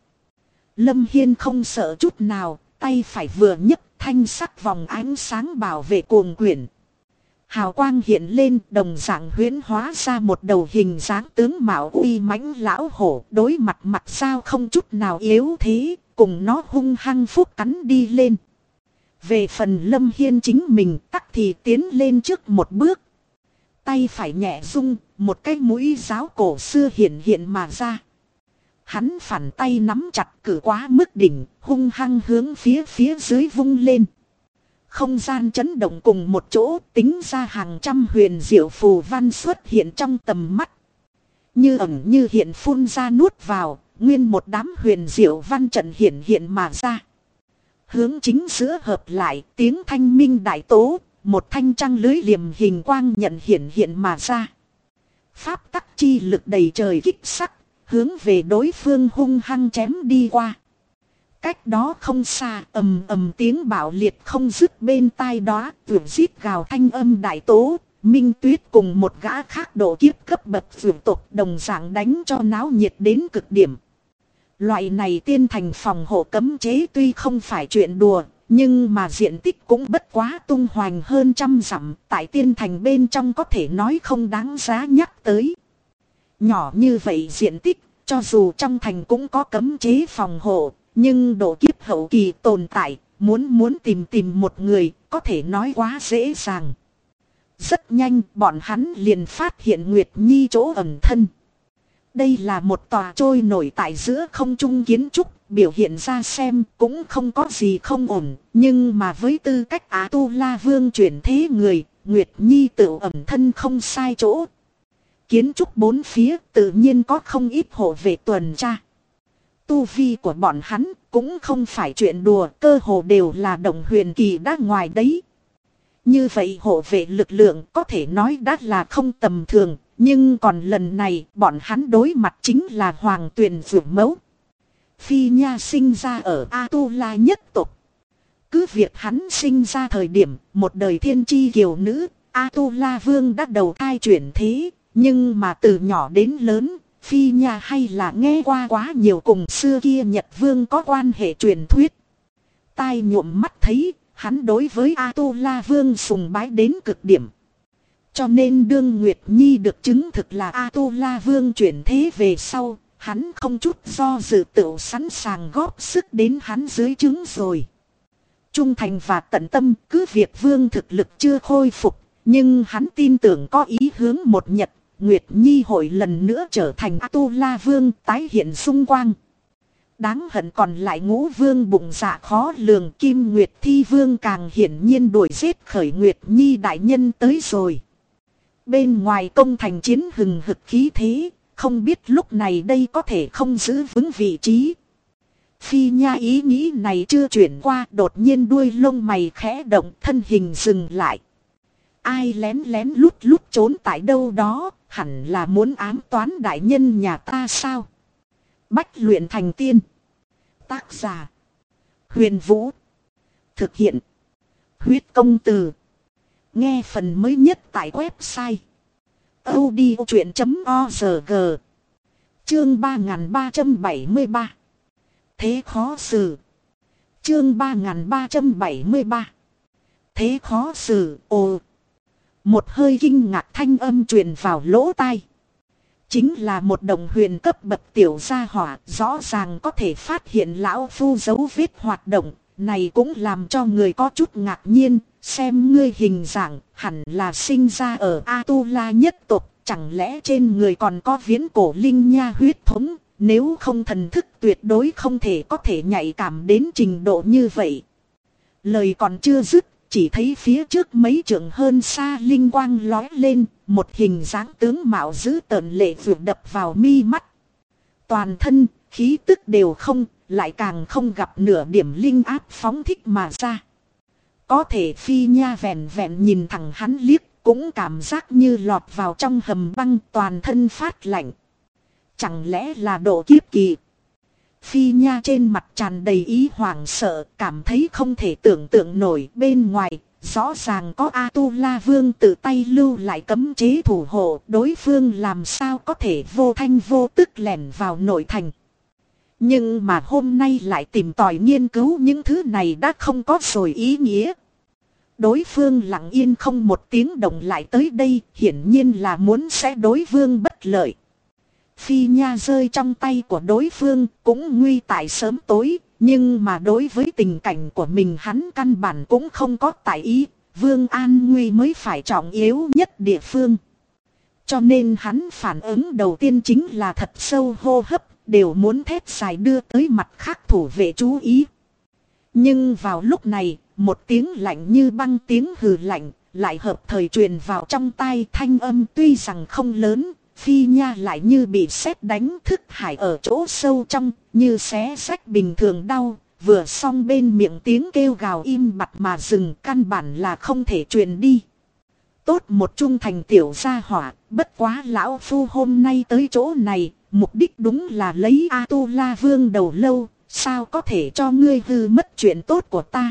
S1: Lâm Hiên không sợ chút nào, tay phải vừa nhấc, thanh sắc vòng ánh sáng bảo vệ cuồng quyển. Hào quang hiện lên, đồng dạng huyễn hóa ra một đầu hình dáng tướng mạo uy mãnh lão hổ, đối mặt mặt dao không chút nào yếu thế, cùng nó hung hăng phúc cắn đi lên. Về phần Lâm Hiên chính mình, tắc thì tiến lên trước một bước. Tay phải nhẹ rung, một cái mũi giáo cổ xưa hiện hiện mà ra. Hắn phản tay nắm chặt cử quá mức đỉnh, hung hăng hướng phía dưới vung lên. Không gian chấn động cùng một chỗ, tính ra hàng trăm huyền diệu phù văn xuất hiện trong tầm mắt. Như ẩn như hiện phun ra nuốt vào, nguyên một đám huyền diệu văn trận hiện hiện mà ra. Hướng chính giữa hợp lại, tiếng thanh minh đại tố, một thanh trăng lưới liềm hình quang nhận hiện hiện mà ra. Pháp tắc chi lực đầy trời kích sắc, hướng về đối phương hung hăng chém đi qua. Cách đó không xa, ầm ầm tiếng bạo liệt không dứt bên tai đó, vượt rít gào thanh âm đại tố. Minh Tuyết cùng một gã khác độ kiếp cấp bậc vượt tộc đồng dạng đánh cho náo nhiệt đến cực điểm. Loại này tiên thành phòng hộ cấm chế tuy không phải chuyện đùa, nhưng mà diện tích cũng bất quá tung hoành hơn trăm dặm, tại tiên thành bên trong có thể nói không đáng giá nhắc tới. Nhỏ như vậy diện tích, cho dù trong thành cũng có cấm chế phòng hộ, nhưng độ kiếp hậu kỳ tồn tại, muốn tìm một người, có thể nói quá dễ dàng. Rất nhanh, bọn hắn liền phát hiện Nguyệt Nhi chỗ ẩn thân. Đây là một tòa trôi nổi tại giữa không trung kiến trúc, biểu hiện ra xem cũng không có gì không ổn, nhưng mà với tư cách A-tu-la vương chuyển thế người, Nguyệt Nhi tự ẩn thân không sai chỗ. Kiến trúc bốn phía tự nhiên có không ít hộ vệ tuần tra. Tu vi của bọn hắn cũng không phải chuyện đùa, cơ hồ đều là đồng huyền kỳ đã ngoài đấy. Như vậy hộ vệ lực lượng có thể nói đã là không tầm thường, nhưng còn lần này bọn hắn đối mặt chính là Hoàng Tuyền Dược Mẫu. Phi Nha sinh ra ở A-tu-la nhất tộc. Cứ việc hắn sinh ra thời điểm một đời thiên chi kiều nữ, A-tu-la vương đã đầu thai chuyển thế, nhưng mà từ nhỏ đến lớn, Phi Nha hay là nghe qua quá nhiều cùng xưa kia Nhật vương có quan hệ truyền thuyết. Tai nhuộm mắt thấy, hắn đối với A-tu-la vương sùng bái đến cực điểm. Cho nên đương Nguyệt Nhi được chứng thực là A-tu-la vương chuyển thế về sau, hắn không chút do dự tự sẵn sàng góp sức đến hắn dưới trướng rồi. Trung thành và tận tâm, cứ việc vương thực lực chưa khôi phục, nhưng hắn tin tưởng có ý hướng một nhật, Nguyệt Nhi hội lần nữa trở thành A-tu-la vương tái hiện xung quang. Đáng hận còn lại Ngũ vương bụng dạ khó lường, Kim Nguyệt Thi vương càng hiển nhiên đuổi giết khởi Nguyệt Nhi đại nhân tới rồi. Bên ngoài công thành chiến hừng hực khí thế, không biết lúc này đây có thể không giữ vững vị trí. Phi Nha ý nghĩ này chưa chuyển qua, đột nhiên đuôi lông mày khẽ động, thân hình dừng lại. Ai lén lén lút lút trốn tại đâu đó, hẳn là muốn ám toán đại nhân nhà ta sao? Bách luyện thành tiên. Tác giả: Huyền Vũ. Thực hiện: Huyết Công Từ. Nghe phần mới nhất tại website audiochuyện.org. Chương 3373. Thế khó xử. Chương 3373. Thế khó xử. Ồ. Một hơi kinh ngạc thanh âm truyền vào lỗ tai. Chính là một đồng huyền cấp bậc tiểu gia hỏa, rõ ràng có thể phát hiện lão phu dấu vết hoạt động, này cũng làm cho người có chút ngạc nhiên. Xem ngươi hình dạng, hẳn là sinh ra ở A-tu-la nhất tộc, chẳng lẽ trên người còn có viễn cổ linh nha huyết thống, nếu không thần thức tuyệt đối không thể có thể nhạy cảm đến trình độ như vậy. Lời còn chưa dứt, chỉ thấy phía trước mấy trượng hơn xa linh quang lói lên, một hình dáng tướng mạo dữ tợn lệ vượt đập vào mi mắt. Toàn thân, khí tức đều không, lại càng không gặp nửa điểm linh áp phóng thích mà ra. Có thể Phi Nha vẹn vẹn nhìn thẳng hắn liếc, cũng cảm giác như lọt vào trong hầm băng, toàn thân phát lạnh. Chẳng lẽ là độ kiếp kỳ? Phi Nha trên mặt tràn đầy ý hoảng sợ, cảm thấy không thể tưởng tượng nổi. Bên ngoài, rõ ràng có A-tu-la vương tự tay lưu lại cấm chế thủ hộ. Đối phương làm sao có thể vô thanh vô tức lẻn vào nội thành. Nhưng mà hôm nay lại tìm tòi nghiên cứu những thứ này đã không có rồi ý nghĩa. Đối phương lặng yên không một tiếng động lại tới đây, hiển nhiên là muốn sẽ đối vương bất lợi. Phi Nha rơi trong tay của đối phương cũng nguy tại sớm tối, nhưng mà đối với tình cảnh của mình hắn căn bản cũng không có tại ý, vương an nguy mới phải trọng yếu nhất địa phương. Cho nên hắn phản ứng đầu tiên chính là thật sâu hô hấp, đều muốn thét dài đưa tới mặt khác thủ vệ chú ý. Nhưng vào lúc này, một tiếng lạnh như băng tiếng hừ lạnh, lại hợp thời truyền vào trong tai. Thanh âm tuy rằng không lớn, Phi Nha lại như bị sét đánh, thức hải ở chỗ sâu trong, như xé rách bình thường đau. Vừa xong bên miệng tiếng kêu gào im bặt mà dừng, căn bản là không thể truyền đi. Tốt một trung thành tiểu gia hỏa, bất quá lão phu hôm nay tới chỗ này, mục đích đúng là lấy A-tu-la vương đầu lâu, sao có thể cho ngươi hư mất chuyện tốt của ta.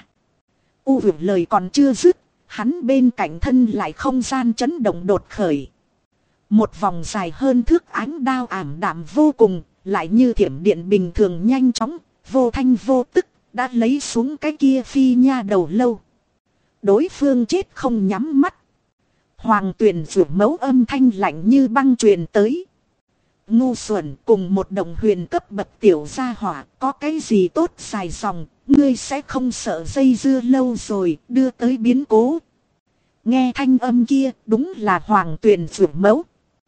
S1: Lời còn chưa dứt, hắn bên cạnh thân lại không gian chấn động đột khởi. Một vòng dài hơn thước ánh đao ảm đạm vô cùng, lại như thiểm điện bình thường nhanh chóng, vô thanh vô tức, đã lấy xuống cái kia Phi Nha đầu lâu. Đối phương chết không nhắm mắt. Hoàng Tuyền rủ mấu âm thanh lạnh như băng truyền tới. Ngu xuẩn, cùng một đồng huyền cấp bậc tiểu gia hỏa, có cái gì tốt dài dòng, ngươi sẽ không sợ dây dưa lâu rồi, đưa tới biến cố. Nghe thanh âm kia, đúng là Hoàng Tuyền rủ mấu.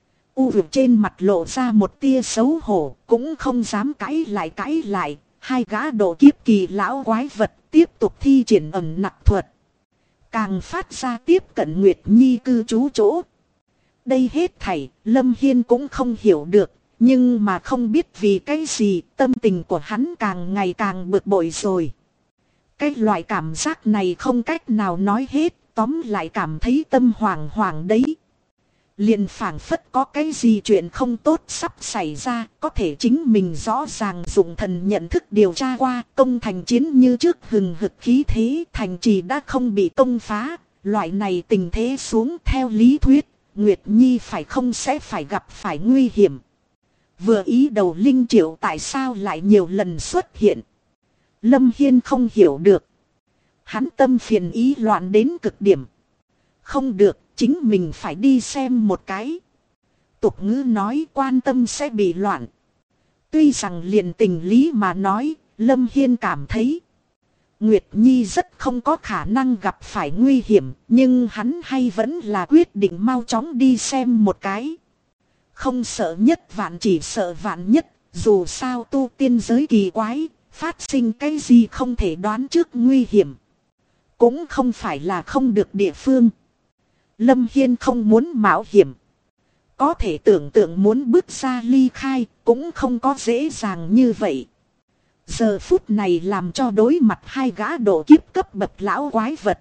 S1: Trên mặt lộ ra một tia xấu hổ, cũng không dám cãi lại. Hai gã độ kiếp kỳ lão quái vật tiếp tục thi triển ẩn nặc thuật. Càng phát ra tiếp cận Nguyệt Nhi cư trú chỗ. Đây hết thảy, Lâm Hiên cũng không hiểu được. Nhưng mà không biết vì cái gì, tâm tình của hắn càng ngày càng bực bội rồi. Cái loại cảm giác này không cách nào nói hết, tóm lại cảm thấy tâm hoảng hoảng đấy. Liền phảng phất có cái gì chuyện không tốt sắp xảy ra, có thể chính mình rõ ràng dùng thần nhận thức điều tra qua, công thành chiến như trước hừng hực khí thế, thành trì đã không bị công phá, loại này tình thế xuống theo lý thuyết, Nguyệt Nhi phải không sẽ phải gặp phải nguy hiểm. Vừa ý đầu Linh Triệu tại sao lại nhiều lần xuất hiện. Lâm Hiên không hiểu được. Hắn tâm phiền ý loạn đến cực điểm. Không được, chính mình phải đi xem một cái. Tục ngữ nói quan tâm sẽ bị loạn. Tuy rằng liền tình lý mà nói, Lâm Hiên cảm thấy Nguyệt Nhi rất không có khả năng gặp phải nguy hiểm, nhưng hắn hay vẫn là quyết định mau chóng đi xem một cái. Không sợ nhất vạn chỉ sợ vạn nhất, dù sao tu tiên giới kỳ quái, phát sinh cái gì không thể đoán trước nguy hiểm. Cũng không phải là không được địa phương. Lâm Hiên không muốn mạo hiểm. Có thể tưởng tượng muốn bước ra ly khai, cũng không có dễ dàng như vậy. Giờ phút này làm cho đối mặt hai gã độ kiếp cấp bậc lão quái vật.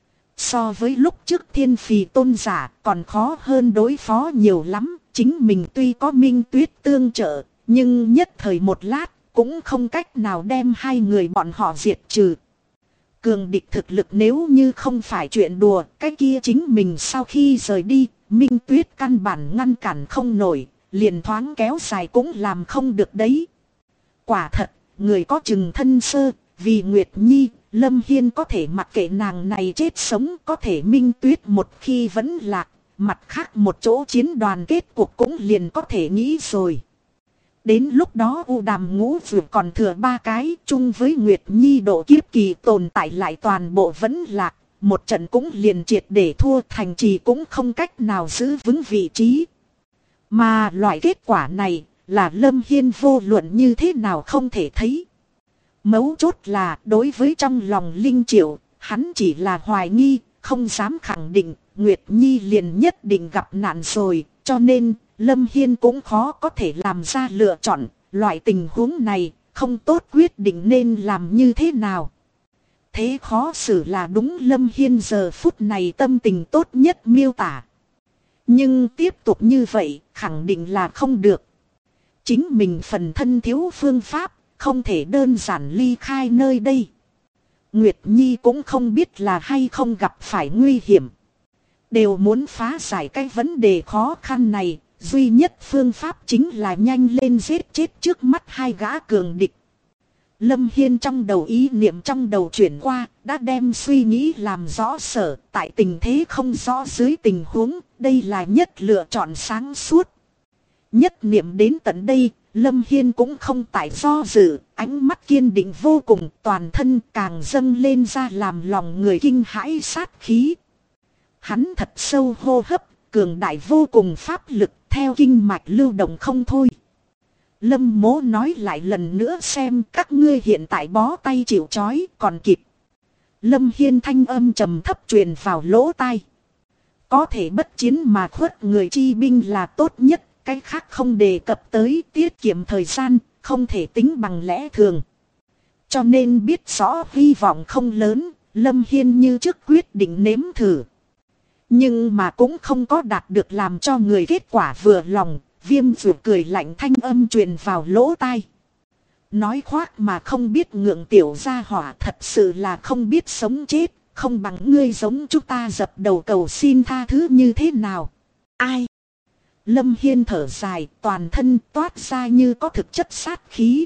S1: So với lúc trước Thiên Phì tôn giả còn khó hơn đối phó nhiều lắm. Chính mình tuy có Minh Tuyết tương trợ, nhưng nhất thời một lát cũng không cách nào đem hai người bọn họ diệt trừ. Cường địch thực lực nếu như không phải chuyện đùa, cái kia chính mình sau khi rời đi, Minh Tuyết căn bản ngăn cản không nổi, liền thoáng kéo dài cũng làm không được đấy. Quả thật, người có chừng thân sơ, vì Nguyệt Nhi, Lâm Hiên có thể mặc kệ nàng này chết sống, có thể Minh Tuyết một khi vẫn lạc, mặt khác một chỗ chiến đoàn kết cuộc cũng liền có thể nghĩ rồi. Đến lúc đó U Đàm Ngũ Dược còn thừa 3 cái, chung với Nguyệt Nhi độ kiếp kỳ tồn tại lại toàn bộ vẫn lạc, một trận cũng liền triệt để thua, thành trì cũng không cách nào giữ vững vị trí. Mà loại kết quả này là Lâm Hiên vô luận như thế nào không thể thấy. Mấu chốt là đối với trong lòng Linh Triệu, hắn chỉ là hoài nghi, không dám khẳng định, Nguyệt Nhi liền nhất định gặp nạn rồi, cho nên Lâm Hiên cũng khó có thể làm ra lựa chọn, loại tình huống này, không tốt quyết định nên làm như thế nào. Thế khó xử là đúng Lâm Hiên giờ phút này tâm tình tốt nhất miêu tả. Nhưng tiếp tục như vậy, khẳng định là không được. Chính mình phần thân thiếu phương pháp, không thể đơn giản ly khai nơi đây. Nguyệt Nhi cũng không biết là hay không gặp phải nguy hiểm. Đều muốn phá giải cái vấn đề khó khăn này, duy nhất phương pháp chính là nhanh lên giết chết trước mắt hai gã cường địch. Lâm Hiên trong đầu ý niệm trong đầu chuyển qua, đã đem suy nghĩ làm rõ sở, tại tình thế không rõ dưới tình huống, đây là nhất lựa chọn sáng suốt. Nhất niệm đến tận đây, Lâm Hiên cũng không tại do dự, ánh mắt kiên định vô cùng, toàn thân càng dâng lên ra làm lòng người kinh hãi sát khí. Hắn thật sâu hô hấp, cường đại vô cùng pháp lực, theo kinh mạch lưu động không thôi. Lâm Mỗ nói lại lần nữa xem các ngươi hiện tại bó tay chịu trói còn kịp. Lâm Hiên thanh âm trầm thấp truyền vào lỗ tai. Có thể bất chiến mà khuất người chi binh là tốt nhất, cái khác không đề cập tới, tiết kiệm thời gian, không thể tính bằng lẽ thường. Cho nên biết rõ hy vọng không lớn, Lâm Hiên như trước quyết định nếm thử. Nhưng mà cũng không có đạt được làm cho người kết quả vừa lòng. Viêm Dụ cười lạnh thanh âm truyền vào lỗ tai. Nói khoác mà không biết ngượng tiểu gia hỏa, thật sự là không biết sống chết, không bằng ngươi giống chúng ta dập đầu cầu xin tha thứ như thế nào. Ai? Lâm Hiên thở dài, toàn thân toát ra như có thực chất sát khí.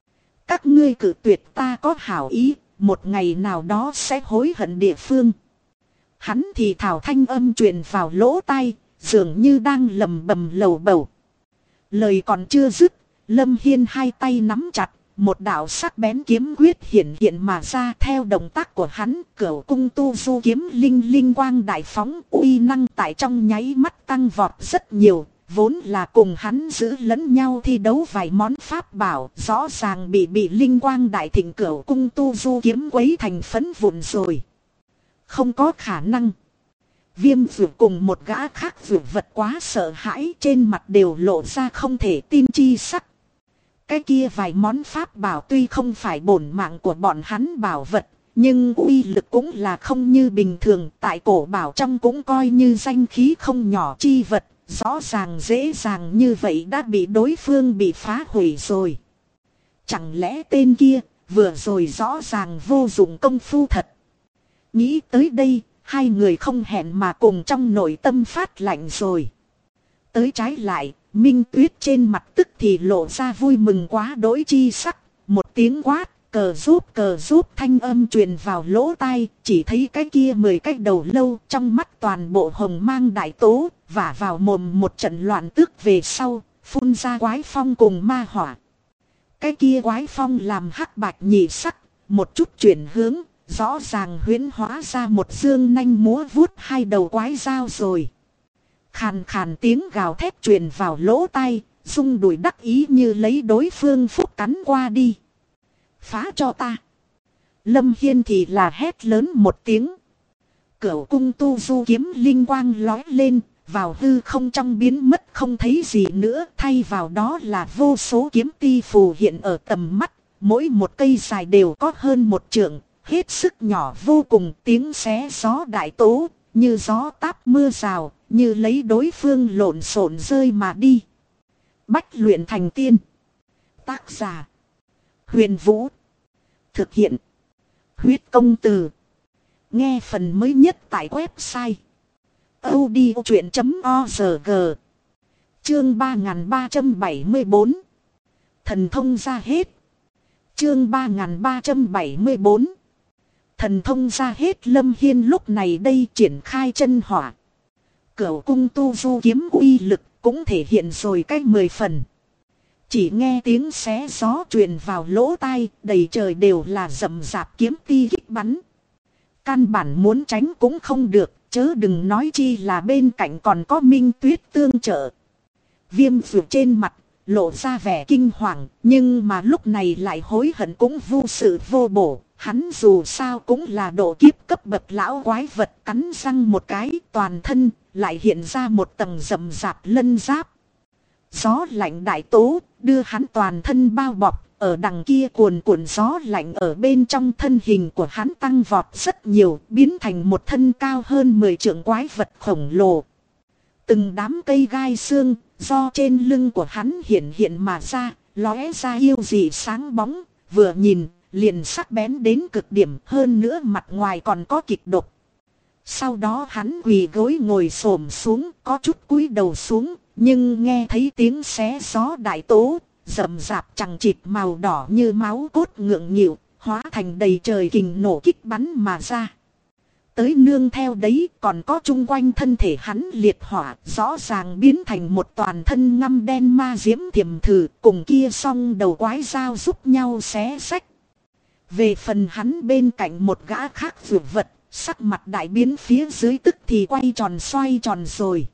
S1: Các ngươi cự tuyệt ta có hảo ý, một ngày nào đó sẽ hối hận địa phương. Hắn thì thảo thanh âm truyền vào lỗ tai, dường như đang lầm bầm lầu bầu. Lời còn chưa dứt, Lâm Hiên hai tay nắm chặt, một đạo sắc bén kiếm quyết hiện hiện mà ra. Theo động tác của hắn, Cửu Cung Tu Du kiếm linh quang đại phóng, uy năng tại trong nháy mắt tăng vọt rất nhiều. Vốn là cùng hắn giữ lẫn nhau thi đấu vài món pháp bảo, rõ ràng bị linh quang đại thịnh Cửu Cung Tu Du kiếm quấy thành phấn vụn rồi. Không có khả năng. Viêm Dụ cùng một gã khác Dụ vật quá sợ hãi, trên mặt đều lộ ra không thể tin chi sắc. Cái kia vài món pháp bảo tuy không phải bổn mạng của bọn hắn bảo vật, nhưng uy lực cũng là không như bình thường, tại cổ bảo trong cũng coi như danh khí không nhỏ chi vật, rõ ràng dễ dàng như vậy đã bị đối phương bị phá hủy rồi. Chẳng lẽ tên kia vừa rồi rõ ràng vô dụng công phu thật. Nghĩ tới đây, hai người không hẹn mà cùng trong nội tâm phát lạnh rồi. Tới trái lại, Minh Tuyết trên mặt tức thì lộ ra vui mừng quá đỗi chi sắc. Một tiếng quát, cờ giúp thanh âm truyền vào lỗ tai. Chỉ thấy cái kia 10 cái đầu lâu trong mắt toàn bộ hồng mang đại tố, vả vào mồm một trận loạn tước về sau, phun ra quái phong cùng ma hỏa. Cái kia quái phong làm hắc bạch nhị sắc, một chút chuyển hướng. Rõ ràng huyễn hóa ra một dương nanh múa vuốt hai đầu quái dao rồi. Khàn khàn tiếng gào thét truyền vào lỗ tai, rung đùi đắc ý như lấy đối phương phúc cắn qua đi. Phá cho ta. Lâm Hiên thì là hét lớn một tiếng. Cửu Cung Tu Du kiếm linh quang lói lên, vào hư không trong biến mất không thấy gì nữa. Thay vào đó là vô số kiếm ti phù hiện ở tầm mắt, mỗi một cây dài đều có hơn một trượng. Hết sức nhỏ vô cùng, tiếng xé gió đại tố, như gió táp mưa rào, như lấy đối phương lộn xộn rơi mà đi. Bách luyện thành tiên. Tác giả: Huyền Vũ. Thực hiện: Huyết Công Từ. Nghe phần mới nhất tại website audiochuyện.org. Chương 3374. Thần thông ra hết. Chương 3374. Thần thông ra hết. Lâm Hiên lúc này đây triển khai chân hỏa. Cửu Cung Tu Du kiếm uy lực cũng thể hiện rồi cách 10 phần. Chỉ nghe tiếng xé gió truyền vào lỗ tai, đầy trời đều là rậm rạp kiếm ti kích bắn. Căn bản muốn tránh cũng không được, chớ đừng nói chi là bên cạnh còn có Minh Tuyết tương trợ. Viêm Dụ trên mặt lộ ra vẻ kinh hoàng, nhưng mà lúc này lại hối hận cũng vô sự vô bổ. Hắn dù sao cũng là độ kiếp cấp bậc lão quái vật, cắn răng một cái, toàn thân lại hiện ra một tầng rậm rạp lân giáp. Gió lạnh đại tố đưa hắn toàn thân bao bọc, ở đằng kia cuồn cuộn gió lạnh ở bên trong thân hình của hắn tăng vọt rất nhiều, biến thành một thân cao hơn 10 trượng quái vật khổng lồ. Từng đám cây gai xương do trên lưng của hắn hiện mà ra, lóe ra yêu dị sáng bóng, vừa nhìn, liền sắc bén đến cực điểm, hơn nữa mặt ngoài còn có kịch độc. Sau đó hắn quỳ gối ngồi xổm xuống, có chút cúi đầu xuống, nhưng nghe thấy tiếng xé gió đại tố, rậm rạp chằng chịt màu đỏ như máu cốt ngượng nghịu, hóa thành đầy trời kình nổ kích bắn mà ra. Tới nương theo đấy còn có chung quanh thân thể hắn liệt hỏa, rõ ràng biến thành một toàn thân ngăm đen ma diễm thiểm thử, cùng kia song đầu quái dao giúp nhau xé xách. Về phần hắn bên cạnh một gã khác vượt vật, sắc mặt đại biến phía dưới tức thì quay tròn xoay tròn rồi.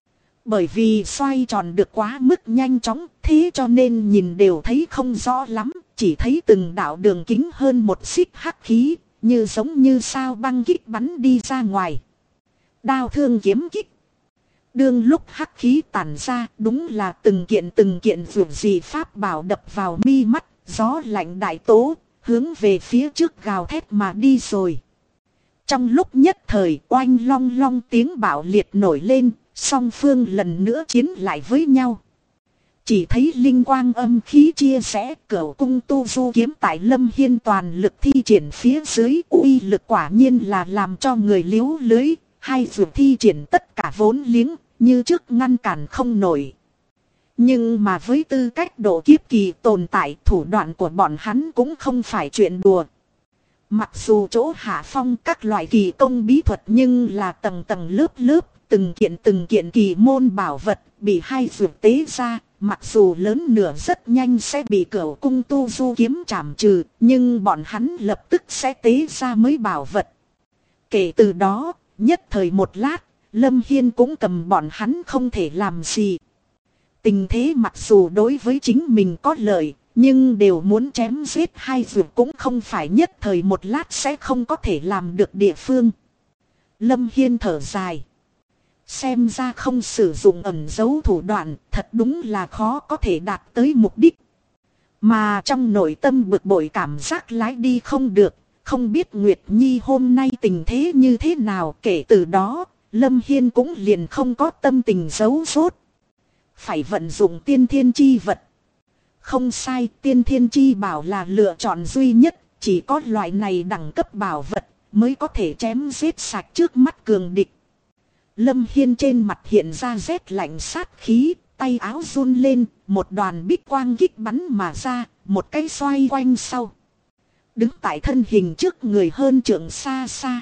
S1: Bởi vì xoay tròn được quá mức nhanh chóng, thế cho nên nhìn đều thấy không rõ lắm, chỉ thấy từng đạo đường kính hơn một xích hắc khí, như giống như sao băng kích bắn đi ra ngoài. Đao thương kiếm kích. Đương lúc hắc khí tản ra, đúng là từng kiện vượt dị pháp bảo đập vào mi mắt, gió lạnh đại tố, hướng về phía trước gào thét mà đi rồi. Trong lúc nhất thời oanh long long tiếng bạo liệt nổi lên, song phương lần nữa chiến lại với nhau. Chỉ thấy linh quang âm khí chia sẻ, cửu cung tu du kiếm tại Lâm Hiên toàn lực thi triển phía dưới, uy lực quả nhiên là làm cho người liếu lưới, hai vượt thi triển tất cả vốn liếng, như trước ngăn cản không nổi. Nhưng mà với tư cách độ kiếp kỳ tồn tại, thủ đoạn của bọn hắn cũng không phải chuyện đùa. Mặc dù chỗ hạ phong các loại kỳ công bí thuật, nhưng là tầng tầng lớp lớp, từng kiện kỳ môn bảo vật bị hai vượt tế ra, mặc dù lớn nửa rất nhanh sẽ bị cửu cung tu du kiếm trảm trừ, nhưng bọn hắn lập tức sẽ tế ra mới bảo vật. Kể từ đó, nhất thời một lát, Lâm Hiên cũng cầm bọn hắn không thể làm gì. Tình thế mặc dù đối với chính mình có lợi, nhưng đều muốn chém giết hai vượt cũng không phải nhất thời một lát sẽ không có thể làm được địa phương. Lâm Hiên thở dài. Xem ra không sử dụng ẩn dấu thủ đoạn, thật đúng là khó có thể đạt tới mục đích. Mà trong nội tâm bực bội cảm giác lái đi không được, không biết Nguyệt Nhi hôm nay tình thế như thế nào. Kể từ đó, Lâm Hiên cũng liền không có tâm tình giấu giốt. Phải vận dụng tiên thiên chi vật. Không sai, tiên thiên chi bảo là lựa chọn duy nhất, chỉ có loại này đẳng cấp bảo vật mới có thể chém giết sạch trước mắt cường địch. Lâm Hiên trên mặt hiện ra rét lạnh sát khí, tay áo run lên, một đoàn bích quang kích bắn mà ra, một cái xoay quanh sau. Đứng tại thân hình trước người hơn trượng xa xa.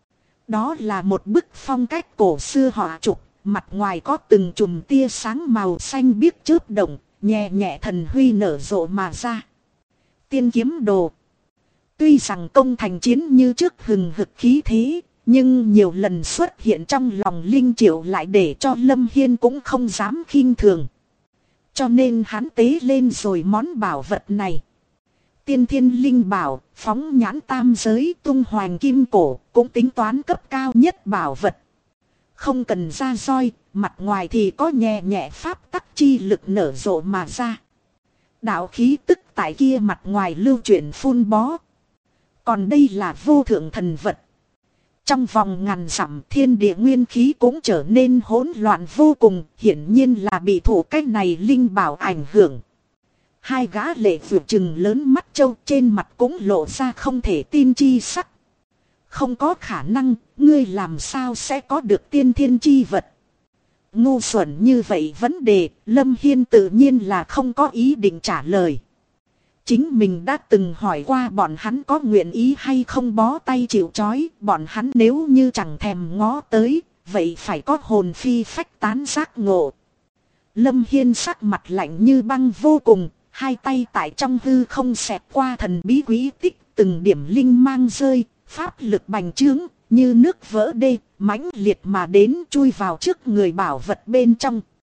S1: Đó là một bức phong cách cổ xưa họa trục, mặt ngoài có từng chùm tia sáng màu xanh biếc chớp động, nhẹ nhẹ thần huy nở rộ mà ra. Tiên kiếm đồ. Tuy rằng công thành chiến như trước hừng hực khí thế, nhưng nhiều lần xuất hiện trong lòng Linh Triệu lại để cho Lâm Hiên cũng không dám khinh thường. Cho nên hắn tế lên rồi món bảo vật này. Tiên thiên linh bảo, phóng nhãn tam giới tung hoành kim cổ, cũng tính toán cấp cao nhất bảo vật. Không cần ra roi, mặt ngoài thì có nhẹ nhẹ pháp tắc chi lực nở rộ mà ra. Đạo khí tức tại kia mặt ngoài lưu chuyển phun bó. Còn đây là vô thượng thần vật. Trong vòng ngàn dặm thiên địa nguyên khí cũng trở nên hỗn loạn vô cùng, hiển nhiên là bị thủ cách này linh bảo ảnh hưởng. Hai gã lệ vượt chừng lớn mắt trâu trên mặt cũng lộ ra không thể tin chi sắc. Không có khả năng, ngươi làm sao sẽ có được tiên thiên chi vật. Ngu xuẩn như vậy vấn đề, Lâm Hiên tự nhiên là không có ý định trả lời. Chính mình đã từng hỏi qua bọn hắn có nguyện ý hay không bó tay chịu trói, bọn hắn nếu như chẳng thèm ngó tới, vậy phải có hồn phi phách tán giác ngộ. Lâm Hiên sắc mặt lạnh như băng vô cùng, hai tay tại trong hư không xẹt qua thần bí quý tích, từng điểm linh mang rơi, pháp lực bành trướng, như nước vỡ đê, mãnh liệt mà đến chui vào trước người bảo vật bên trong.